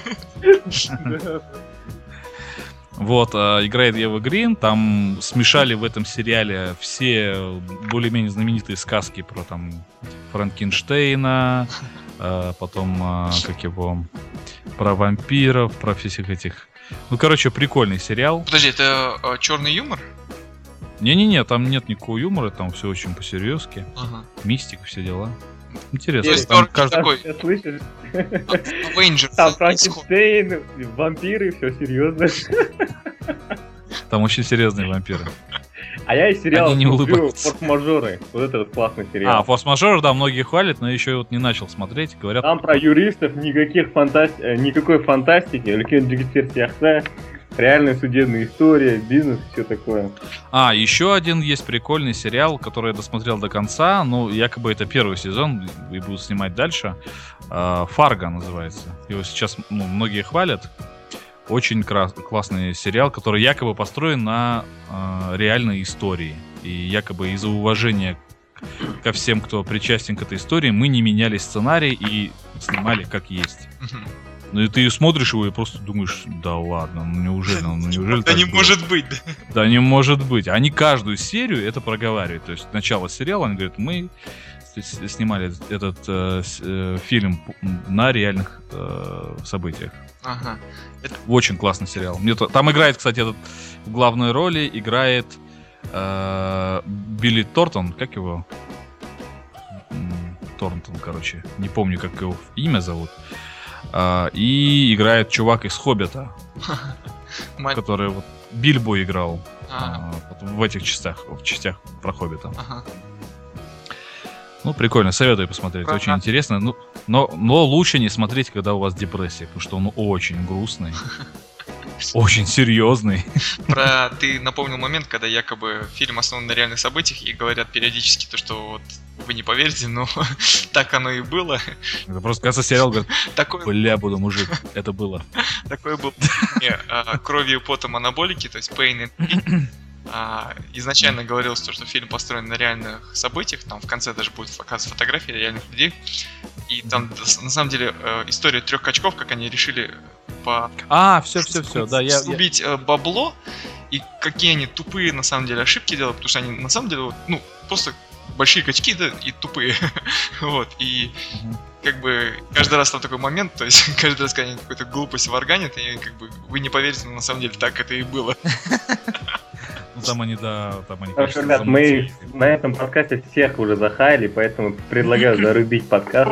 Вот, играет Ева Грин, там смешали в этом сериале все более-менее знаменитые сказки про там Франкенштейна, потом, как его, про вампиров, про всех этих. Ну, короче, прикольный сериал. Подожди, это черный юмор? Не-не-не, там нет никакого юмора, там все очень по-серьезки. Мистика, все дела. Интересно. То есть там такой... Слышишь? Avengers. Там Франкенштейн, вампиры, все серьезно. Там очень серьезные вампиры. А я из сериала Они не смотрю улыбаются. «Форс-мажоры». Вот это вот классный сериал. «Форс-мажор», да, многие хвалят, но еще вот не начал смотреть. Говорят, Там про юристов никакой фантастики, LGBTQ+, реальная судебная история, бизнес и все такое. еще один есть прикольный сериал, который я досмотрел до конца. Ну, якобы это первый сезон, и будут снимать дальше. «Фарго» называется. Его сейчас многие хвалят. Очень классный сериал, который якобы построен на реальной истории. И якобы из-за уважения ко всем, кто причастен к этой истории, мы не меняли сценарий и снимали как есть. Ну и ты смотришь его и просто думаешь, да ладно, неужели Да так не было? может быть, да. Да не может быть. Они каждую серию это проговаривают. То есть начало сериала, они говорят, мы снимали этот фильм на реальных событиях. Ага. Очень классный сериал. Там играет, кстати, в главной роли играет Билли Тортон, как его? Торнтон, короче. Не помню, как его имя зовут. И играет чувак из «Хоббита», который вот Бильбо играл в этих частях про «Хоббита». Ага. Ну, прикольно, советую посмотреть, очень интересно. Но лучше не смотреть, когда у вас депрессия, потому что он очень грустный, очень серьезный. Ты напомнил момент, когда якобы фильм основан на реальных событиях, и говорят периодически то, что вот вы не поверите, но так оно и было. Это просто, кажется, сериал говорит, Такой бля, буду мужик, это было. Такой был кровью и потом анаболики, то есть Pain and Pee. Изначально говорилось, что фильм построен на реальных событиях, там в конце даже будет показ фотографии реальных людей. И там на самом деле история 3 качков, как они решили Все, да, я... убить бабло, и какие они тупые на самом деле ошибки делают, потому что они на самом деле, ну, просто большие качки, да, и тупые. Вот, и как бы каждый раз там такой момент, то есть каждый раз, когда они какую-то глупость варганят, и как бы вы не поверите, но на самом деле так это и было. Ну там они, Хорошо, ребят, мы на этом подкасте всех уже захаяли, поэтому предлагаю зарубить подкаст.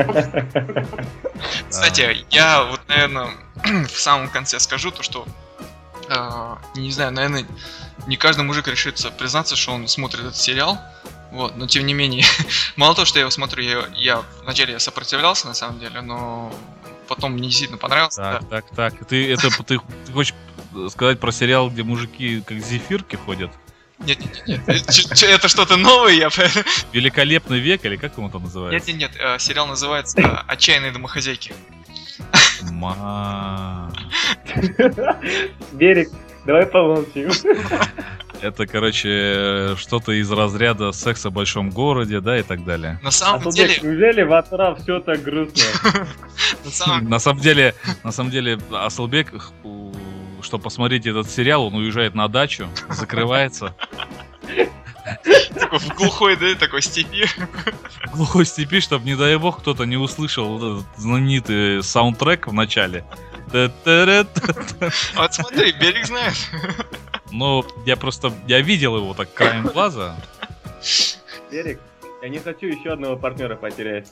Кстати, я вот, наверное, в самом конце скажу то, что, не знаю, наверное, не каждый мужик решится признаться, что он смотрит этот сериал. Вот, но тем не менее, мало того, что я его смотрю, я вначале сопротивлялся, на самом деле, но потом мне действительно понравился. Так. Ты хочешь сказать про сериал, где мужики как зефирки ходят? Нет. Это что-то новое, «Великолепный век» или как он там называется? Нет, сериал называется «Отчаянные домохозяйки». Берег, давай помолчим. Это, короче, что-то из разряда «Секса в большом городе», да, и так далее. На самом деле... Неужели в Атра все так грустно? На самом деле, Асылбек, чтобы посмотреть этот сериал, он уезжает на дачу, закрывается. Такой в глухой, да, такой степи. В глухой степи, чтобы, не дай бог, кто-то не услышал вот этот знаменитый саундтрек в начале. Вот смотри, Берег знает. Ну, я видел его так краем глаза. Берег, я не хочу еще одного партнера потерять.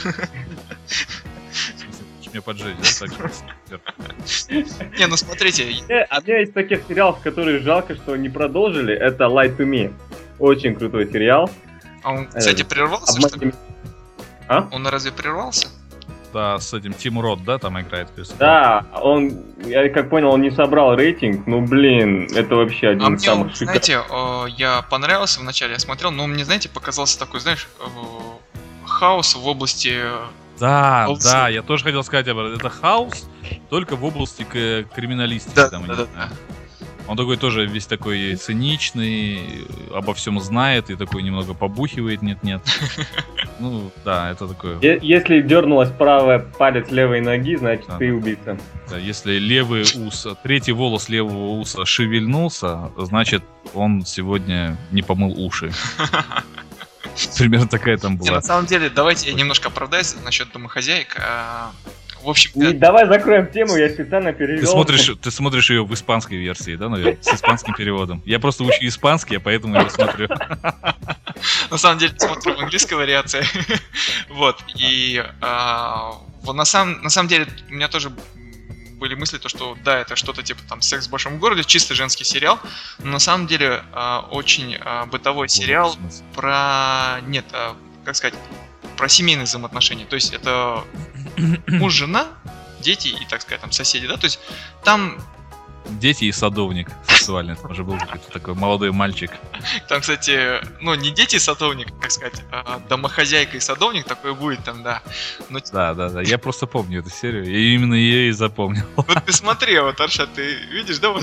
Мне поджечь, да? Так. Не, ну смотрите. А у меня есть таких сериалов, которые жалко, что не продолжили. Это Lie to Me. Очень крутой сериал. А он, кстати, прервался, что ли? А? Он разве прервался? Да, с этим Тим Рот, да, там играет? Да, я как понял, он не собрал рейтинг, ну блин, это вообще один из самых шикарных. Знаете, я понравился вначале, я смотрел, но мне, знаете, показался такой, знаешь, хаос в области... Да, я тоже хотел сказать об этом. Это хаос, только в области криминалистики. Да. Он такой тоже весь такой циничный, обо всем знает и такой немного побухивает, нет. Ну, да, это такое. Если дернулась правая палец левой ноги, значит ты убийца. Да, если левый ус, третий волос левого уса шевельнулся, значит он сегодня не помыл уши. Примерно такая там была. На самом деле, давайте я немножко оправдаюсь насчет домохозяек. В общем, давай закроем тему, я специально перевел. Ты смотришь ее в испанской версии, да, наверное? С испанским переводом. Я просто учу испанский, поэтому я смотрю. На самом деле, смотрю в английской вариации. Вот. И на самом деле у меня тоже были мысли, то, что да, это что-то типа там «Секс в большом городе», чисто женский сериал, но на самом деле очень бытовой сериал про... Нет, как сказать, про семейные взаимоотношения. То есть это муж, жена, дети и, так сказать, там соседи, да, то есть там... Дети и садовник сексуальный, там уже был какой-то такой молодой мальчик. Там, кстати, ну, не дети и садовник, как сказать, а домохозяйка и садовник такой будет там, да. Но... Да, я просто помню эту серию, я именно ее и запомнил. Вот ты смотри, вот, Аршат, ты видишь, да, вот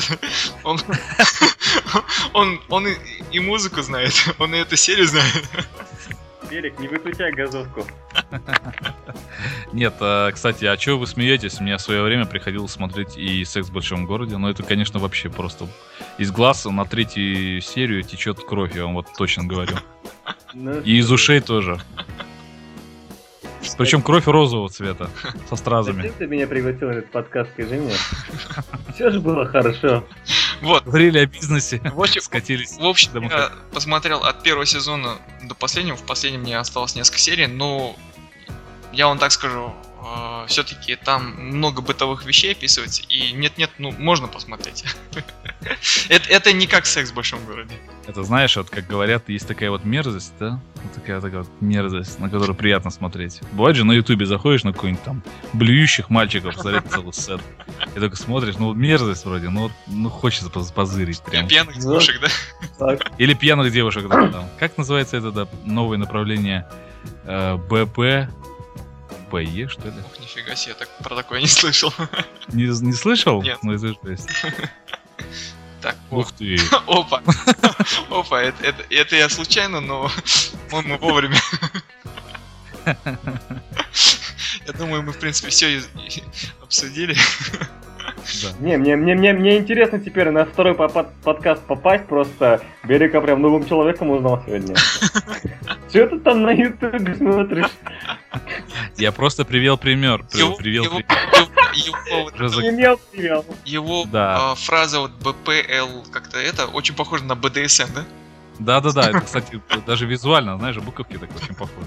он и музыку знает, он и эту серию знает. Берег, не выключай газовку. Нет, кстати, а чего вы смеетесь? Мне в свое время приходилось смотреть и «Секс в большом городе», но это, конечно, вообще просто из глаз на 3-ю серию течет кровь, я вам вот точно говорю. И из ушей тоже. Причем кровь розового цвета, со стразами. Зачем ты меня пригласил на этот подкаст, скажи мне? Все же было хорошо. Вот. Говорили о бизнесе, скатились. В общем, я посмотрел от первого сезона до последнего. В последнем мне осталось несколько серий, но я вам так скажу, все-таки там много бытовых вещей описывается, и нет-нет, ну, можно посмотреть. Это не как «Секс в большом городе». Это, знаешь, вот как говорят, есть такая вот мерзость, да? Вот такая вот мерзость, на которую приятно смотреть. Бывает же, на ютубе заходишь на какой-нибудь там блюющих мальчиков, смотреть целый сет. И только смотришь, ну мерзость вроде, ну хочется позырить прям. Пьяных девушек, да? Или пьяных девушек, да. Как называется это, да, новое направление? БП... БЕ, что ли? Ох, нифига себе, я про такое не слышал. Не слышал? Нет. Ну это жесть. Так, ух ты. Опа, это я случайно, но мы вовремя. Я думаю, мы в принципе все обсудили. Да. Не, мне интересно теперь на второй подкаст попасть, просто Берега прям новым человеком узнал сегодня. Что ты там на ютубе смотришь? Я просто привел пример. Его фраза вот БПЛ как-то это очень похоже на БДСМ, да? Да, это, кстати, даже визуально, знаешь, буковки так очень похожи.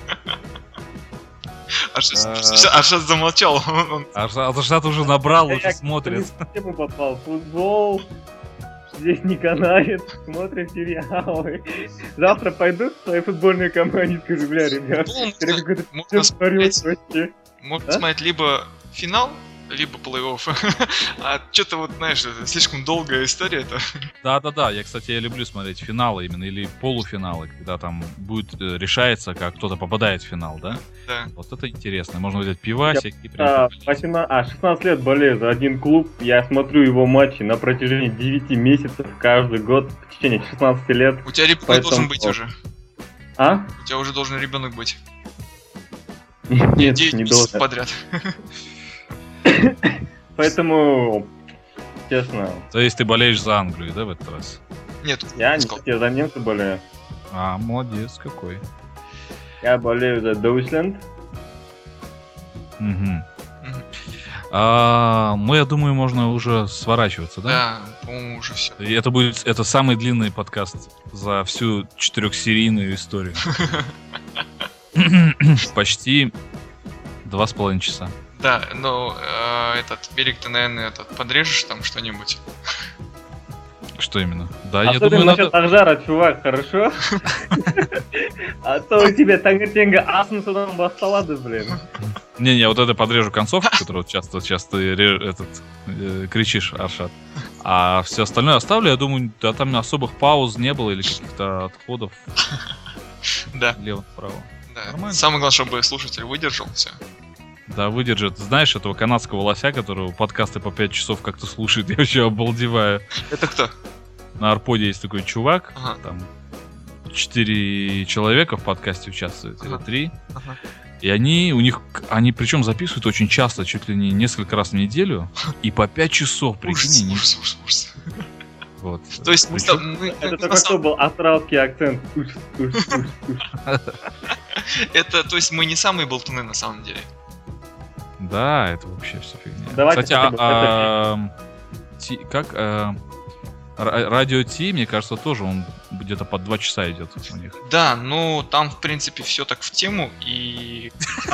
Аршат замолчал. Аршат уже набрал, уже смотрит. Где мы попал? Футбол. Здесь не канает. Смотрим сериалы. Завтра пойду в свою футбольную команду и скажу, бля, ребят, можно смотреть либо финал, либо плей-офф. А что-то вот, знаешь, слишком долгая история это. Да, я люблю смотреть финалы именно, или полуфиналы, когда там будет решается, как кто-то попадает в финал, да? Да. Вот это интересно, можно взять пивасик и 16 лет болею за один клуб, я смотрю его матчи на протяжении 9 месяцев каждый год в течение 16 лет. У тебя ребенок должен быть уже. А? У тебя уже должен ребенок быть. Нет, 9 не месяцев должен. Подряд. Поэтому, честно... То есть ты болеешь за Англию, да, в этот раз? Нет, я за немцев болею. А, молодец какой. Я болею за Deutschland. Угу. Ну, я думаю, можно уже сворачиваться, да? Да, по-моему, уже все. Это самый длинный подкаст за всю 4-серийную историю. Почти 2,5 часа. Да, но этот Берег, ты, наверное, подрежешь там что-нибудь. Что именно? Да, я особенно думаю, насчет Ахжара, чувак, хорошо? А то у тебя тангатенга асмусудан басталады, блин. Не, вот это подрежу концовку, которую часто кричишь, Аршат. А все остальное оставлю, я думаю, да, там особых пауз не было или каких-то отходов. Да. Лево-вправо. Да. Самое главное, чтобы слушатель выдержал все. Да, выдержит. Знаешь, этого канадского лося, которого подкасты по 5 часов как-то слушает, я вообще обалдеваю. Это кто? На Арподе есть такой чувак, там 4 человека в подкасте участвуют, или 3. И они причем записывают очень часто, чуть ли не несколько раз в неделю, и по 5 часов, прикинь. Ужас. Вот. То есть это только что был австралский акцент. Это, то есть мы не самые болтуны на самом деле. Да, это вообще все фигня. Давайте, кстати, Радио Ти, мне кажется, тоже он где-то по 2 часа идет у них. Да, ну там в принципе все так в тему, и И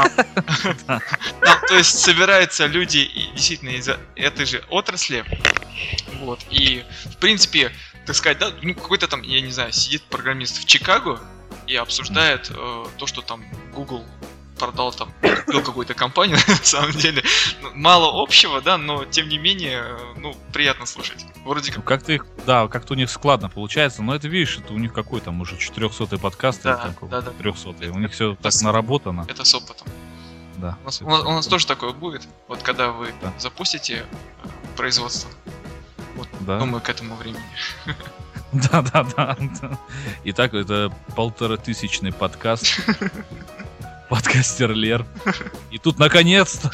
то есть собираются люди и действительно из этой же отрасли. Вот. И, в принципе, так сказать, да, ну какой-то там, я не знаю, сидит программист в Чикаго и обсуждает то, что там Google продал там какую-то компанию, на самом деле. Мало общего, да, но тем не менее, ну, приятно слушать. Вроде как... Как-то их, да, как-то у них складно получается, но это, видишь, это у них какой там уже 400-й подкаст, Да, или там да, да. 300-й, у них все так наработано. Это с опытом. Да. У нас тоже такое будет, вот когда вы Да. запустите производство. Вот, Да. думаю, к этому времени. Да. Итак, это 1500-й подкаст. Подкастер Лер. И тут, наконец-то,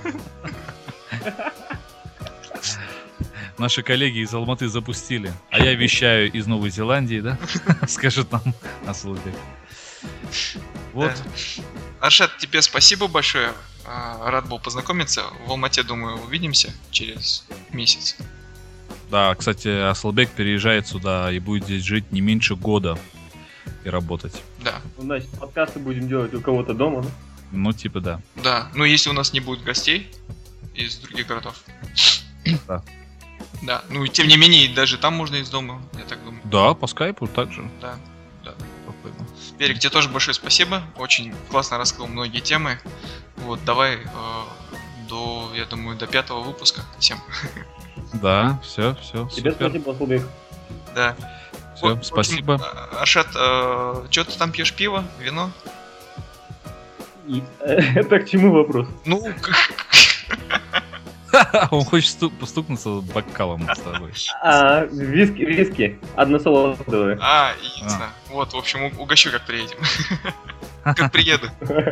наши коллеги из Алматы запустили. А я вещаю из Новой Зеландии, да? Скажет нам Асылбек. Вот. Да. Аршат, тебе спасибо большое. Рад был познакомиться. В Алмате, думаю, увидимся через месяц. Да, кстати, Асылбек переезжает сюда и будет здесь жить не меньше года и работать. Да. Значит, подкасты будем делать у кого-то дома, да? Ну, типа, да. Да. Ну, если у нас не будет гостей из других городов. Да. Да. Ну, и тем не менее, даже там можно из дома, я так думаю. Да, по скайпу также. Да. Да. Спокойно. Верик, тебе тоже большое спасибо. Очень классно раскрыл многие темы. Вот, давай я думаю, до 5-го выпуска. Всем. Да, все, Тебе супер. спасибо, Асылбек. Да. Все, В общем, спасибо. Аршат, что ты там пьешь, пиво, вино? Это к чему вопрос? Ну, Он хочет постукнуться бокалом с тобой. Виски. Односолодовые. ясно. Вот, в общем, угощу, как приедем. Как приеду.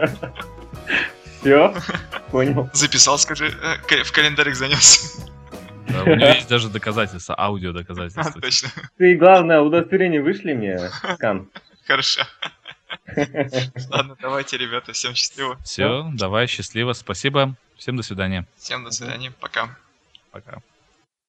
Все, понял. Записал, скажи, в календарик занес. Да, у него есть даже доказательства, аудиодоказательства. Точно. Ты, главное, удостоверение вышли мне, скан. Хорошо. Ладно, давайте, ребята, всем счастливо. Все, давай, счастливо, спасибо. Всем до свидания. Всем до свидания, пока. Пока.